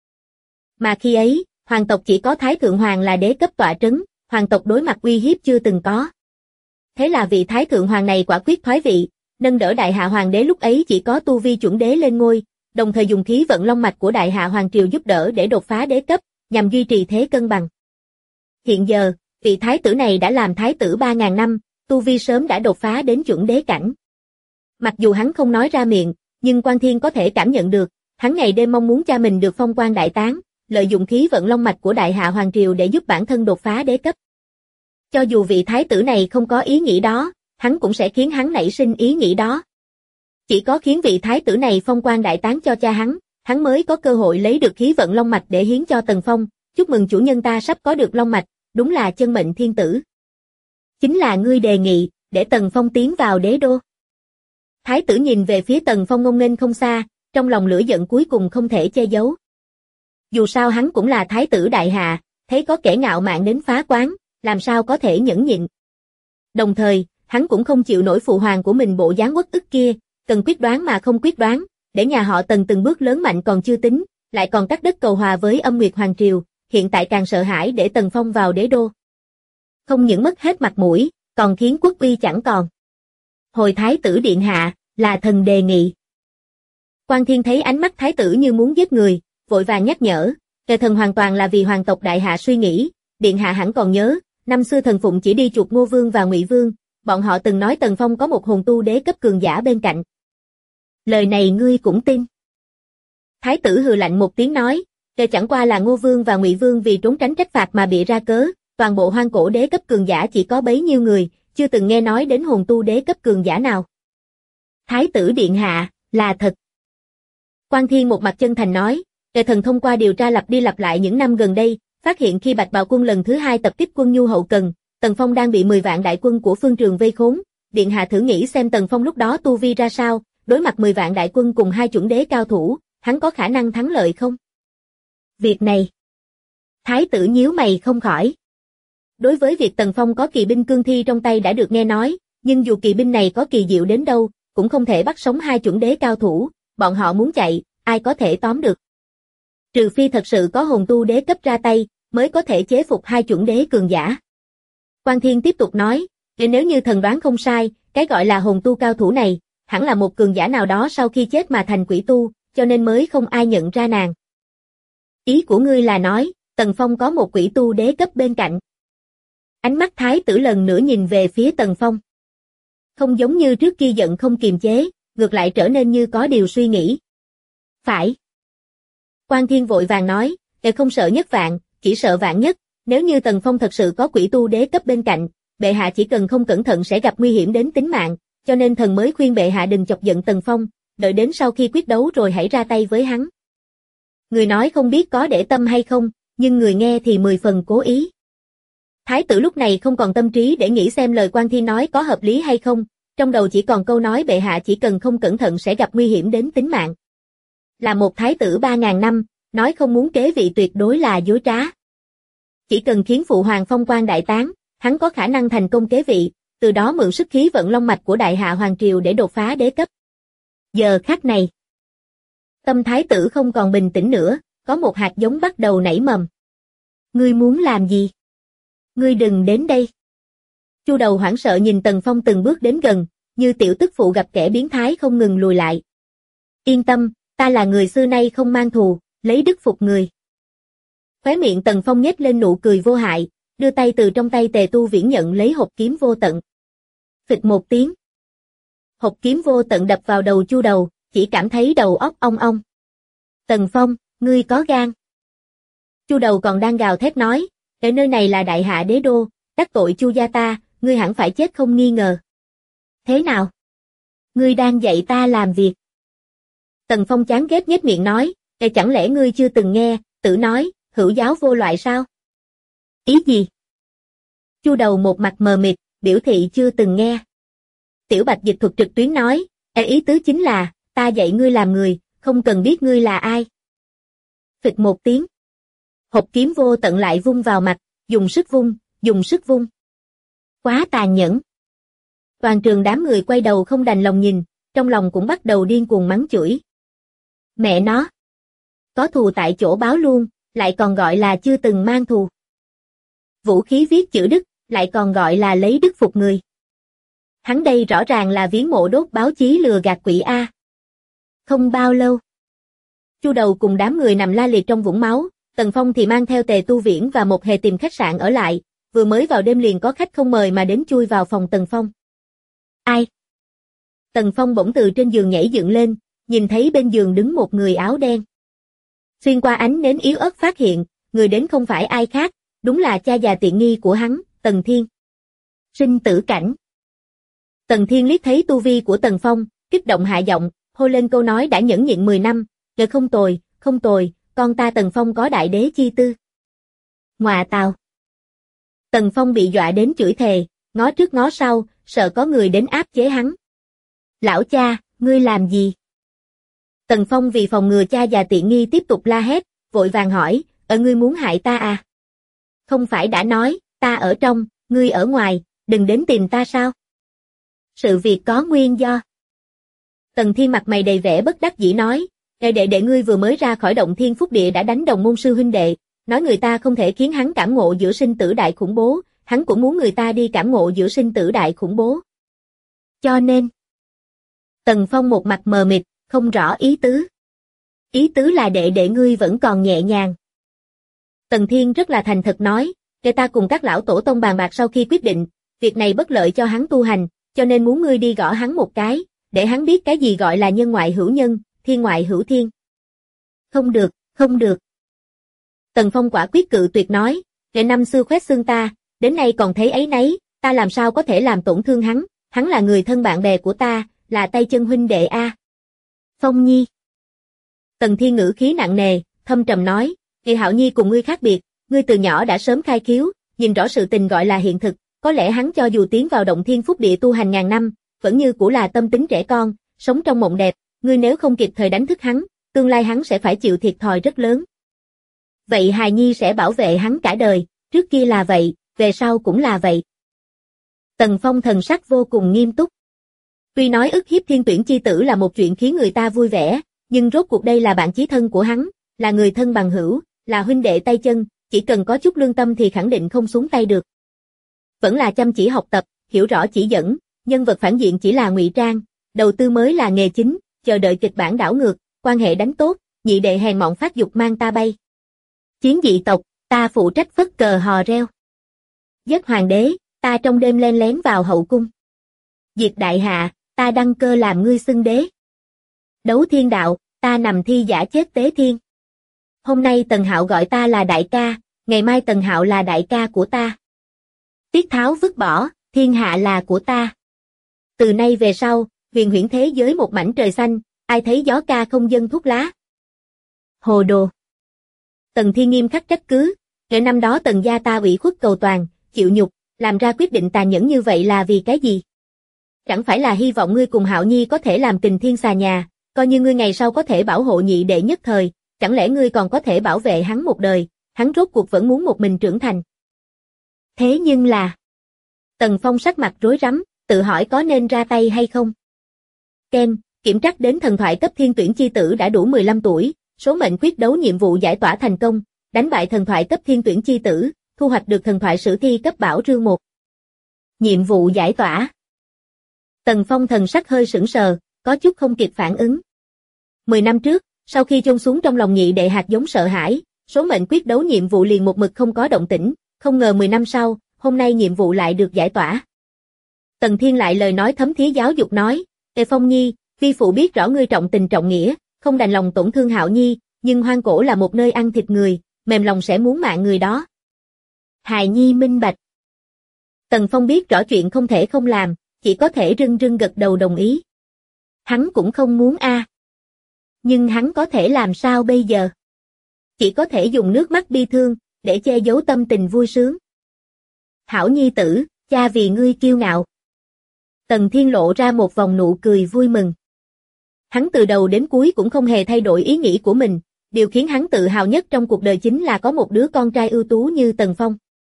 Mà khi ấy, hoàng tộc chỉ có Thái Thượng Hoàng là đế cấp tọa trấn, hoàng tộc đối mặt uy hiếp chưa từng có. Thế là vị Thái Thượng Hoàng này quả quyết thoái vị, nâng đỡ Đại Hạ Hoàng đế lúc ấy chỉ có tu vi chuẩn đế lên ngôi, đồng thời dùng khí vận long mạch của Đại Hạ Hoàng triều giúp đỡ để đột phá đế cấp, nhằm duy trì thế cân bằng. Hiện giờ, vị thái tử này đã làm thái tử 3.000 năm, tu vi sớm đã đột phá đến chuẩn đế cảnh. Mặc dù hắn không nói ra miệng, nhưng Quan Thiên có thể cảm nhận được, hắn ngày đêm mong muốn cha mình được phong quan đại tán, lợi dụng khí vận long mạch của Đại Hạ Hoàng triều để giúp bản thân đột phá đế cấp. Cho dù vị thái tử này không có ý nghĩ đó, hắn cũng sẽ khiến hắn nảy sinh ý nghĩ đó. Chỉ có khiến vị thái tử này phong quan đại tán cho cha hắn mới có cơ hội lấy được khí vận long mạch để hiến cho Tần Phong, chúc mừng chủ nhân ta sắp có được long mạch, đúng là chân mệnh thiên tử. Chính là ngươi đề nghị, để Tần Phong tiến vào đế đô. Thái tử nhìn về phía Tần Phong ngông nghênh không xa, trong lòng lửa giận cuối cùng không thể che giấu. Dù sao hắn cũng là thái tử Đại Hạ, thấy có kẻ ngạo mạn đến phá quán, làm sao có thể nhẫn nhịn. Đồng thời, hắn cũng không chịu nổi phụ hoàng của mình bộ dáng uất ức kia, cần quyết đoán mà không quyết đoán, để nhà họ Tần từng bước lớn mạnh còn chưa tính, lại còn cắt đất cầu hòa với Âm Nguyệt Hoàng triều, hiện tại càng sợ hãi để Tần Phong vào đế đô. Không những mất hết mặt mũi, còn khiến quốc uy chẳng còn. Hồi thái tử điện hạ, là thần đề nghị. Quan Thiên thấy ánh mắt thái tử như muốn giết người, vội vàng nhắc nhở, kẻ thần hoàn toàn là vì hoàng tộc Đại Hạ suy nghĩ, điện hạ hẳn còn nhớ, năm xưa thần phụng chỉ đi chuộc Ngô Vương và Ngụy Vương, bọn họ từng nói Tần Phong có một hồn tu đế cấp cường giả bên cạnh. Lời này ngươi cũng tin. Thái tử hừ lạnh một tiếng nói, kẻ chẳng qua là Ngô Vương và Ngụy Vương vì trốn tránh trách phạt mà bịa ra cớ, toàn bộ hoang cổ đế cấp cường giả chỉ có bấy nhiêu người, chưa từng nghe nói đến hồn tu đế cấp cường giả nào. Thái tử điện hạ, là thật. Quan Thiên một mặt chân thành nói, kẻ thần thông qua điều tra lặp đi lặp lại những năm gần đây, phát hiện khi Bạch Bào quân lần thứ 2 tập kích quân nhu hậu cần, Tần Phong đang bị 10 vạn đại quân của Phương Trường vây khốn, điện hạ thử nghĩ xem Tần Phong lúc đó tu vi ra sao, đối mặt 10 vạn đại quân cùng 2 chuẩn đế cao thủ, hắn có khả năng thắng lợi không? Việc này, thái tử nhíu mày không khỏi. Đối với việc Tần Phong có kỳ binh cương thi trong tay đã được nghe nói, nhưng dù kỳ binh này có kỳ diệu đến đâu, cũng không thể bắt sống 2 chuẩn đế cao thủ, bọn họ muốn chạy, ai có thể tóm được. Trừ phi thật sự có hồn tu đế cấp ra tay, mới có thể chế phục 2 chuẩn đế cường giả. Quan Thiên tiếp tục nói, nếu như thần đoán không sai, cái gọi là hồn tu cao thủ này, hẳn là một cường giả nào đó sau khi chết mà thành quỷ tu, cho nên mới không ai nhận ra nàng. Ý của ngươi là nói, Tần Phong có một quỷ tu đế cấp bên cạnh. Ánh mắt thái tử lần nữa nhìn về phía Tần Phong. Không giống như trước kia giận không kiềm chế, ngược lại trở nên như có điều suy nghĩ. Phải. Quan Thiên vội vàng nói, không sợ nhất vạn, chỉ sợ vạn nhất, nếu như Tần Phong thật sự có quỷ tu đế cấp bên cạnh, bệ hạ chỉ cần không cẩn thận sẽ gặp nguy hiểm đến tính mạng, cho nên thần mới khuyên bệ hạ đừng chọc giận Tần Phong, đợi đến sau khi quyết đấu rồi hãy ra tay với hắn. Người nói không biết có để tâm hay không, nhưng người nghe thì 10 phần cố ý. Thái tử lúc này không còn tâm trí để nghĩ xem lời Quan Thiên nói có hợp lý hay không, trong đầu chỉ còn câu nói bệ hạ chỉ cần không cẩn thận sẽ gặp nguy hiểm đến tính mạng. Là một thái tử 3.000 năm, nói không muốn kế vị tuyệt đối là dối trá. Chỉ cần khiến phụ hoàng phong quan đại tán, hắn có khả năng thành công kế vị, từ đó mượn sức khí vận long mạch của đại hạ hoàng triều để đột phá đế cấp. Giờ khắc này, tâm thái tử không còn bình tĩnh nữa, có một hạt giống bắt đầu nảy mầm. Ngươi muốn làm gì? Ngươi đừng đến đây. Chu Đầu hoảng sợ nhìn Tần Phong từng bước đến gần, như tiểu tức phụ gặp kẻ biến thái không ngừng lùi lại. Yên tâm, ta là người xưa nay không mang thù, lấy đức phục người. Khóe miệng Tần Phong nhếch lên nụ cười vô hại, đưa tay từ trong tay Tề Tu Viễn nhận lấy hộp kiếm vô tận. Phịch một tiếng. Hộp kiếm vô tận đập vào đầu Chu Đầu, chỉ cảm thấy đầu óc ong ong. Tần Phong, ngươi có gan. Chu Đầu còn đang gào thét nói, ở nơi này là đại hạ đế đô, đắc tội Chu gia ta, ngươi hẳn phải chết không nghi ngờ. Thế nào? Ngươi đang dạy ta làm việc. Tần Phong chán ghét nhếch miệng nói, chẳng lẽ ngươi chưa từng nghe, Tử nói, hữu giáo vô loại sao? Ý gì? Chu Đầu một mặt mờ mịt, biểu thị chưa từng nghe. Tiểu Bạch dịch thuật trực tuyến nói, ý tứ chính là, ta dạy ngươi làm người, không cần biết ngươi là ai. Phịch một tiếng. Hộp kiếm vô tận lại vung vào mặt, dùng sức vung, dùng sức vung. Quá tàn nhẫn. Toàn trường đám người quay đầu không đành lòng nhìn, trong lòng cũng bắt đầu điên cuồng mắng chửi. Mẹ nó. Có thù tại chỗ báo luôn, lại còn gọi là chưa từng mang thù. Vũ khí viết chữ đức, lại còn gọi là lấy đức phục người. Hắn đây rõ ràng là viếng mộ đốt báo chí lừa gạt quỷ A. Không bao lâu. Chu Đầu cùng đám người nằm la liệt trong vũng máu, Tần Phong thì mang theo Tề Tu Viễn và một hề tìm khách sạn ở lại, vừa mới vào đêm liền có khách không mời mà đến chui vào phòng Tần Phong. Ai? Tần Phong bỗng từ trên giường nhảy dựng lên, nhìn thấy bên giường đứng một người áo đen. Xuyên qua ánh nến yếu ớt phát hiện, người đến không phải ai khác, đúng là cha già tiện nghi của hắn, Tần Thiên. Sinh tử cảnh. Tần Thiên liếc thấy tu vi của Tần Phong, kích động hạ giọng, hô lên câu nói đã nhẫn nhịn 10 năm, không tồi, không tồi, con ta Tần Phong có đại đế chi tư. Ngoà tào. Tần Phong bị dọa đến chửi thề, ngó trước ngó sau, sợ có người đến áp chế hắn. Lão cha, ngươi làm gì? Tần Phong vì phòng ngừa cha già tiện nghi tiếp tục la hét, vội vàng hỏi, ngươi muốn hại ta à? Không phải đã nói, ta ở trong, ngươi ở ngoài, đừng đến tìm ta sao? Sự việc có nguyên do. Tần Thiên mặt mày đầy vẻ bất đắc dĩ nói, đệ ngươi vừa mới ra khỏi động thiên phúc địa đã đánh đồng môn sư huynh đệ, nói người ta không thể khiến hắn cảm ngộ giữa sinh tử đại khủng bố, hắn cũng muốn người ta đi cảm ngộ giữa sinh tử đại khủng bố. Cho nên, Tần Phong một mặt mờ mịt, không rõ ý tứ. Ý tứ là đệ ngươi vẫn còn nhẹ nhàng. Tần Thiên rất là thành thật nói, người ta cùng các lão tổ tông bàn bạc sau khi quyết định, việc này bất lợi cho hắn tu hành, cho nên muốn ngươi đi gõ hắn một cái, để hắn biết cái gì gọi là nhân ngoại hữu nhân, thiên ngoại hữu thiên. Không được, không được. Tần Phong quả quyết cự tuyệt nói, ngày năm xưa khoét xương ta, đến nay còn thấy áy náy, ta làm sao có thể làm tổn thương hắn là người thân bạn bè của ta, là tay chân huynh đệ a. Phong Nhi. Tần Thiên ngữ khí nặng nề, thâm trầm nói, Ngày Hạo Nhi cùng ngươi khác biệt, ngươi từ nhỏ đã sớm khai khiếu, nhìn rõ sự tình gọi là hiện thực, có lẽ hắn cho dù tiến vào động thiên phúc địa tu hành ngàn năm, vẫn như cũ là tâm tính trẻ con, sống trong mộng đẹp, ngươi nếu không kịp thời đánh thức hắn, tương lai hắn sẽ phải chịu thiệt thòi rất lớn. Vậy hài nhi sẽ bảo vệ hắn cả đời, trước kia là vậy, về sau cũng là vậy. Tần Phong thần sắc vô cùng nghiêm túc. Tuy nói ức hiếp thiên tuyển chi tử là một chuyện khiến người ta vui vẻ, nhưng rốt cuộc đây là bạn chí thân của hắn, là người thân bằng hữu, là huynh đệ tay chân, chỉ cần có chút lương tâm thì khẳng định không xuống tay được. Vẫn là chăm chỉ học tập, hiểu rõ chỉ dẫn, nhân vật phản diện chỉ là ngụy trang, đầu tư mới là nghề chính, chờ đợi kịch bản đảo ngược, quan hệ đánh tốt, nhị đệ hèn mọn phát dục mang ta bay. Chiến dị tộc, ta phụ trách phất cờ hò reo. Giết hoàng đế, ta trong đêm len lén vào hậu cung. Diệt đại hạ, ta đăng cơ làm ngươi xưng đế. Đấu thiên đạo, ta nằm thi giả chết tế thiên. Hôm nay Tần Hạo gọi ta là đại ca, ngày mai Tần Hạo là đại ca của ta. Tiết Tháo vứt bỏ, thiên hạ là của ta. Từ nay về sau, huyền huyễn thế giới một mảnh trời xanh, ai thấy gió ca không dâng thuốc lá. Hồ đồ. Tần Thiên nghiêm khắc trách cứ, kể năm đó Tần gia ta ủy khuất cầu toàn, chịu nhục, làm ra quyết định tàn nhẫn như vậy là vì cái gì? Chẳng phải là hy vọng ngươi cùng Hạo Nhi có thể làm kình thiên xà nhà, coi như ngươi ngày sau có thể bảo hộ nhị đệ nhất thời, chẳng lẽ ngươi còn có thể bảo vệ hắn một đời, hắn rốt cuộc vẫn muốn một mình trưởng thành. Thế nhưng là... Tần Phong sắc mặt rối rắm, tự hỏi có nên ra tay hay không. Ken, kiểm trắc đến thần thoại cấp thiên tuyển chi tử đã đủ 15 tuổi, số mệnh quyết đấu nhiệm vụ giải tỏa thành công, đánh bại thần thoại cấp thiên tuyển chi tử, thu hoạch được thần thoại sử thi cấp bảo rương 1. Nhiệm vụ giải tỏa. Tần Phong thần sắc hơi sững sờ, có chút không kịp phản ứng. 10 năm trước, sau khi chôn xuống trong lòng nhị đệ hạt giống sợ hãi, số mệnh quyết đấu nhiệm vụ liền một mực không có động tĩnh, không ngờ 10 năm sau, hôm nay nhiệm vụ lại được giải tỏa. Tần Thiên lại lời nói thấm thía giáo dục nói, Tề Phong Nhi, vi phụ biết rõ ngươi trọng tình trọng nghĩa, không đành lòng tổn thương Hạo Nhi, nhưng hoang cổ là một nơi ăn thịt người, mềm lòng sẽ muốn mạng người đó. Hài Nhi minh bạch. Tần Phong biết rõ chuyện không thể không làm, chỉ có thể rưng rưng gật đầu đồng ý. Hắn cũng không muốn a. Nhưng hắn có thể làm sao bây giờ? Chỉ có thể dùng nước mắt bi thương, để che giấu tâm tình vui sướng. Hảo Nhi tử, cha vì ngươi kiêu ngạo. Tần Thiên lộ ra một vòng nụ cười vui mừng. Hắn từ đầu đến cuối cũng không hề thay đổi ý nghĩ của mình, điều khiến hắn tự hào nhất trong cuộc đời chính là có một đứa con trai ưu tú như Tần Phong.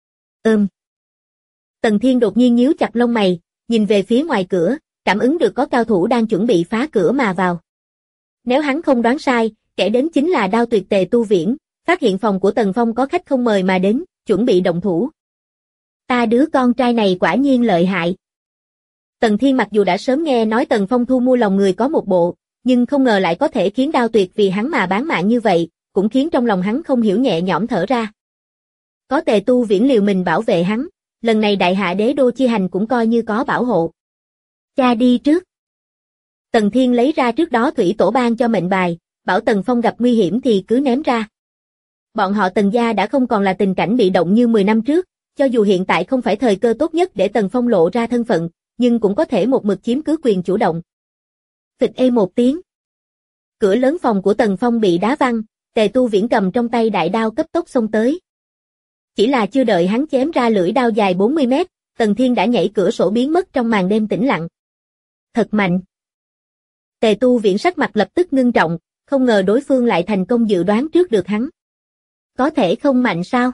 Tần Thiên đột nhiên nhíu chặt lông mày, nhìn về phía ngoài cửa, cảm ứng được có cao thủ đang chuẩn bị phá cửa mà vào. Nếu hắn không đoán sai, kẻ đến chính là Đao Tuyệt Tề Tu Viễn, phát hiện phòng của Tần Phong có khách không mời mà đến, chuẩn bị động thủ. Ta đứa con trai này quả nhiên lợi hại. Tần Thiên mặc dù đã sớm nghe nói Tần Phong thu mua lòng người có một bộ, nhưng không ngờ lại có thể khiến Đao Tuyệt vì hắn mà bán mạng như vậy, cũng khiến trong lòng hắn không hiểu nhẹ nhõm thở ra. Có Tề Tu Viễn liều mình bảo vệ hắn, lần này đại hạ đế đô chi hành cũng coi như có bảo hộ. Cha đi trước. Tần Thiên lấy ra trước đó Thủy Tổ ban cho mệnh bài, bảo Tần Phong gặp nguy hiểm thì cứ ném ra. Bọn họ Tần gia đã không còn là tình cảnh bị động như 10 năm trước, cho dù hiện tại không phải thời cơ tốt nhất để Tần Phong lộ ra thân phận, nhưng cũng có thể một mực chiếm cứ quyền chủ động. Phịch ê một tiếng. Cửa lớn phòng của Tần Phong bị đá văng, Tề Tu Viễn cầm trong tay đại đao cấp tốc xông tới. Chỉ là chưa đợi hắn chém ra lưỡi đao dài 40 mét, Tần Thiên đã nhảy cửa sổ biến mất trong màn đêm tĩnh lặng. Thật mạnh. Tề Tu Viễn sắc mặt lập tức ngưng trọng, không ngờ đối phương lại thành công dự đoán trước được hắn. Có thể không mạnh sao?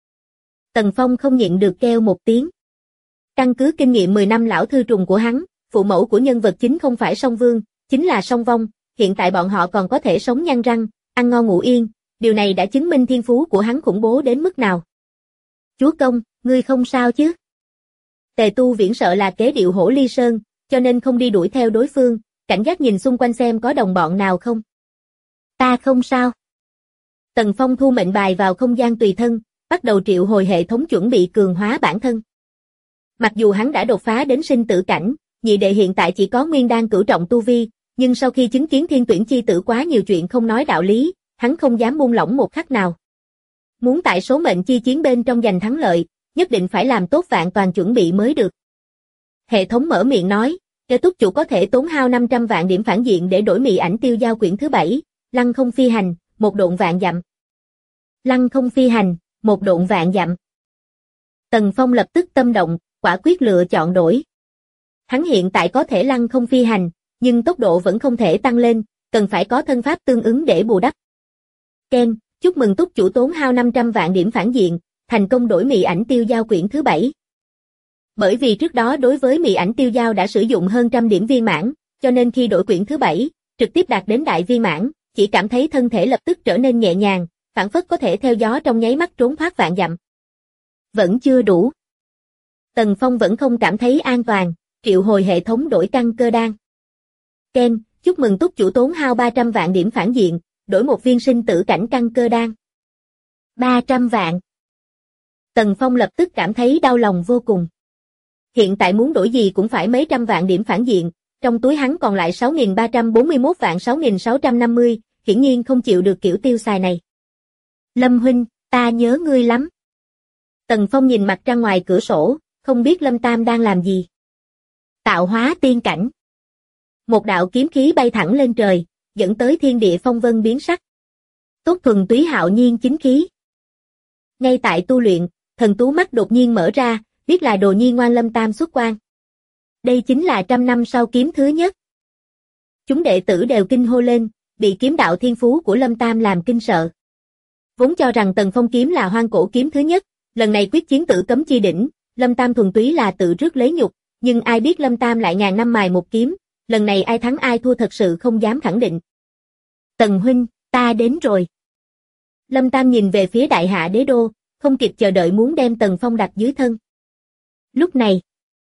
Tần Phong không nhịn được kêu một tiếng. Căn cứ kinh nghiệm 10 năm lão thư trùng của hắn, phụ mẫu của nhân vật chính không phải song vương, chính là song vong, hiện tại bọn họ còn có thể sống nhăn răng, ăn ngon ngủ yên, điều này đã chứng minh thiên phú của hắn khủng bố đến mức nào. Chúa công, ngươi không sao chứ? Tề Tu Viễn sợ là kế điệu hổ ly sơn, cho nên không đi đuổi theo đối phương, cảnh giác nhìn xung quanh xem có đồng bọn nào không. Ta không sao. Tần Phong thu mệnh bài vào không gian tùy thân, bắt đầu triệu hồi hệ thống chuẩn bị cường hóa bản thân. Mặc dù hắn đã đột phá đến sinh tử cảnh, nhị đệ hiện tại chỉ có nguyên đan cửu trọng tu vi, nhưng sau khi chứng kiến thiên tuyển chi tử quá nhiều chuyện không nói đạo lý, hắn không dám buông lỏng một khắc nào. Muốn tại số mệnh chi chiến bên trong giành thắng lợi, nhất định phải làm tốt vạn toàn chuẩn bị mới được. Hệ thống mở miệng nói, kẻ túc chủ có thể tốn hao 500 vạn điểm phản diện để đổi mị ảnh tiêu giao quyển thứ 7, lăng không phi hành, một độn vạn dặm. Lăng không phi hành, một độn vạn dặm. Tần Phong lập tức tâm động, quả quyết lựa chọn đổi. Hắn hiện tại có thể lăng không phi hành, nhưng tốc độ vẫn không thể tăng lên, cần phải có thân pháp tương ứng để bù đắp. Ken, chúc mừng túc chủ tốn hao 500 vạn điểm phản diện, thành công đổi mị ảnh tiêu giao quyển thứ 7. Bởi vì trước đó đối với mị ảnh tiêu giao đã sử dụng hơn trăm điểm viên mãn, cho nên khi đổi quyển thứ 7, trực tiếp đạt đến đại viên mãn, chỉ cảm thấy thân thể lập tức trở nên nhẹ nhàng, phảng phất có thể theo gió trong nháy mắt trốn thoát vạn dặm. Vẫn chưa đủ. Tần Phong vẫn không cảm thấy an toàn, triệu hồi hệ thống đổi căn cơ đan. Ken, chúc mừng túc chủ tốn hao 300 vạn điểm phản diện, đổi một viên sinh tử cảnh căn cơ đan. 300 vạn. Tần Phong lập tức cảm thấy đau lòng vô cùng. Hiện tại muốn đổi gì cũng phải mấy trăm vạn điểm phản diện, trong túi hắn còn lại 6.341 vạn 6.650, hiển nhiên không chịu được kiểu tiêu xài này. Lâm huynh, ta nhớ ngươi lắm. Tần Phong nhìn mặt ra ngoài cửa sổ, không biết Lâm Tam đang làm gì. Tạo hóa tiên cảnh. Một đạo kiếm khí bay thẳng lên trời, dẫn tới thiên địa phong vân biến sắc. Tốt thuần túy hạo nhiên chính khí. Ngay tại tu luyện, thần tú mắt đột nhiên mở ra, biết là Đồ Nhi Ngoan Lâm Tam xuất quan. Đây chính là 100 năm sau kiếm thứ nhất. Chúng đệ tử đều kinh hô lên, bị kiếm đạo thiên phú của Lâm Tam làm kinh sợ. Vốn cho rằng Tần Phong kiếm là hoang cổ kiếm thứ nhất, lần này quyết chiến tử cấm chi đỉnh, Lâm Tam thuần túy là tự rước lấy nhục, nhưng ai biết Lâm Tam lại ngàn năm mài một kiếm, lần này ai thắng ai thua thật sự không dám khẳng định. Tần huynh, ta đến rồi. Lâm Tam nhìn về phía Đại Hạ Đế Đô, không kịp chờ đợi muốn đem Tần Phong đặt dưới thân. Lúc này,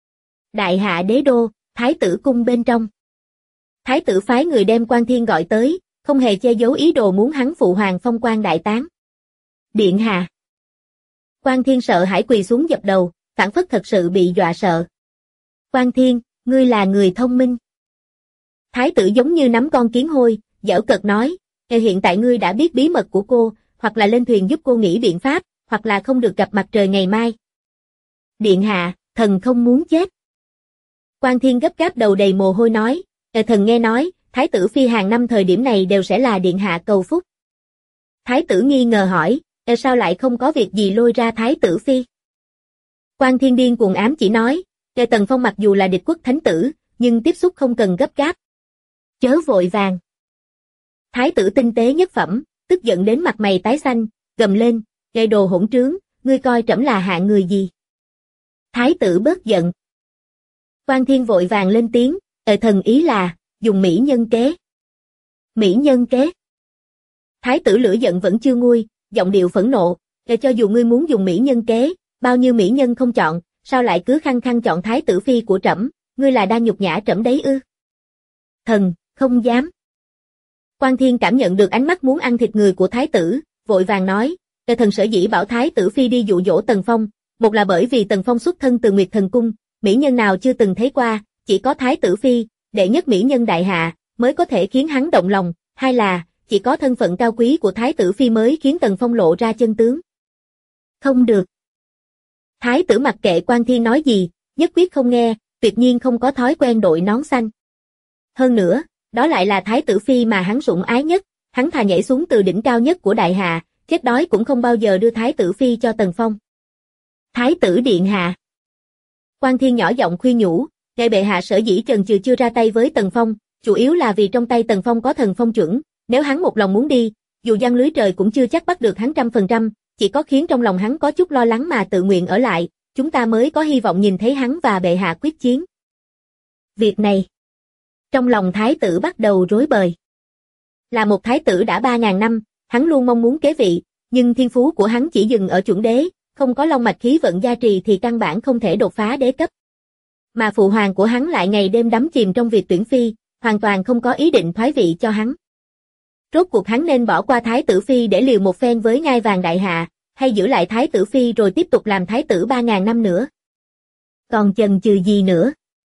Đại Hạ Đế Đô, Thái tử cung bên trong. Thái tử phái người đem Quan Thiên gọi tới, không hề che giấu ý đồ muốn hắn phụ hoàng phong quan đại tán. Điện hạ. Quan Thiên sợ hãi quỳ xuống dập đầu, phảng phất thật sự bị dọa sợ. Quan Thiên, ngươi là người thông minh. Thái tử giống như nắm con kiến hôi, giễu cợt nói, hiện tại ngươi đã biết bí mật của cô, hoặc là lên thuyền giúp cô nghĩ biện pháp, hoặc là không được gặp mặt trời ngày mai. Điện hạ, thần không muốn chết. Quan Thiên gấp gáp đầu đầy mồ hôi nói, thần nghe nói, Thái tử phi hàng năm thời điểm này đều sẽ là điện hạ cầu phúc. Thái tử nghi ngờ hỏi, sao lại không có việc gì lôi ra Thái tử phi? Quan Thiên điên cuồng ám chỉ nói, Tần Phong mặc dù là địch quốc thánh tử, nhưng tiếp xúc không cần gấp gáp. Chớ vội vàng. Thái tử tinh tế nhất phẩm, tức giận đến mặt mày tái xanh, gầm lên, gây đồ hỗn trướng, ngươi coi trẫm là hạng người gì? Thái tử bớt giận. Quan Thiên vội vàng lên tiếng, thần ý là, dùng mỹ nhân kế. Mỹ nhân kế. Thái tử lửa giận vẫn chưa nguôi, giọng điệu phẫn nộ, cho dù ngươi muốn dùng mỹ nhân kế, bao nhiêu mỹ nhân không chọn, sao lại cứ khăng khăng chọn Thái tử phi của trẫm, ngươi là đang nhục nhã trẫm đấy ư? Thần, không dám. Quan Thiên cảm nhận được ánh mắt muốn ăn thịt người của Thái tử, vội vàng nói, thần sở dĩ bảo Thái tử phi đi dụ dỗ Tần Phong, một là bởi vì Tần Phong xuất thân từ Nguyệt Thần Cung, mỹ nhân nào chưa từng thấy qua, chỉ có Thái tử phi, đệ nhất mỹ nhân đại hạ, mới có thể khiến hắn động lòng, hai là, chỉ có thân phận cao quý của Thái tử phi mới khiến Tần Phong lộ ra chân tướng. Không được. Thái tử mặc kệ Quan Thiên nói gì, nhất quyết không nghe, tuyệt nhiên không có thói quen đội nón xanh. Hơn nữa, đó lại là Thái tử phi mà hắn sủng ái nhất, hắn thà nhảy xuống từ đỉnh cao nhất của đại hạ, chết đói cũng không bao giờ đưa Thái tử phi cho Tần Phong. Thái tử điện hạ. Quan Thiên nhỏ giọng khuyên nhủ, ngài bệ hạ sở dĩ chần chừ chưa ra tay với Tần Phong, chủ yếu là vì trong tay Tần Phong có thần phong chuẩn, nếu hắn một lòng muốn đi, dù giăng lưới trời cũng chưa chắc bắt được hắn 100%, chỉ có khiến trong lòng hắn có chút lo lắng mà tự nguyện ở lại, chúng ta mới có hy vọng nhìn thấy hắn và bệ hạ quyết chiến. Việc này, trong lòng thái tử bắt đầu rối bời. Là một thái tử đã 3.000 năm, hắn luôn mong muốn kế vị, nhưng thiên phú của hắn chỉ dừng ở chuẩn đế, không có long mạch khí vận gia trì thì căn bản không thể đột phá đế cấp. Mà phụ hoàng của hắn lại ngày đêm đắm chìm trong việc tuyển phi, hoàn toàn không có ý định thoái vị cho hắn. Rốt cuộc hắn nên bỏ qua thái tử phi để liều một phen với ngai vàng đại hạ, hay giữ lại thái tử phi rồi tiếp tục làm thái tử 3.000 năm nữa? Còn chần chừ gì nữa?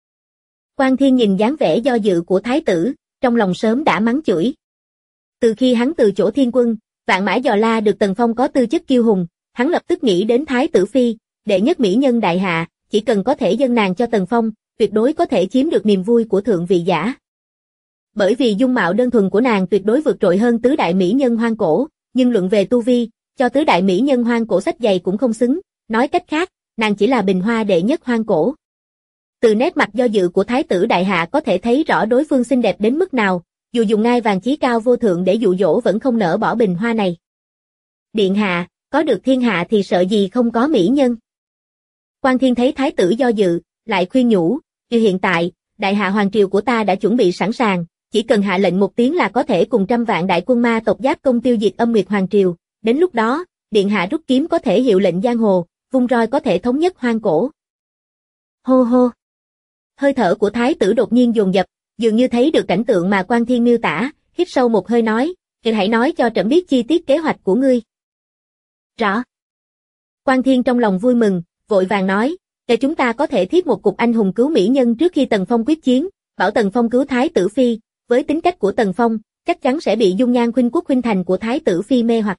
Quan Thiên nhìn dáng vẻ do dự của thái tử, trong lòng sớm đã mắng chửi. Từ khi hắn từ chỗ Thiên Quân, Vạn Mã Giò La được Tần Phong có tư chất kiêu hùng, hắn lập tức nghĩ đến thái tử phi, đệ nhất mỹ nhân đại hạ, chỉ cần có thể dâng nàng cho Tần Phong, tuyệt đối có thể chiếm được niềm vui của thượng vị giả. Bởi vì dung mạo đơn thuần của nàng tuyệt đối vượt trội hơn tứ đại mỹ nhân hoang cổ, nhưng luận về tu vi, cho tứ đại mỹ nhân hoang cổ sách dày cũng không xứng, nói cách khác, nàng chỉ là bình hoa đệ nhất hoang cổ. Từ nét mặt do dự của thái tử đại hạ có thể thấy rõ đối phương xinh đẹp đến mức nào, dù dùng ngai vàng chí cao vô thượng để dụ dỗ vẫn không nỡ bỏ bình hoa này. Điện hạ, có được thiên hạ thì sợ gì không có mỹ nhân. Quan Thiên thấy thái tử do dự, lại khuyên nhủ, hiện tại, đại hạ hoàng triều của ta đã chuẩn bị sẵn sàng, chỉ cần hạ lệnh một tiếng là có thể cùng 100 vạn đại quân ma tộc giáp công tiêu diệt Âm Nguyệt hoàng triều, đến lúc đó, điện hạ rút kiếm có thể hiệu lệnh giang hồ, vung roi có thể thống nhất hoang cổ. Hô hô. Hơi thở của thái tử đột nhiên dồn dập, dường như thấy được cảnh tượng mà Quan Thiên miêu tả, hít sâu một hơi nói, hãy nói cho trẫm biết chi tiết kế hoạch của ngươi. Rõ. Quan Thiên trong lòng vui mừng, vội vàng nói, chúng ta có thể thiết một cục anh hùng cứu mỹ nhân trước khi Tần Phong quyết chiến, bảo Tần Phong cứu Thái tử Phi, với tính cách của Tần Phong, chắc chắn sẽ bị dung nhan khuynh quốc khuynh thành của Thái tử Phi mê hoặc.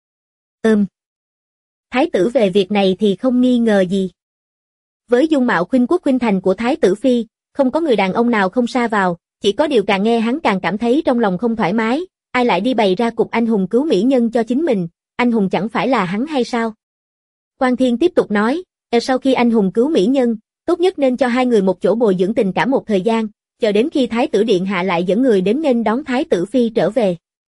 Thái tử về việc này thì không nghi ngờ gì. Với dung mạo khuynh quốc khuynh thành của Thái tử Phi, không có người đàn ông nào không sa vào, chỉ có điều càng nghe hắn càng cảm thấy trong lòng không thoải mái, ai lại đi bày ra cục anh hùng cứu mỹ nhân cho chính mình, anh hùng chẳng phải là hắn hay sao? Quan Thiên tiếp tục nói, sau khi anh hùng cứu mỹ nhân, tốt nhất nên cho hai người một chỗ bồi dưỡng tình cảm một thời gian, chờ đến khi Thái tử Điện Hạ lại dẫn người đến nghênh đón Thái tử Phi trở về.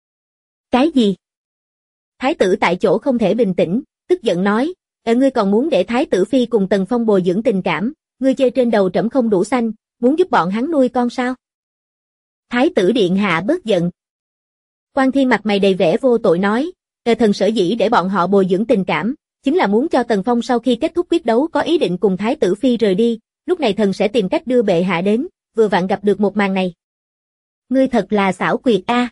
Cái gì? Thái tử tại chỗ không thể bình tĩnh, tức giận nói, ngươi còn muốn để Thái tử Phi cùng Tần Phong bồi dưỡng tình cảm, ngươi chơi trên đầu trẫm không đủ xanh, muốn giúp bọn hắn nuôi con sao? Thái tử Điện Hạ bớt giận. Quan Thiên mặt mày đầy vẻ vô tội nói, thần sở dĩ để bọn họ bồi dưỡng tình cảm, chính là muốn cho Tần Phong sau khi kết thúc quyết đấu có ý định cùng Thái tử Phi rời đi, lúc này thần sẽ tìm cách đưa bệ hạ đến, vừa vặn gặp được một màn này. Ngươi thật là xảo quyệt a.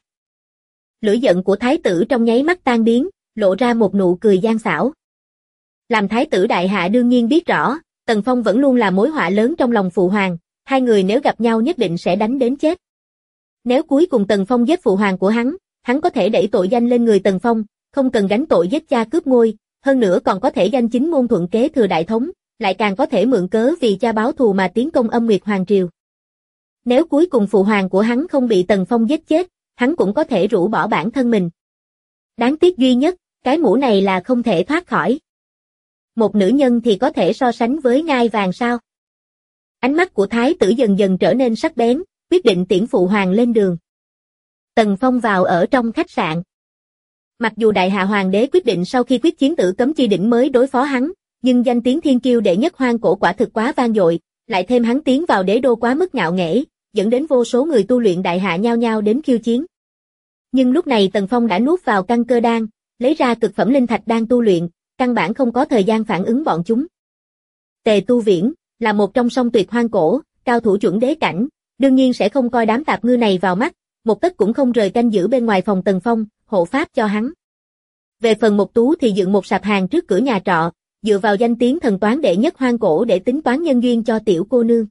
Lửa giận của Thái tử trong nháy mắt tan biến, lộ ra một nụ cười gian xảo. Làm Thái tử đại hạ đương nhiên biết rõ, Tần Phong vẫn luôn là mối họa lớn trong lòng phụ hoàng, hai người nếu gặp nhau nhất định sẽ đánh đến chết. Nếu cuối cùng Tần Phong giết phụ hoàng của hắn có thể đẩy tội danh lên người Tần Phong, không cần gánh tội giết cha cướp ngôi, hơn nữa còn có thể danh chính ngôn thuận kế thừa đại thống, lại càng có thể mượn cớ vì cha báo thù mà tiến công Âm Nguyệt Hoàng Triều. Nếu cuối cùng phụ hoàng của hắn không bị Tần Phong giết chết, hắn cũng có thể rũ bỏ bản thân mình. Đáng tiếc duy nhất, cái mũ này là không thể thoát khỏi. Một nữ nhân thì có thể so sánh với ngai vàng sao? Ánh mắt của Thái tử dần dần trở nên sắc bén, quyết định tiễn phụ hoàng lên đường. Tần Phong vào ở trong khách sạn. Mặc dù đại hạ hoàng đế quyết định sau khi quyết chiến Tử Cấm Chi Đỉnh mới đối phó hắn, nhưng danh tiếng thiên kiêu đệ nhất hoang cổ quả thực quá vang dội, lại thêm hắn tiến vào đế đô quá mức ngạo nghễ, dẫn đến vô số người tu luyện đại hạ nhao nhao đến khiêu chiến. Nhưng lúc này Tần Phong đã nuốt vào căn cơ đan, lấy ra cực phẩm linh thạch đang tu luyện, căn bản không có thời gian phản ứng bọn chúng. Tề Tu Viễn là một trong song tuyệt hoang cổ, cao thủ chuẩn đế cảnh, đương nhiên sẽ không coi đám tạp ngư này vào mắt, một tấc cũng không rời canh giữ bên ngoài phòng Tần Phong, hộ pháp cho hắn. Về phần Mộc Tú thì dựng một sạp hàng trước cửa nhà trọ, dựa vào danh tiếng thần toán đệ nhất hoang cổ để tính toán nhân duyên cho tiểu cô nương.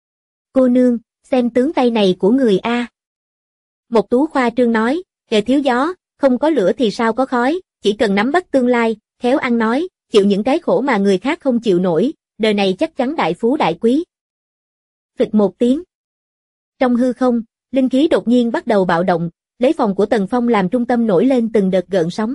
Cô nương, xem tướng tay này của người A. Mộc Tú khoa trương nói, kẻ thiếu gió, không có lửa thì sao có khói, chỉ cần nắm bắt tương lai, khéo ăn nói, chịu những cái khổ mà người khác không chịu nổi, đời này chắc chắn đại phú đại quý. Phịch một tiếng. Trong hư không, linh khí đột nhiên bắt đầu bạo động, lấy phòng của Tần Phong làm trung tâm nổi lên từng đợt gợn sóng.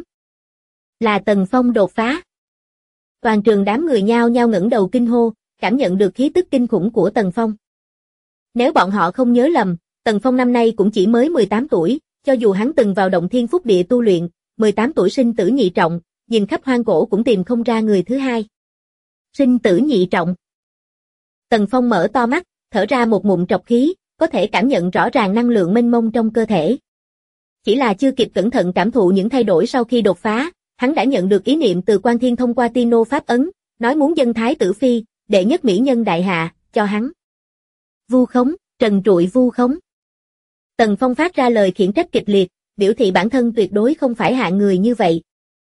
Là Tần Phong đột phá. Toàn trường đám người nhao nhao ngẩng đầu kinh hô, cảm nhận được khí tức kinh khủng của Tần Phong. Nếu bọn họ không nhớ lầm, Tần Phong năm nay cũng chỉ mới 18 tuổi, cho dù hắn từng vào động thiên phúc địa tu luyện, 18 tuổi sinh tử nhị trọng, nhìn khắp hoang cổ cũng tìm không ra người thứ hai. Sinh tử nhị trọng. Tần Phong mở to mắt, thở ra một ngụm trọc khí, có thể cảm nhận rõ ràng năng lượng mênh mông trong cơ thể. Chỉ là chưa kịp cẩn thận cảm thụ những thay đổi sau khi đột phá, hắn đã nhận được ý niệm từ Quan Thiên thông qua Tino Pháp Ấn, nói muốn dâng Thái tử Phi, đệ nhất mỹ nhân đại hạ, cho hắn. Vu khống, trần trụi vu khống. Tần Phong phát ra lời khiển trách kịch liệt, biểu thị bản thân tuyệt đối không phải hạng người như vậy.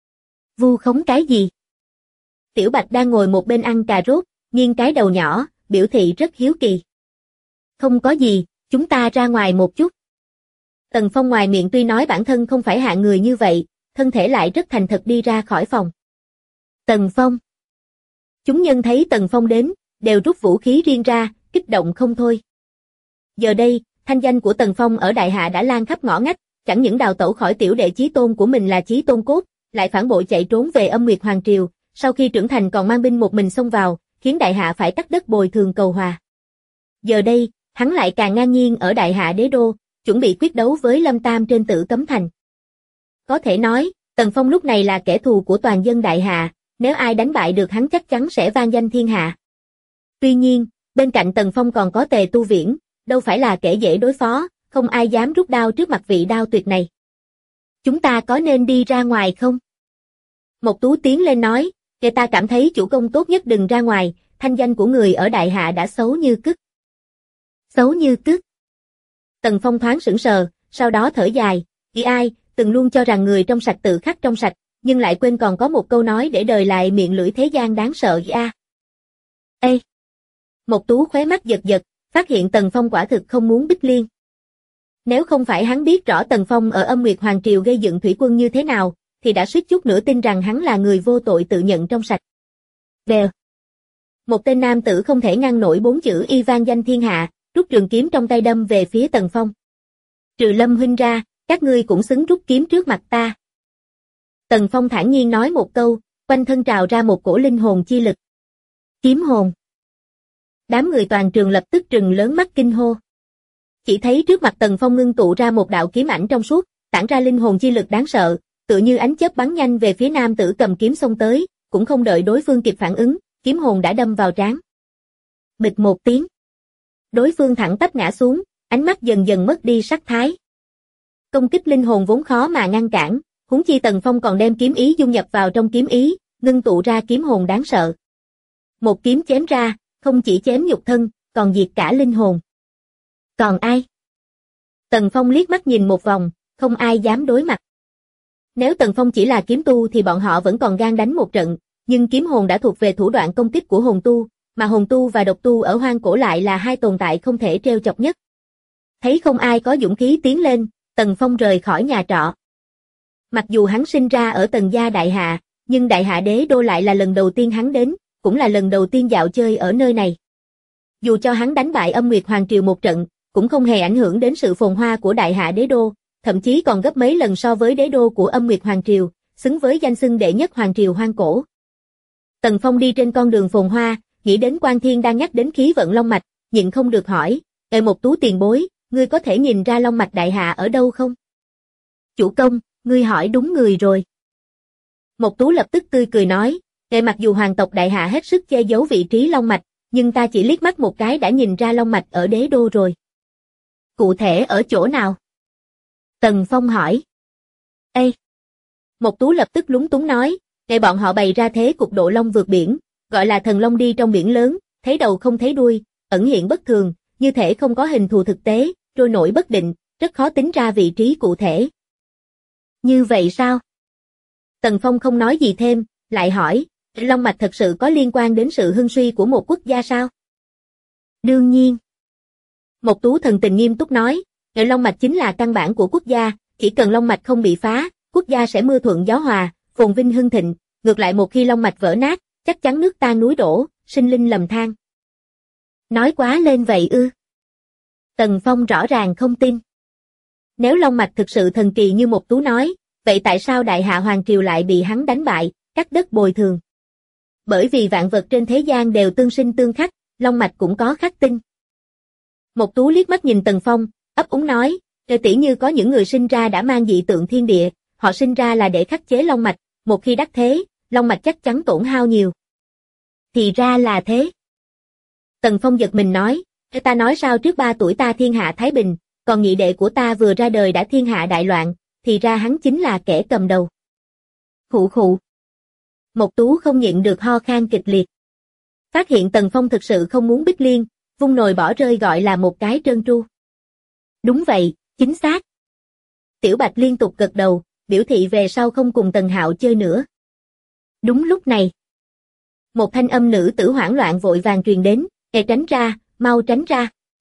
Vu khống cái gì? Tiểu Bạch đang ngồi một bên ăn cà rốt, nghiêng cái đầu nhỏ, biểu thị rất hiếu kỳ. Không có gì, chúng ta ra ngoài một chút. Tần Phong ngoài miệng tuy nói bản thân không phải hạng người như vậy, thân thể lại rất thành thật đi ra khỏi phòng. Tần Phong. Chúng nhân thấy Tần Phong đến, đều rút vũ khí riêng ra, kích động không thôi. Giờ đây, thanh danh của Tần Phong ở Đại Hạ đã lan khắp ngõ ngách, chẳng những đào tẩu khỏi tiểu đệ chí tôn của mình là Chí Tôn Cốt, lại phản bội chạy trốn về Âm Nguyệt Hoàng Triều, sau khi trưởng thành còn mang binh một mình xông vào, khiến Đại Hạ phải cắt đất bồi thường cầu hòa. Giờ đây, hắn lại càng ngang nhiên ở Đại Hạ đế đô, chuẩn bị quyết đấu với Lâm Tam trên Tử Cấm Thành. Có thể nói, Tần Phong lúc này là kẻ thù của toàn dân Đại Hạ, nếu ai đánh bại được hắn chắc chắn sẽ vang danh thiên hạ. Tuy nhiên, bên cạnh Tần Phong còn có Tề Tu Viễn, đâu phải là kẻ dễ đối phó, không ai dám rút đao trước mặt vị đao tuyệt này. Chúng ta có nên đi ra ngoài không? Mộc Tú tiến lên nói, kẻ ta cảm thấy chủ công tốt nhất đừng ra ngoài, thanh danh của người ở Đại Hạ đã xấu như cứt. Xấu như cứt. Tần Phong thoáng sững sờ, sau đó thở dài, "Vì ai, từng luôn cho rằng người trong sạch tự khắc trong sạch, nhưng lại quên còn có một câu nói để đời lại miệng lưỡi thế gian đáng sợ gì a." Ê! Mộc Tú khóe mắt giật giật, phát hiện Tần Phong quả thực không muốn Bích Liên. Nếu không phải hắn biết rõ Tần Phong ở Âm Nguyệt Hoàng Triều gây dựng thủy quân như thế nào, thì đã suýt chút nữa tin rằng hắn là người vô tội tự nhận trong sạch. Vèo. Một tên nam tử không thể ngăn nổi 4 chữ y vang danh thiên hạ, rút trường kiếm trong tay đâm về phía Tần Phong. "Trừ Lâm huynh ra, các ngươi cũng xứng rút kiếm trước mặt ta." Tần Phong thản nhiên nói một câu, quanh thân trào ra một cổ linh hồn chi lực. Kiếm hồn. Đám người toàn trường lập tức trừng lớn mắt kinh hô. Chỉ thấy trước mặt Tần Phong ngưng tụ ra một đạo kiếm ảnh trong suốt, tản ra linh hồn chi lực đáng sợ, tựa như ánh chớp bắn nhanh về phía nam tử cầm kiếm xông tới, cũng không đợi đối phương kịp phản ứng, kiếm hồn đã đâm vào trán. Bịch một tiếng. Đối phương thẳng tắp ngã xuống, ánh mắt dần dần mất đi sắc thái. Công kích linh hồn vốn khó mà ngăn cản, huống chi Tần Phong còn đem kiếm ý dung nhập vào trong kiếm ý, ngưng tụ ra kiếm hồn đáng sợ. Một kiếm chém ra, không chỉ chém nhục thân, còn diệt cả linh hồn. Còn ai? Tần Phong liếc mắt nhìn một vòng, không ai dám đối mặt. Nếu Tần Phong chỉ là kiếm tu thì bọn họ vẫn còn gan đánh một trận, nhưng kiếm hồn đã thuộc về thủ đoạn công kích của hồn tu, mà hồn tu và độc tu ở hoang cổ lại là hai tồn tại không thể trêu chọc nhất. Thấy không ai có dũng khí tiến lên, Tần Phong rời khỏi nhà trọ. Mặc dù hắn sinh ra ở Tần gia đại hạ, nhưng đại hạ đế đô lại là lần đầu tiên hắn đến, cũng là lần đầu tiên dạo chơi ở nơi này. Dù cho hắn đánh bại Âm Nguyệt Hoàng Triều một trận, cũng không hề ảnh hưởng đến sự phồn hoa của đại hạ đế đô, thậm chí còn gấp mấy lần so với đế đô của Âm Nguyệt Hoàng Triều, xứng với danh xưng đệ nhất Hoàng Triều hoang cổ. Tần Phong đi trên con đường phồn hoa, nghĩ đến Quan Thiên đang nhắc đến khí vận long mạch, nhịn không được hỏi, Mộc Tú tiền bối, ngươi có thể nhìn ra long mạch đại hạ ở đâu không? Chủ công, ngươi hỏi đúng người rồi. Mộc Tú lập tức tươi cười nói, mặc dù hoàng tộc đại hạ hết sức che giấu vị trí long mạch, nhưng ta chỉ liếc mắt một cái đã nhìn ra long mạch ở đế đô rồi. Cụ thể ở chỗ nào? Tần Phong hỏi. Ê! Mộc Tú lập tức lúng túng nói, bọn họ bày ra thế cục độ long vượt biển, gọi là thần long đi trong biển lớn, thấy đầu không thấy đuôi, ẩn hiện bất thường, như thể không có hình thù thực tế, trôi nổi bất định, rất khó tính ra vị trí cụ thể. Như vậy sao? Tần Phong không nói gì thêm, lại hỏi, long mạch thật sự có liên quan đến sự hưng suy của một quốc gia sao? Đương nhiên. Mộc Tú thần tình nghiêm túc nói, long mạch chính là căn bản của quốc gia, chỉ cần long mạch không bị phá, quốc gia sẽ mưa thuận gió hòa, phồn vinh hưng thịnh, ngược lại một khi long mạch vỡ nát, chắc chắn nước tan núi đổ, sinh linh lầm than. Nói quá lên vậy ư? Tần Phong rõ ràng không tin. Nếu long mạch thực sự thần kỳ như Mộc Tú nói, vậy tại sao đại hạ hoàng triều lại bị hắn đánh bại, cắt đất bồi thường? Bởi vì vạn vật trên thế gian đều tương sinh tương khắc, long mạch cũng có khắc tinh. Mộc Tú liếc mắt nhìn Tần Phong, ấp úng nói, tỉ như có những người sinh ra đã mang dị tượng thiên địa, họ sinh ra là để khắc chế long mạch, một khi đắc thế, long mạch chắc chắn tổn hao nhiều. Thì ra là thế. Tần Phong giật mình nói, ta nói sao trước 3 tuổi ta thiên hạ thái bình, còn nhị đệ của ta vừa ra đời đã thiên hạ đại loạn, thì ra hắn chính là kẻ cầm đầu. Khụ khụ. Mộc Tú không nhịn được ho khan kịch liệt. Phát hiện Tần Phong thực sự không muốn Bích Liên, vung nồi bỏ rơi gọi là một cái trơn tru. Đúng vậy, chính xác. Tiểu Bạch liên tục gật đầu, biểu thị về sau không cùng Tần Hạo chơi nữa. Đúng lúc này, một thanh âm nữ tử hoảng loạn vội vàng truyền đến, tránh ra, mau tránh ra.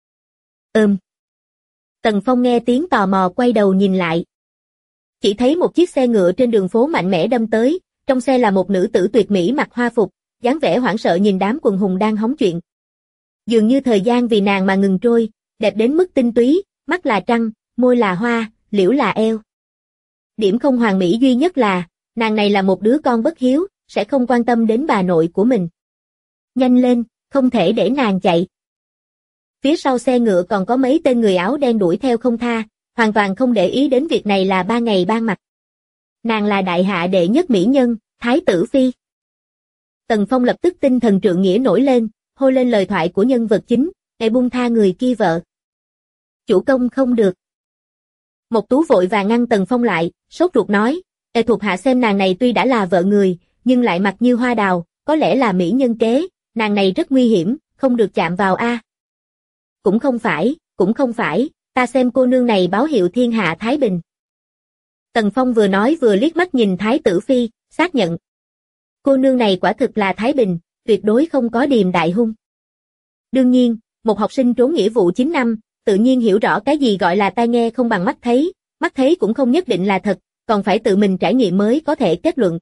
Tần Phong nghe tiếng tò mò quay đầu nhìn lại. Chỉ thấy một chiếc xe ngựa trên đường phố mạnh mẽ đâm tới, trong xe là một nữ tử tuyệt mỹ mặc hoa phục, dáng vẻ hoảng sợ nhìn đám quần hùng đang hóng chuyện. Dường như thời gian vì nàng mà ngừng trôi, đẹp đến mức tinh túy, mắt là trăng, môi là hoa, liễu là eo. Điểm không hoàn mỹ duy nhất là, nàng này là một đứa con bất hiếu, sẽ không quan tâm đến bà nội của mình. Nhanh lên, không thể để nàng chạy. Phía sau xe ngựa còn có mấy tên người áo đen đuổi theo không tha, hoàn toàn không để ý đến việc này là 3 ngày 3 mặt. Nàng là đại hạ đệ nhất mỹ nhân, Thái tử Phi. Tần Phong lập tức tinh thần trượng nghĩa nổi lên, hô lên lời thoại của nhân vật chính, buông tha người kia vợ. Chủ công không được. Mộc Tú vội vàng ngăn Tần Phong lại, sốt ruột nói, thuộc hạ xem nàng này tuy đã là vợ người, nhưng lại mặt như hoa đào, có lẽ là mỹ nhân kế, nàng này rất nguy hiểm, không được chạm vào a. Cũng không phải, ta xem cô nương này báo hiệu thiên hạ thái bình. Tần Phong vừa nói vừa liếc mắt nhìn Thái tử Phi, xác nhận. Cô nương này quả thực là thái bình, tuyệt đối không có điềm đại hung. Đương nhiên, một học sinh trốn nghĩa vụ 9 năm, tự nhiên hiểu rõ cái gì gọi là tai nghe không bằng mắt thấy cũng không nhất định là thật, còn phải tự mình trải nghiệm mới có thể kết luận.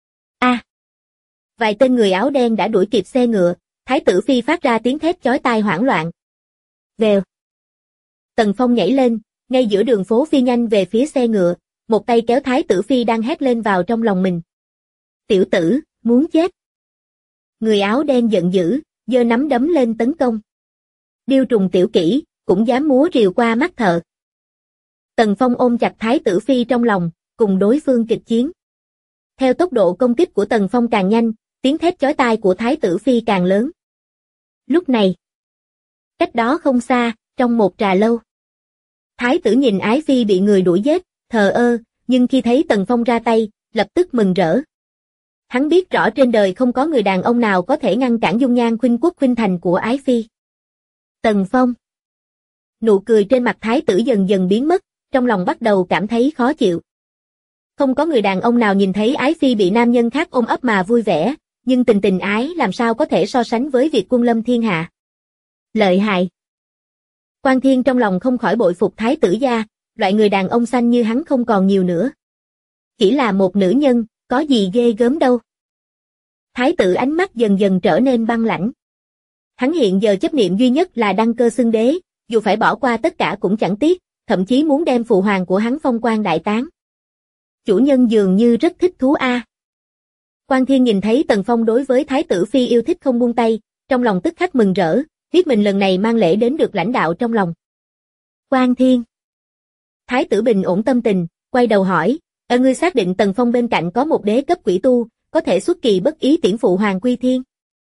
Vài tên người áo đen đã đuổi kịp xe ngựa, Thái tử Phi phát ra tiếng thét chói tai hoảng loạn. Vèo. Tần Phong nhảy lên, ngay giữa đường phố phi nhanh về phía xe ngựa, một tay kéo Thái tử Phi đang hét lên vào trong lòng mình. Tiểu tử, muốn chết. Người áo đen giận dữ, giơ nắm đấm lên tấn công. Điêu trùng tiểu kỹ, cũng dám múa rìu qua mắt thợ. Tần Phong ôm chặt Thái tử Phi trong lòng, cùng đối phương kịch chiến. Theo tốc độ công kích của Tần Phong càng nhanh, tiếng thét chói tai của Thái tử Phi càng lớn. Lúc này, cách đó không xa, trong một trà lâu. Thái tử nhìn ái phi bị người đuổi giết, thờ ơ, nhưng khi thấy Tần Phong ra tay, lập tức mừng rỡ. Hắn biết rõ trên đời không có người đàn ông nào có thể ngăn cản dung nhan khuynh quốc khuynh thành của ái phi. Tần Phong. Nụ cười trên mặt thái tử dần dần biến mất, trong lòng bắt đầu cảm thấy khó chịu. Không có người đàn ông nào nhìn thấy ái phi bị nam nhân khác ôm ấp mà vui vẻ, nhưng tình ái làm sao có thể so sánh với việc quân lâm thiên hạ. Lợi hại. Quan Thiên trong lòng không khỏi bội phục thái tử gia, loại người đàn ông xanh như hắn không còn nhiều nữa. Chỉ là một nữ nhân, có gì ghê gớm đâu. Thái tử ánh mắt dần dần trở nên băng lãnh. Hắn hiện giờ chấp niệm duy nhất là đăng cơ xưng đế, dù phải bỏ qua tất cả cũng chẳng tiếc, thậm chí muốn đem phụ hoàng của hắn phong quan đại táng. Chủ nhân dường như rất thích thú a. Quan Thiên nhìn thấy Tần Phong đối với Thái tử Phi yêu thích không buông tay, trong lòng tức khắc mừng rỡ, biết mình lần này mang lễ đến được lãnh đạo trong lòng. Quan Thiên. Thái tử bình ổn tâm tình, quay đầu hỏi, ngươi xác định Tần Phong bên cạnh có một đế cấp quỷ tu, có thể xuất kỳ bất ý tiễn phụ hoàng quy thiên?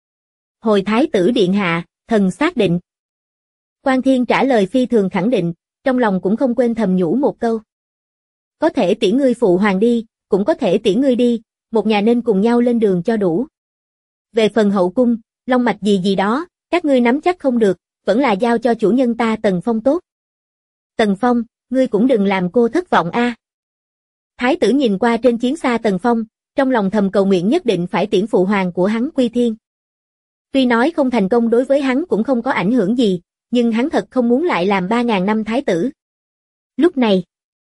Hồi Thái tử điện hạ, thần xác định. Quan Thiên trả lời phi thường khẳng định, trong lòng cũng không quên thầm nhủ một câu. Có thể tiễn ngươi phụ hoàng đi, cũng có thể tiễn ngươi đi, một nhà nên cùng nhau lên đường cho đủ. Về phần hậu cung, long mạch gì đó, các ngươi nắm chắc không được, vẫn là giao cho chủ nhân ta Tần Phong tốt. Tần Phong, ngươi cũng đừng làm cô thất vọng a. Thái tử nhìn qua trên chiến xa Tần Phong, trong lòng thầm cầu nguyện nhất định phải tiễn phụ hoàng của hắn quy thiên. Tuy nói không thành công đối với hắn cũng không có ảnh hưởng gì, nhưng hắn thật không muốn lại làm 3.000 năm thái tử. Lúc này,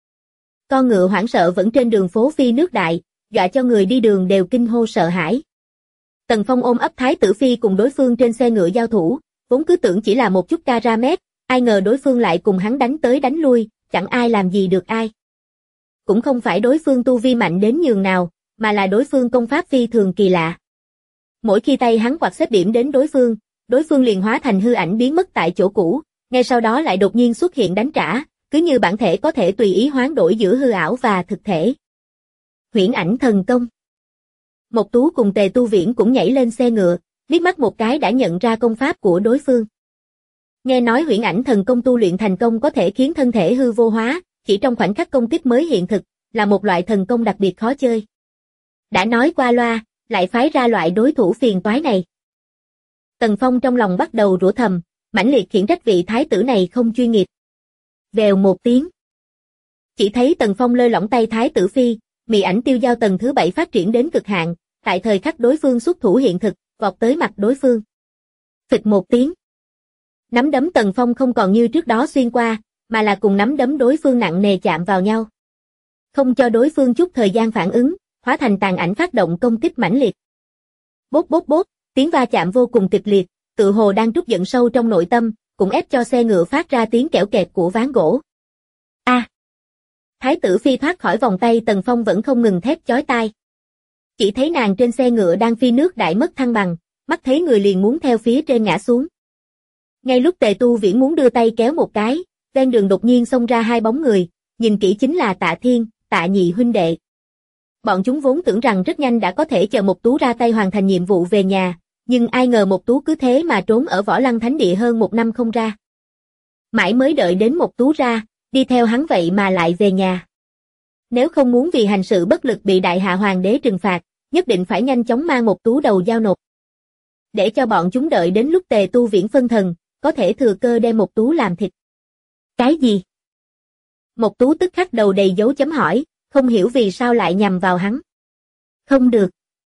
con ngựa hoảng sợ vẫn trên đường phố phi nước đại, dọa cho người đi đường đều kinh hô sợ hãi. Tần Phong ôm ấp Thái tử Phi cùng đối phương trên xe ngựa giao thủ, vốn cứ tưởng chỉ là một chút karamet, ai ngờ đối phương lại cùng hắn đánh tới đánh lui, chẳng ai làm gì được ai. Cũng không phải đối phương tu vi mạnh đến nhường nào, mà là đối phương công pháp phi thường kỳ lạ. Mỗi khi tay hắn quạt xếp điểm đến đối phương liền hóa thành hư ảnh biến mất tại chỗ cũ, ngay sau đó lại đột nhiên xuất hiện đánh trả, cứ như bản thể có thể tùy ý hoán đổi giữa hư ảo và thực thể. Huyễn ảnh thần công. Mộc Tú cùng Tề Tu Viễn cũng nhảy lên xe ngựa, liếc mắt một cái đã nhận ra công pháp của đối phương. Nghe nói huyễn ảnh thần công tu luyện thành công có thể khiến thân thể hư vô hóa, chỉ trong khoảnh khắc công kích mới hiện thực, là một loại thần công đặc biệt khó chơi. Đã nói qua loa, lại phái ra loại đối thủ phiền toái này. Tần Phong trong lòng bắt đầu rủa thầm, mãnh liệt khiển trách vị thái tử này không chuyên nghiệp. Vèo một tiếng. Chỉ thấy Tần Phong lơi lỏng tay Thái tử Phi, mị ảnh tiêu giao tầng thứ 7 phát triển đến cực hạn, tại thời khắc đối phương xuất thủ hiện thực, vọt tới mặt đối phương. Phịch một tiếng. Nắm đấm Tần Phong không còn như trước đó xuyên qua, mà là cùng nắm đấm đối phương nặng nề chạm vào nhau. Không cho đối phương chút thời gian phản ứng, hóa thành tàn ảnh phát động công kích mãnh liệt. Bốp bốp bốp, tiếng va chạm vô cùng kịch liệt, tự hồ đang trút giận sâu trong nội tâm, cũng ép cho xe ngựa phát ra tiếng kẽo kẹt của ván gỗ. A! Thái tử Phi thoát khỏi vòng tay Tần Phong vẫn không ngừng thét chói tai. Chỉ thấy nàng trên xe ngựa đang phi nước đại mất thăng bằng, mắt thấy người liền muốn theo phía trên ngã xuống. Ngay lúc Tề Tu Viễn muốn đưa tay kéo một cái, ven đường đột nhiên xông ra hai bóng người, nhìn kỹ chính là Tạ Thiên, Tạ nhị huynh đệ. Bọn chúng vốn tưởng rằng rất nhanh đã có thể chờ Mộc Tú ra tay hoàn thành nhiệm vụ về nhà, nhưng ai ngờ Mộc Tú cứ thế mà trốn ở Võ Lăng Thánh Địa hơn 1 năm không ra. Mãi mới đợi đến Mộc Tú ra, đi theo hắn vậy mà lại về nhà. Nếu không muốn vì hành sự bất lực bị Đại Hạ Hoàng đế trừng phạt, nhất định phải nhanh chóng mang Mộc Tú đầu giao nộp. Để cho bọn chúng đợi đến lúc Tề Tu Viễn phân thần, có thể thừa cơ đem Mộc Tú làm thịt. Cái gì? Mộc Tú tức khắc đầu đầy dấu chấm hỏi, không hiểu vì sao lại nhằm vào hắn. Không được.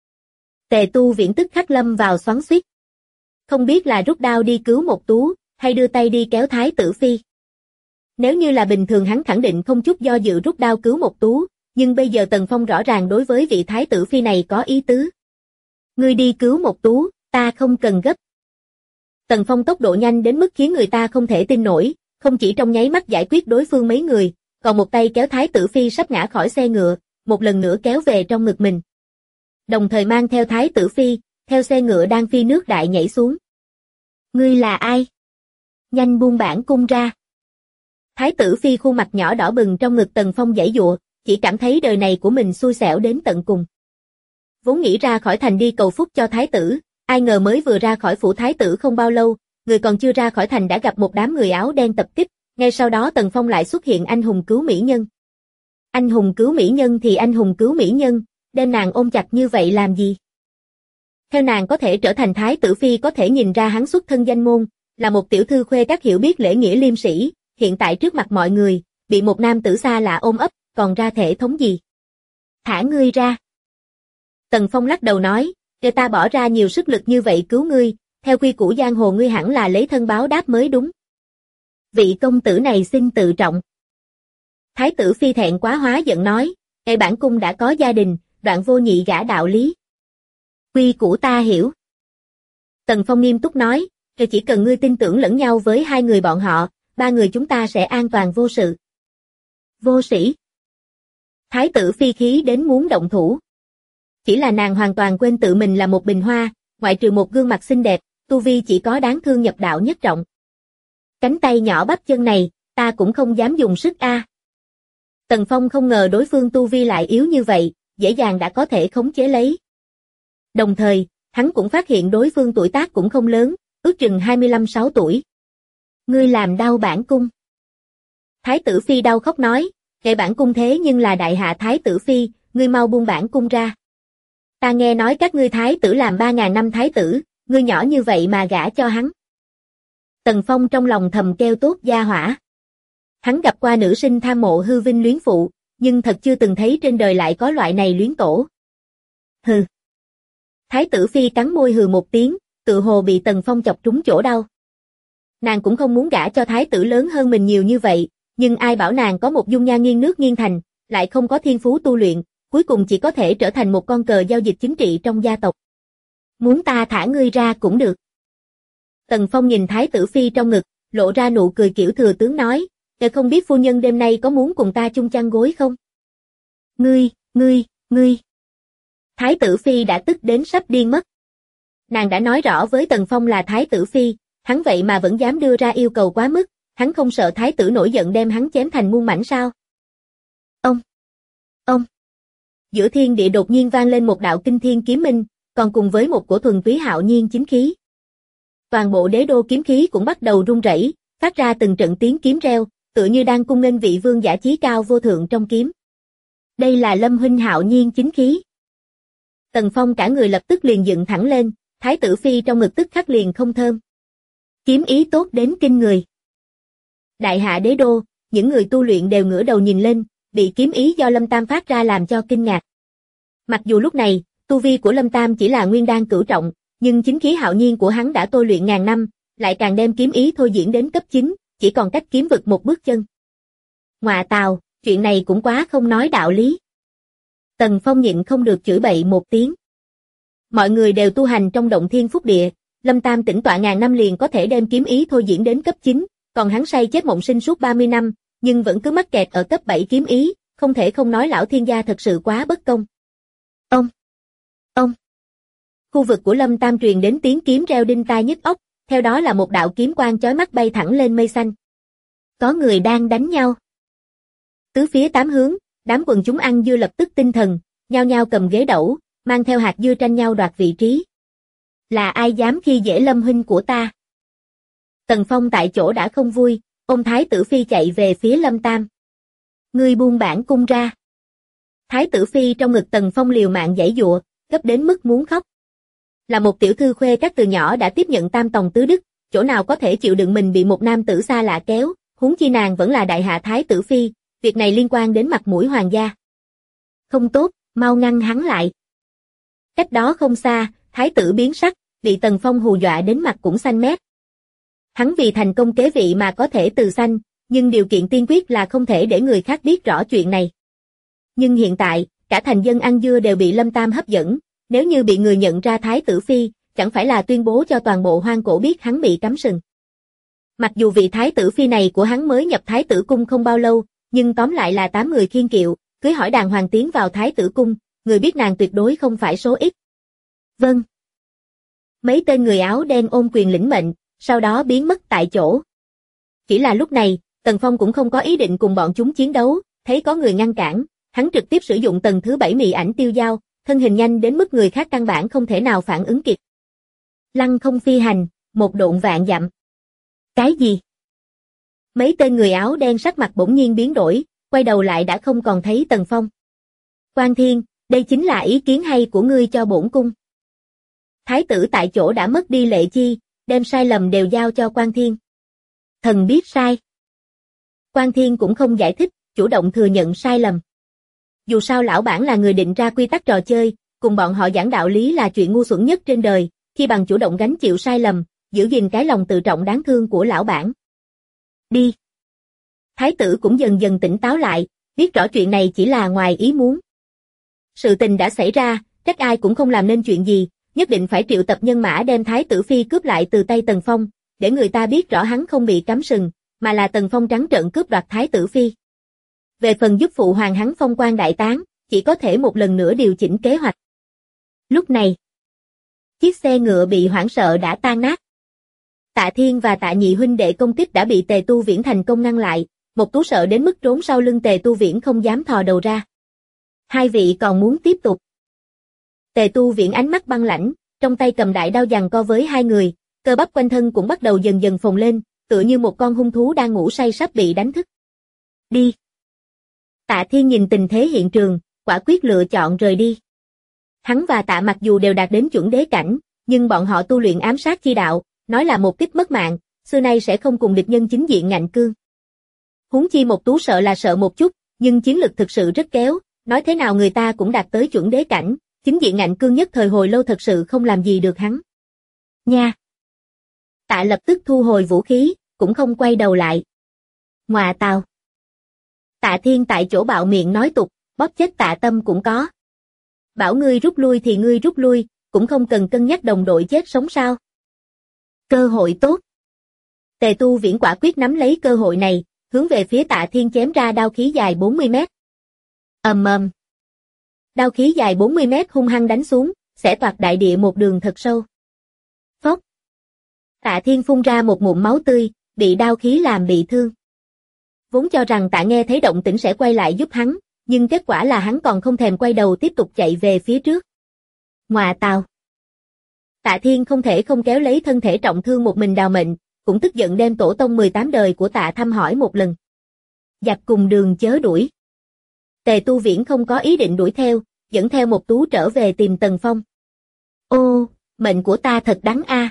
Tề Tu Viễn tức khắc lâm vào xoắn xuýt. Không biết là rút đao đi cứu Mộc Tú, hay đưa tay đi kéo Thái tử phi. Nếu như là bình thường hắn khẳng định không chút do dự rút đao cứu Mộc Tú, nhưng bây giờ Tần Phong rõ ràng đối với vị Thái tử phi này có ý tứ. Ngươi đi cứu Mộc Tú, ta không cần gấp. Tần Phong tốc độ nhanh đến mức khiến người ta không thể tin nổi, không chỉ trong nháy mắt giải quyết đối phương mấy người, còn một tay kéo Thái tử phi sắp ngã khỏi xe ngựa, một lần nữa kéo về trong ngực mình. Đồng thời mang theo Thái tử phi, theo xe ngựa đang phi nước đại nhảy xuống. Ngươi là ai? Nhanh buông bản cung ra. Thái tử phi khuôn mặt nhỏ đỏ bừng trong ngực Tần Phong giãy giụa, chỉ cảm thấy đời này của mình xui xẻo đến tận cùng. Vốn nghĩ ra khỏi thành đi cầu phúc cho thái tử, ai ngờ mới vừa ra khỏi phủ thái tử không bao lâu, người còn chưa ra khỏi thành đã gặp một đám người áo đen tập kích, ngay sau đó Tần Phong lại xuất hiện anh hùng cứu mỹ nhân. Anh hùng cứu mỹ nhân thì anh hùng cứu mỹ nhân, đem nàng ôm chặt như vậy làm gì? Theo nàng có thể trở thành thái tử phi có thể nhìn ra hắn xuất thân danh môn, là một tiểu thư khuê các hiểu biết lễ nghĩa liêm sĩ, hiện tại trước mặt mọi người, bị một nam tử xa lạ ôm ấp, còn ra thể thống gì? Thả ngươi ra. Tần Phong lắc đầu nói, để ta bỏ ra nhiều sức lực như vậy cứu ngươi, theo quy củ giang hồ ngươi hẳn là lấy thân báo đáp mới đúng. Vị công tử này xin tự trọng. Thái tử phi thẹn quá hóa giận nói, bản cung đã có gia đình, đoạn vô nhị gả đạo lý. Quy củ ta hiểu. Tần Phong nghiêm túc nói, chỉ cần ngươi tin tưởng lẫn nhau với hai người bọn họ, ba người chúng ta sẽ an toàn vô sự. Vô sĩ. Thái tử phi khí đến muốn động thủ. Chỉ là nàng hoàn toàn quên tự mình là một bình hoa, ngoại trừ một gương mặt xinh đẹp, tu vi chỉ có đáng thương nhập đạo nhất trọng. Cánh tay nhỏ bắp chân này, ta cũng không dám dùng sức a. Tần Phong không ngờ đối phương tu vi lại yếu như vậy, dễ dàng đã có thể khống chế lấy. Đồng thời, hắn cũng phát hiện đối phương tuổi tác cũng không lớn, ước chừng 25-6 tuổi. Ngươi làm đau bản cung. Thái tử phi đau khóc nói, bản cung thế nhưng là đại hạ thái tử phi, ngươi mau buông bản cung ra. Ta nghe nói các ngươi thái tử làm 3.000 năm thái tử, ngươi nhỏ như vậy mà gả cho hắn. Tần Phong trong lòng thầm kêu tốt gia hỏa. Hắn gặp qua nữ sinh tham mộ hư vinh luyến phụ, nhưng thật chưa từng thấy trên đời lại có loại này luyến tổ. Hừ. Thái tử phi cắn môi hừ một tiếng, tự hồ bị Tần Phong chọc trúng chỗ đau. Nàng cũng không muốn gả cho thái tử lớn hơn mình nhiều như vậy, nhưng ai bảo nàng có một dung nhan nghiêng nước nghiêng thành, lại không có thiên phú tu luyện, cuối cùng chỉ có thể trở thành một con cờ giao dịch chính trị trong gia tộc. Muốn ta thả ngươi ra cũng được. Tần Phong nhìn thái tử phi trong ngực, lộ ra nụ cười kiểu thừa tướng nói, không biết phu nhân đêm nay có muốn cùng ta chung chăn gối không? Ngươi. Thái tử phi đã tức đến sắp điên mất. Nàng đã nói rõ với Tần Phong là thái tử phi, hắn vậy mà vẫn dám đưa ra yêu cầu quá mức, hắn không sợ thái tử nổi giận đem hắn chém thành muôn mảnh sao? Ông. Giữa thiên địa đột nhiên vang lên một đạo kinh thiên kiếm minh, còn cùng với một cổ thuần túy hạo nhiên chính khí. Toàn bộ đế đô kiếm khí cũng bắt đầu rung rẩy, phát ra từng trận tiếng kiếm reo, tựa như đang cung nghênh vị vương giả chí cao vô thượng trong kiếm. Đây là Lâm huynh hạo nhiên chính khí. Tần Phong cả người lập tức liền dựng thẳng lên, thái tử phi trong ngực tức khắc liền không thơm. Kiếm ý tốt đến kinh người. Đại hạ đế đô, những người tu luyện đều ngửa đầu nhìn lên, bị kiếm ý do Lâm Tam phát ra làm cho kinh ngạc. Mặc dù lúc này, tu vi của Lâm Tam chỉ là nguyên đan cửu trọng, nhưng chính khí hạo nhiên của hắn đã tôi luyện ngàn năm, lại càng đem kiếm ý thôi diễn đến cấp 9, chỉ còn cách kiếm vực một bước chân. Ngọa tào, chuyện này cũng quá không nói đạo lý. Tần Phong nhịn không được chửi bậy một tiếng. Mọi người đều tu hành trong động thiên phúc địa, Lâm Tam tĩnh tọa ngàn năm liền có thể đem kiếm ý thôi diễn đến cấp 9, còn hắn say chết mộng sinh suốt 30 năm, nhưng vẫn cứ mắc kẹt ở cấp 7 kiếm ý, không thể không nói lão thiên gia thật sự quá bất công. Ông. Khu vực của Lâm Tam truyền đến tiếng kiếm reo đinh tai nhức óc, theo đó là một đạo kiếm quang chói mắt bay thẳng lên mây xanh. Có người đang đánh nhau. Tứ phía tám hướng, đám quần chúng ăn dưa lập tức tinh thần, nhao nhao cầm ghế đẩu, mang theo hạt dưa tranh nhau đoạt vị trí. Là ai dám khi dễ Lâm huynh của ta? Tần Phong tại chỗ đã không vui, ôm thái tử phi chạy về phía Lâm Tam. Ngươi buông bản cung ra. Thái tử phi trong ngực Tần Phong liều mạng giãy giụa, gấp đến mức muốn khóc. Là một tiểu thư khuê các từ nhỏ đã tiếp nhận tam tòng tứ đức, chỗ nào có thể chịu đựng mình bị một nam tử xa lạ kéo, huống chi nàng vẫn là đại hạ thái tử phi, việc này liên quan đến mặt mũi hoàng gia. Không tốt, mau ngăn hắn lại. Cách đó không xa, thái tử biến sắc, bị Tần Phong hù dọa đến mặt cũng xanh mét. Hắn vì thành công kế vị mà có thể từ xanh, nhưng điều kiện tiên quyết là không thể để người khác biết rõ chuyện này. Nhưng hiện tại, cả thành dân ăn dưa đều bị Lâm Tam hấp dẫn, nếu như bị người nhận ra thái tử phi, chẳng phải là tuyên bố cho toàn bộ hoang cổ biết hắn bị cắm sừng. Mặc dù vị thái tử phi này của hắn mới nhập thái tử cung không bao lâu, nhưng tóm lại là 8 người khiêng kiệu, cưới hỏi đàng hoàng tiến vào thái tử cung, người biết nàng tuyệt đối không phải số ít. Vâng. Mấy tên người áo đen ôm quyền lĩnh mệnh, sau đó biến mất tại chỗ. Chỉ là lúc này, Tần Phong cũng không có ý định cùng bọn chúng chiến đấu, thấy có người ngăn cản, hắn trực tiếp sử dụng tầng thứ 7 mị ảnh tiêu dao, thân hình nhanh đến mức người khác căn bản không thể nào phản ứng kịp. Lăng không phi hành, một độn vạn dặm. Cái gì? Mấy tên người áo đen sắc mặt bỗng nhiên biến đổi, quay đầu lại đã không còn thấy Tần Phong. Quan Thiên, đây chính là ý kiến hay của ngươi cho bổn cung. Thái tử tại chỗ đã mất đi lệ chi, đem sai lầm đều giao cho Quan Thiên. Thần biết sai. Quan Thiên cũng không giải thích, chủ động thừa nhận sai lầm. Dù sao lão bản là người định ra quy tắc trò chơi, cùng bọn họ giảng đạo lý là chuyện ngu xuẩn nhất trên đời, khi bằng chủ động gánh chịu sai lầm, giữ gìn cái lòng tự trọng đáng thương của lão bản. Đi. Thái tử cũng dần dần tỉnh táo lại, biết rõ chuyện này chỉ là ngoài ý muốn. Sự tình đã xảy ra, trách ai cũng không làm nên chuyện gì, nhất định phải triệu tập nhân mã đem thái tử phi cướp lại từ tay Tần Phong, để người ta biết rõ hắn không bị cắm sừng, mà là Tần Phong trắng trợn cướp đoạt thái tử phi. Về phần giúp phụ hoàng hắn phong quan đại táng, chỉ có thể một lần nữa điều chỉnh kế hoạch. Lúc này, chiếc xe ngựa bị hoảng sợ đã tan nát. Tạ Thiên và Tạ Nhị huynh đệ công kích đã bị Tề Tu Viễn thành công ngăn lại, Một Tú sợ đến mức trốn sau lưng Tề Tu Viễn không dám thò đầu ra. Hai vị còn muốn tiếp tục? Tề Tu Viễn ánh mắt băng lãnh, trong tay cầm đại đao giằng co với hai người, cơ bắp quanh thân cũng bắt đầu dần dần phồng lên, tựa như một con hung thú đang ngủ say sắp bị đánh thức. Đi. Tạ Thiên nhìn tình thế hiện trường, quả quyết lựa chọn rời đi. Hắn và Tạ mặc dù đều đạt đến chuẩn đế cảnh, nhưng bọn họ tu luyện ám sát chi đạo, nói là một kích mất mạng, xưa nay sẽ không cùng địch nhân chính diện ngạnh cương. Huống chi Một Tú sợ là sợ một chút, nhưng chiến lực thực sự rất kéo, nói thế nào người ta cũng đạt tới chuẩn đế cảnh, chính diện ngạnh cương nhất thời hồi lâu thật sự không làm gì được hắn. Nha! Tạ lập tức thu hồi vũ khí, cũng không quay đầu lại. Ngoà tào! Tạ Thiên tại chỗ bạo miệng nói tục, bóp chết Tạ Tâm cũng có. Bảo ngươi rút lui thì ngươi rút lui, cũng không cần cân nhắc đồng đội chết sống sao. Cơ hội tốt. Tề Tu Viễn quả quyết nắm lấy cơ hội này, hướng về phía Tạ Thiên chém ra đao khí dài 40 mét. Ầm ầm. Đao khí dài 40 mét hung hăng đánh xuống, xẻ toạc đại địa một đường thật sâu. Phốc. Tạ Thiên phun ra một ngụm máu tươi, bị đao khí làm bị thương. Vốn cho rằng Tạ nghe thấy động tĩnh sẽ quay lại giúp hắn, nhưng kết quả là hắn còn không thèm quay đầu tiếp tục chạy về phía trước. Ngoà tào. Tạ Thiên không thể không kéo lấy thân thể trọng thương một mình đào mệnh, cũng tức giận đem tổ tông 18 đời của Tạ thăm hỏi một lần. Giặc cùng đường chớ đuổi. Tề Tu Viễn không có ý định đuổi theo, dẫn theo Một Tú trở về tìm Tần Phong. Ô, mệnh của ta thật đắng a.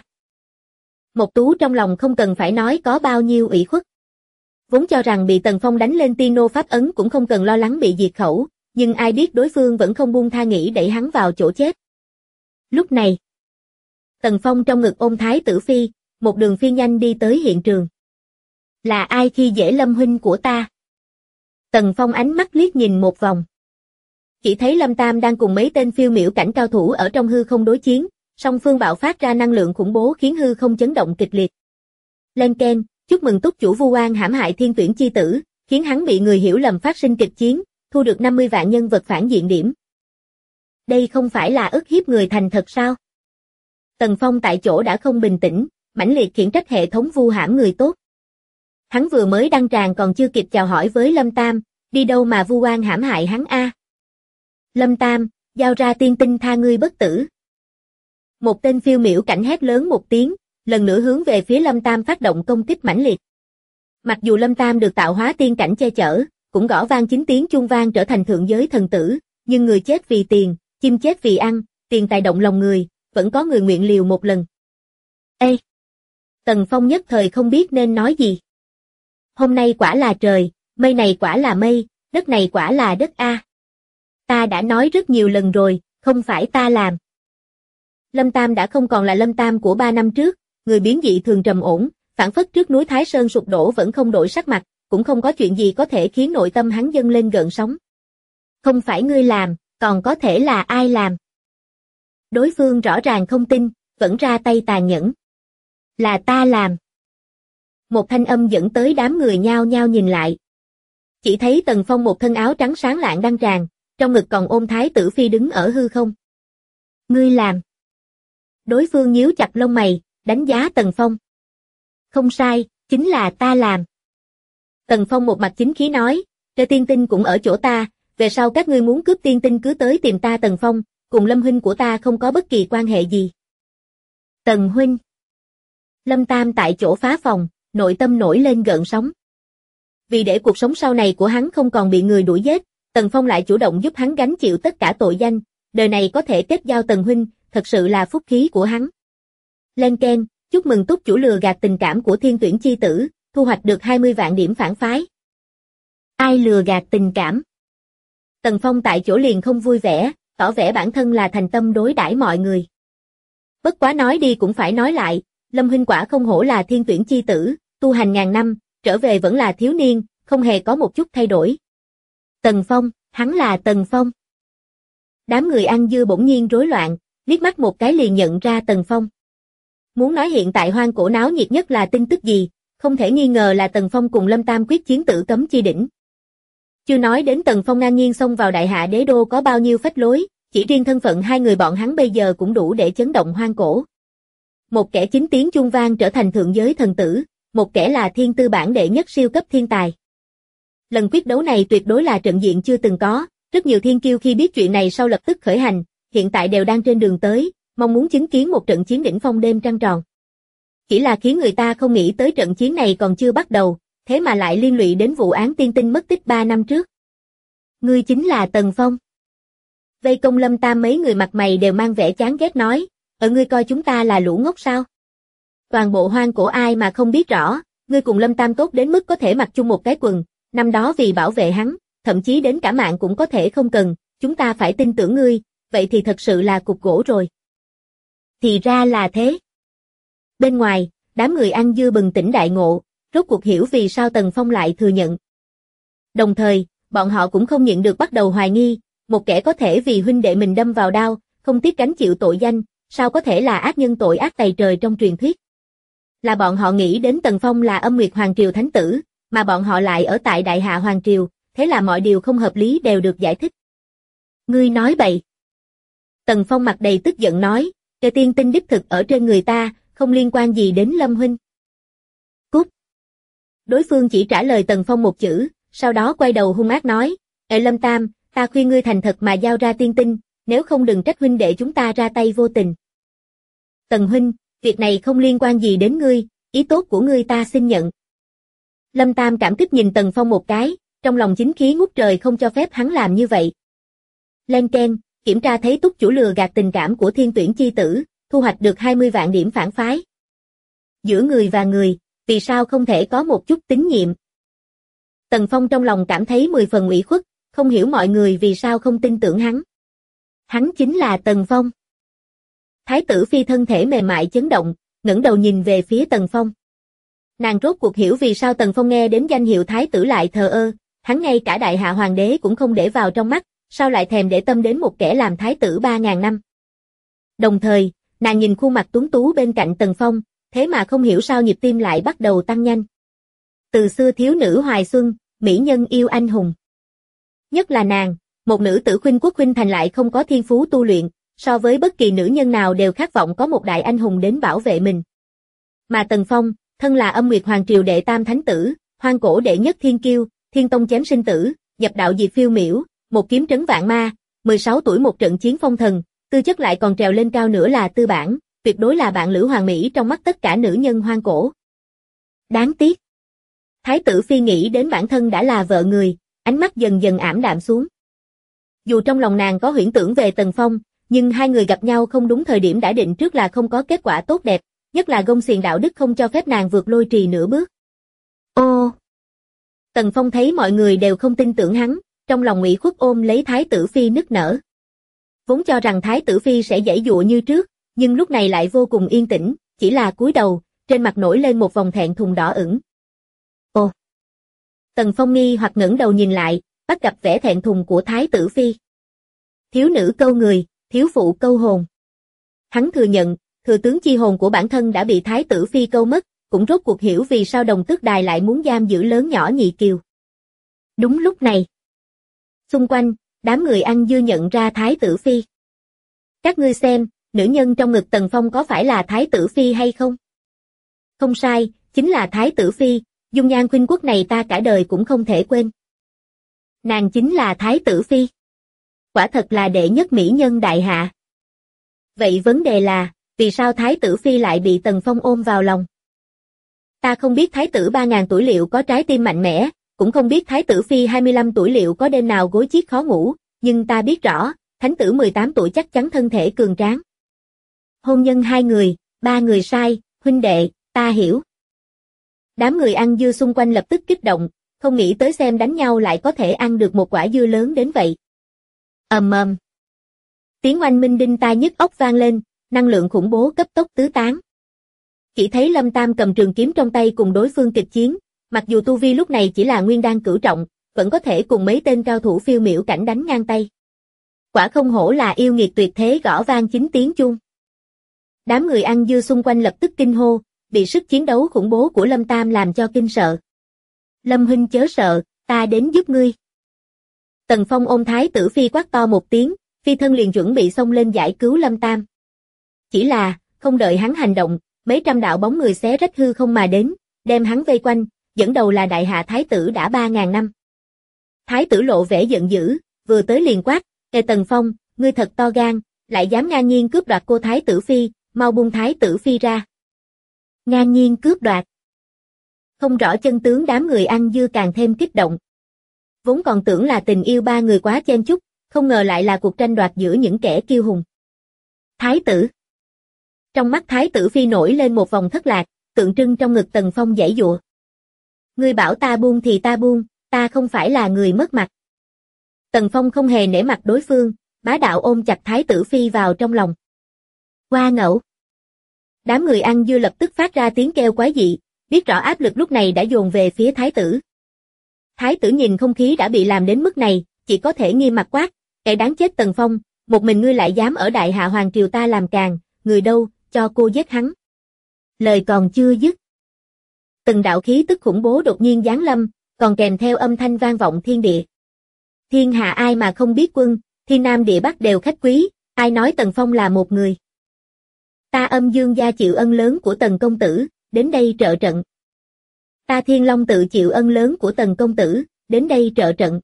Một Tú trong lòng không cần phải nói có bao nhiêu ủy khuất. Vốn cho rằng bị Tần Phong đánh lên tiên nô pháp ấn cũng không cần lo lắng bị diệt khẩu, nhưng ai biết đối phương vẫn không buông tha nghĩ đẩy hắn vào chỗ chết. Lúc này, Tần Phong trong ngực ôm Thái tử phi, một đường phi nhanh đi tới hiện trường. Là ai khi dễ Lâm huynh của ta? Tần Phong ánh mắt liếc nhìn một vòng. Chỉ thấy Lâm Tam đang cùng mấy tên phiêu miểu cảnh cao thủ ở trong hư không đối chiến, song phương bạo phát ra năng lượng khủng bố khiến hư không chấn động kịch liệt. Lên keng, chúc mừng túc chủ Vu Oan hãm hại thiên tuyển chi tử, khiến hắn bị người hiểu lầm phát sinh kịch chiến, thu được 50 vạn nhân vật phản diện điểm. Đây không phải là ức hiếp người thành thật sao? Tần Phong tại chỗ đã không bình tĩnh, mãnh liệt khiển trách hệ thống vu hãm người tốt. Hắn vừa mới đăng tràng còn chưa kịp chào hỏi với Lâm Tam, đi đâu mà vu oan hãm hại hắn a? Lâm Tam, giao ra tiên tinh tha ngươi bất tử. Một tên phiêu miểu cảnh hét lớn một tiếng, lần nữa hướng về phía Lâm Tam phát động công kích mãnh liệt. Mặc dù Lâm Tam được tạo hóa tiên cảnh che chở, cũng gõ vang 9 tiếng chuông vang trở thành thượng giới thần tử, nhưng người chết vì tiền, chim chết vì ăn, tiền tài động lòng người, vẫn có người nguyện liều một lần. Ê! Tần Phong nhất thời không biết nên nói gì. Hôm nay quả là trời, mây này quả là mây, đất này quả là đất a. Ta đã nói rất nhiều lần rồi, không phải ta làm. Lâm Tam đã không còn là Lâm Tam của 3 năm trước, người biến dị thường trầm ổn, phảng phất trước núi Thái Sơn sụp đổ vẫn không đổi sắc mặt, cũng không có chuyện gì có thể khiến nội tâm hắn dâng lên gợn sóng. Không phải ngươi làm, còn có thể là ai làm? Đối phương rõ ràng không tin, vẫn ra tay tàn nhẫn. Là ta làm. Một thanh âm dẫn tới đám người nhao nhao nhìn lại. Chỉ thấy Tần Phong một thân áo trắng sáng lạng đăng tràng, trong ngực còn ôm Thái tử Phi đứng ở hư không. Ngươi làm. Đối phương nhíu chặt lông mày, đánh giá Tần Phong. Không sai, chính là ta làm. Tần Phong một mặt chính khí nói, Trơ tiên tinh cũng ở chỗ ta, về sau các ngươi muốn cướp tiên tinh cứ tới tìm ta Tần Phong, cùng Lâm huynh của ta không có bất kỳ quan hệ gì. Tần huynh. Lâm Tam tại chỗ phá phòng, nội tâm nổi lên gợn sóng. Vì để cuộc sống sau này của hắn không còn bị người đuổi giết, Tần Phong lại chủ động giúp hắn gánh chịu tất cả tội danh, đời này có thể kết giao Tần huynh, thật sự là phúc khí của hắn. Lên keng, chúc mừng túc chủ lừa gạt tình cảm của thiên tuyển chi tử, thu hoạch được 20 vạn điểm phản phái. Ai lừa gạt tình cảm? Tần Phong tại chỗ liền không vui vẻ, tỏ vẻ bản thân là thành tâm đối đãi mọi người. Bất quá nói đi cũng phải nói lại, Lâm huynh quả không hổ là thiên tuyển chi tử, tu hành ngàn năm, trở về vẫn là thiếu niên, không hề có một chút thay đổi. Tần Phong, hắn là Tần Phong. Đám người ăn dưa bỗng nhiên rối loạn, liếc mắt một cái liền nhận ra Tần Phong. Muốn nói hiện tại hoang cổ náo nhiệt nhất là tin tức gì, không thể nghi ngờ là Tần Phong cùng Lâm Tam quyết chiến tử cấm chi đỉnh. Chưa nói đến Tần Phong ngang nhiên xông vào đại hạ đế đô có bao nhiêu phách lối, chỉ riêng thân phận hai người bọn hắn bây giờ cũng đủ để chấn động hoang cổ. Một kẻ chính tiếng chuông vang trở thành thượng giới thần tử, một kẻ là thiên tư bản đệ nhất siêu cấp thiên tài. Lần quyết đấu này tuyệt đối là trận diện chưa từng có, rất nhiều thiên kiêu khi biết chuyện này sau lập tức khởi hành, hiện tại đều đang trên đường tới, mong muốn chứng kiến một trận chiến đỉnh phong đêm trăng tròn. Chỉ là khiến người ta không nghĩ tới trận chiến này còn chưa bắt đầu, thế mà lại liên lụy đến vụ án tiên tinh mất tích 3 năm trước. Ngươi chính là Tần Phong. Vây công Lâm Tam mấy người mặt mày đều mang vẻ chán ghét nói, ngươi coi chúng ta là lũ ngốc sao? Toàn bộ hoang cổ ai mà không biết rõ, ngươi cùng Lâm Tam tốt đến mức có thể mặc chung một cái quần, năm đó vì bảo vệ hắn, thậm chí đến cả mạng cũng có thể không cần, chúng ta phải tin tưởng ngươi, vậy thì thật sự là cục gỗ rồi. Thì ra là thế. Bên ngoài, đám người ăn dưa bừng tỉnh đại ngộ, rốt cuộc hiểu vì sao Tần Phong lại thừa nhận. Đồng thời, bọn họ cũng không nhịn được bắt đầu hoài nghi, một kẻ có thể vì huynh đệ mình đâm vào đao, không tiếc gánh chịu tội danh, sao có thể là ác nhân tội ác tày trời trong truyền thuyết. Là bọn họ nghĩ đến Tần Phong là Âm Nguyệt Hoàng Triều Thánh Tử, mà bọn họ lại ở tại Đại Hạ Hoàng Triều, thế là mọi điều không hợp lý đều được giải thích. Ngươi nói bậy. Tần Phong mặt đầy tức giận nói, Kê tiên tinh đích thực ở trên người ta, không liên quan gì đến Lâm huynh. Cút. Đối phương chỉ trả lời Tần Phong một chữ, sau đó quay đầu hung ác nói, Lâm Tam, ta khuyên ngươi thành thật mà giao ra tiên tinh, nếu không đừng trách huynh đệ chúng ta ra tay vô tình. Tần huynh, việc này không liên quan gì đến ngươi, ý tốt của ngươi ta xin nhận. Lâm Tam cảm kích nhìn Tần Phong một cái, trong lòng chính khí ngút trời không cho phép hắn làm như vậy. Lên keng, kiểm tra thấy túc chủ lừa gạt tình cảm của thiên tuyển chi tử, thu hoạch được 20 vạn điểm phản phái. Giữa người và người, vì sao không thể có một chút tín nhiệm? Tần Phong trong lòng cảm thấy 10 phần ủy khuất, không hiểu mọi người vì sao không tin tưởng hắn. Hắn chính là Tần Phong. Thái tử Phi thân thể mềm mại chấn động, ngẩng đầu nhìn về phía Tần Phong. Nàng rốt cuộc hiểu vì sao Tần Phong nghe đến danh hiệu Thái tử lại thờ ơ, hắn ngay cả Đại Hạ Hoàng đế cũng không để vào trong mắt, sao lại thèm để tâm đến một kẻ làm Thái tử 3.000 năm. Đồng thời, nàng nhìn khuôn mặt tuấn tú bên cạnh Tần Phong, thế mà không hiểu sao nhịp tim lại bắt đầu tăng nhanh. Từ xưa thiếu nữ hoài xuân, mỹ nhân yêu anh hùng. Nhất là nàng, một nữ tử khuynh quốc khuynh thành lại không có thiên phú tu luyện, so với bất kỳ nữ nhân nào đều khát vọng có một đại anh hùng đến bảo vệ mình. Mà Tần Phong, thân là Âm Nguyệt Hoàng Triều đệ tam thánh tử, hoang cổ đệ nhất thiên kiêu, thiên tông chém sinh tử, nhập đạo diệt phiêu miểu, một kiếm trấn vạn ma, 16 tuổi một trận chiến phong thần, tư chất lại còn trèo lên cao nữa là tư bản, tuyệt đối là bạn lữ hoàng mỹ trong mắt tất cả nữ nhân hoang cổ. Đáng tiếc. Thái tử Phi nghĩ đến bản thân đã là vợ người, ánh mắt dần dần ảm đạm xuống. Dù trong lòng nàng có huyễn tưởng về Tần Phong, nhưng hai người gặp nhau không đúng thời điểm đã định trước là không có kết quả tốt đẹp, nhất là gông xiềng đạo đức không cho phép nàng vượt lôi trì nửa bước. Ô! Tần Phong thấy mọi người đều không tin tưởng hắn, trong lòng ủy khuất ôm lấy Thái tử Phi nức nở. Vốn cho rằng Thái tử Phi sẽ giãy giụa như trước, nhưng lúc này lại vô cùng yên tĩnh, chỉ là cúi đầu, trên mặt nổi lên một vòng thẹn thùng đỏ ửng. Ồ! Tần Phong nghi hoặc ngẩng đầu nhìn lại, bắt gặp vẻ thẹn thùng của Thái tử Phi. Thiếu nữ câu người, thiếu phụ câu hồn. Hắn thừa nhận, thừa tướng chi hồn của bản thân đã bị Thái tử Phi câu mất, cũng rốt cuộc hiểu vì sao Đồng Tước Đài lại muốn giam giữ lớn nhỏ nhị kiều. Đúng lúc này, xung quanh, đám người ăn dưa nhận ra Thái tử Phi. Các ngươi xem, nữ nhân trong ngực Tần Phong có phải là Thái tử Phi hay không? Không sai, chính là Thái tử Phi, dung nhan khuynh quốc này ta cả đời cũng không thể quên. Nàng chính là Thái tử Phi. Quả thật là đệ nhất mỹ nhân đại hạ. Vậy vấn đề là, vì sao Thái tử Phi lại bị Tần Phong ôm vào lòng? Ta không biết Thái tử 3.000 tuổi liệu có trái tim mạnh mẽ, cũng không biết Thái tử Phi 25 tuổi liệu có đêm nào gối chiếc khó ngủ, nhưng ta biết rõ, Thánh tử 18 tuổi chắc chắn thân thể cường tráng. Hôn nhân 2 người, 3 người sai, huynh đệ, ta hiểu. Đám người ăn dưa xung quanh lập tức kích động, không nghĩ tới xem đánh nhau lại có thể ăn được một quả dưa lớn đến vậy. Ầm ầm. Tiếng oanh minh đinh tai nhức óc vang lên, năng lượng khủng bố cấp tốc tứ tán. Chỉ thấy Lâm Tam cầm trường kiếm trong tay cùng đối phương kịch chiến, mặc dù tu vi lúc này chỉ là nguyên đan cửu trọng, vẫn có thể cùng mấy tên cao thủ phiêu miểu cảnh đánh ngang tay. Quả không hổ là yêu nghiệt tuyệt thế, gõ vang 9 tiếng chuông. Đám người ăn dưa xung quanh lập tức kinh hô, bị sức chiến đấu khủng bố của Lâm Tam làm cho kinh sợ. Lâm huynh chớ sợ, ta đến giúp ngươi. Tần Phong ôm Thái tử Phi quát to một tiếng, phi thân liền chuẩn bị xông lên giải cứu Lâm Tam. Chỉ là, không đợi hắn hành động, mấy trăm đạo bóng người xé rách hư không mà đến, đem hắn vây quanh, dẫn đầu là đại hạ thái tử đã 3.000 năm. Thái tử lộ vẻ giận dữ, vừa tới liền quát, Ê Tần Phong, ngươi thật to gan, lại dám ngang nhiên cướp đoạt cô Thái tử Phi, mau buông Thái tử Phi ra. Ngang nhiên cướp đoạt. Không rõ chân tướng đám người ăn dưa càng thêm kích động. Vốn còn tưởng là tình yêu 3 người quá chen chúc, không ngờ lại là cuộc tranh đoạt giữa những kẻ kiêu hùng. Thái tử. Trong mắt Thái tử Phi nổi lên một vòng thất lạc, tượng trưng trong ngực Tần Phong giãy giụa. Ngươi bảo ta buông thì ta buông, ta không phải là người mất mặt. Tần Phong không hề nể mặt đối phương, bá đạo ôm chặt Thái tử Phi vào trong lòng. Qua ngẫu. Đám người ăn dưa lập tức phát ra tiếng kêu quái dị, biết rõ áp lực lúc này đã dồn về phía Thái tử. Thái tử nhìn không khí đã bị làm đến mức này, chỉ có thể nghiêm mặt quát, kẻ đáng chết Tần Phong, một mình ngươi lại dám ở đại hạ hoàng triều ta làm càn, người đâu, cho cô giết hắn. Lời còn chưa dứt. Từng đạo khí tức khủng bố đột nhiên giáng lâm, còn kèm theo âm thanh vang vọng thiên địa. Thiên hạ ai mà không biết quân, thiên nam địa bắc đều khách quý, ai nói Tần Phong là một người. Ta Âm Dương gia chịu ân lớn của Tần công tử, đến đây trợ trận. Ta Thiên Long tự chịu ân lớn của Tần công tử, đến đây trợ trận.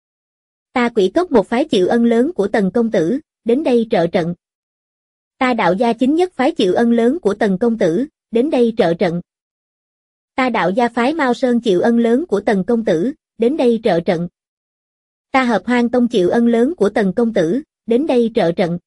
Ta Quỷ Cốc một phái chịu ân lớn của Tần công tử, đến đây trợ trận. Ta Đạo gia chính nhất phái chịu ân lớn của Tần công tử, đến đây trợ trận. Ta Đạo gia phái Mao Sơn chịu ân lớn của Tần công tử, đến đây trợ trận. Ta Hợp Hoang tông chịu ân lớn của Tần công tử, đến đây trợ trận.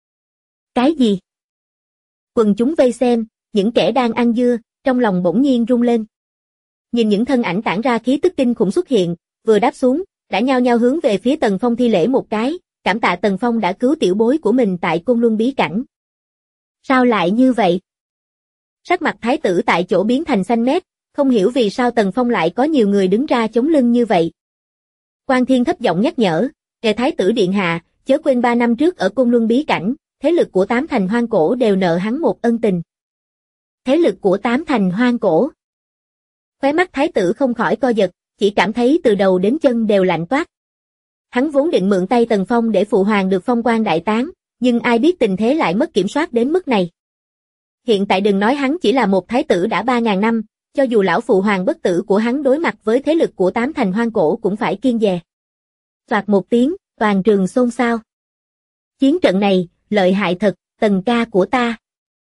Cái gì? Quần chúng vây xem, những kẻ đang ăn dưa, trong lòng bỗng nhiên rung lên. Nhìn những thân ảnh tản ra khí tức kinh khủng xuất hiện, vừa đáp xuống, đã nhao nhao hướng về phía Tần Phong thi lễ một cái, cảm tạ Tần Phong đã cứu tiểu bối của mình tại Côn Luân bí cảnh. Sao lại như vậy? Sắc mặt thái tử tại chỗ biến thành xanh mét, không hiểu vì sao Tần Phong lại có nhiều người đứng ra chống lưng như vậy. Quan Thiên thấp giọng nhắc nhở, "Kẻ thái tử điện hạ, chớ quên 3 năm trước ở Côn Luân bí cảnh, thế lực của 8 thành hoang cổ đều nợ hắn một ân tình." Thế lực của 8 thành hoang cổ. Khóe mắt thái tử không khỏi co giật, chỉ cảm thấy từ đầu đến chân đều lạnh toát. Hắn vốn định mượn tay Tần Phong để phụ hoàng được phong quan đại tán, nhưng ai biết tình thế lại mất kiểm soát đến mức này. Hiện tại đừng nói hắn chỉ là một thái tử đã 3.000 năm, cho dù lão phụ hoàng bất tử của hắn đối mặt với thế lực của 8 thành hoang cổ cũng phải kiêng dè. Soạt một tiếng, toàn trường xôn xao. Chiến trận này, lợi hại thật, Tần ca của ta.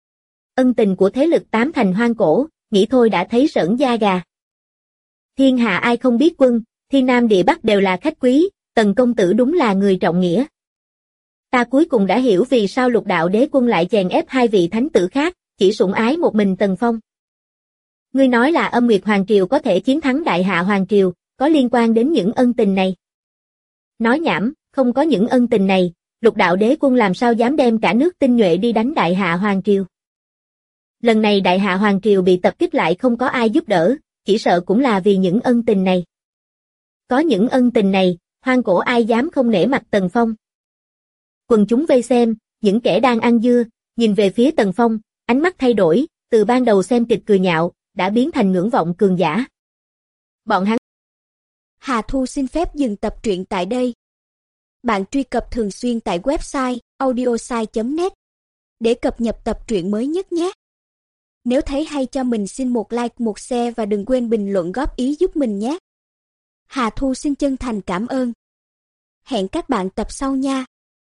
Ân tình của thế lực 8 thành hoang cổ, nghĩ thôi đã thấy sởn da gà. Thiên hạ ai không biết quân, thiên nam địa bắc đều là khách quý, Tần công tử đúng là người trọng nghĩa. Ta cuối cùng đã hiểu vì sao Lục đạo đế quân lại chèn ép 2 vị thánh tử khác, chỉ sủng ái một mình Tần Phong. Ngươi nói là Âm Nguyệt Hoàng Triều có thể chiến thắng Đại Hạ Hoàng Triều, có liên quan đến những ân tình này. Nói nhảm, không có những ân tình này, Lục đạo đế quân làm sao dám đem cả nước tinh nhuệ đi đánh Đại Hạ Hoàng Triều. Lần này Đại Hạ Hoàng Triều bị tập kích lại không có ai giúp đỡ, chỉ sợ cũng là vì những ân tình này. Có những ân tình này, hoang cổ ai dám không nể mặt Tần Phong. Quần chúng vây xem, những kẻ đang ăn dưa, nhìn về phía Tần Phong, ánh mắt thay đổi, từ ban đầu xem kịch cười nhạo, đã biến thành ngưỡng vọng cường giả. Bọn hắn. Hà Thu xin phép dừng tập truyện tại đây. Bạn truy cập thường xuyên tại website audiosai.net để cập nhật tập truyện mới nhất nhé. Nếu thấy hay cho mình xin một like, một share và đừng quên bình luận góp ý giúp mình nhé. Hà Thu xin chân thành cảm ơn. Hẹn các bạn tập sau nha.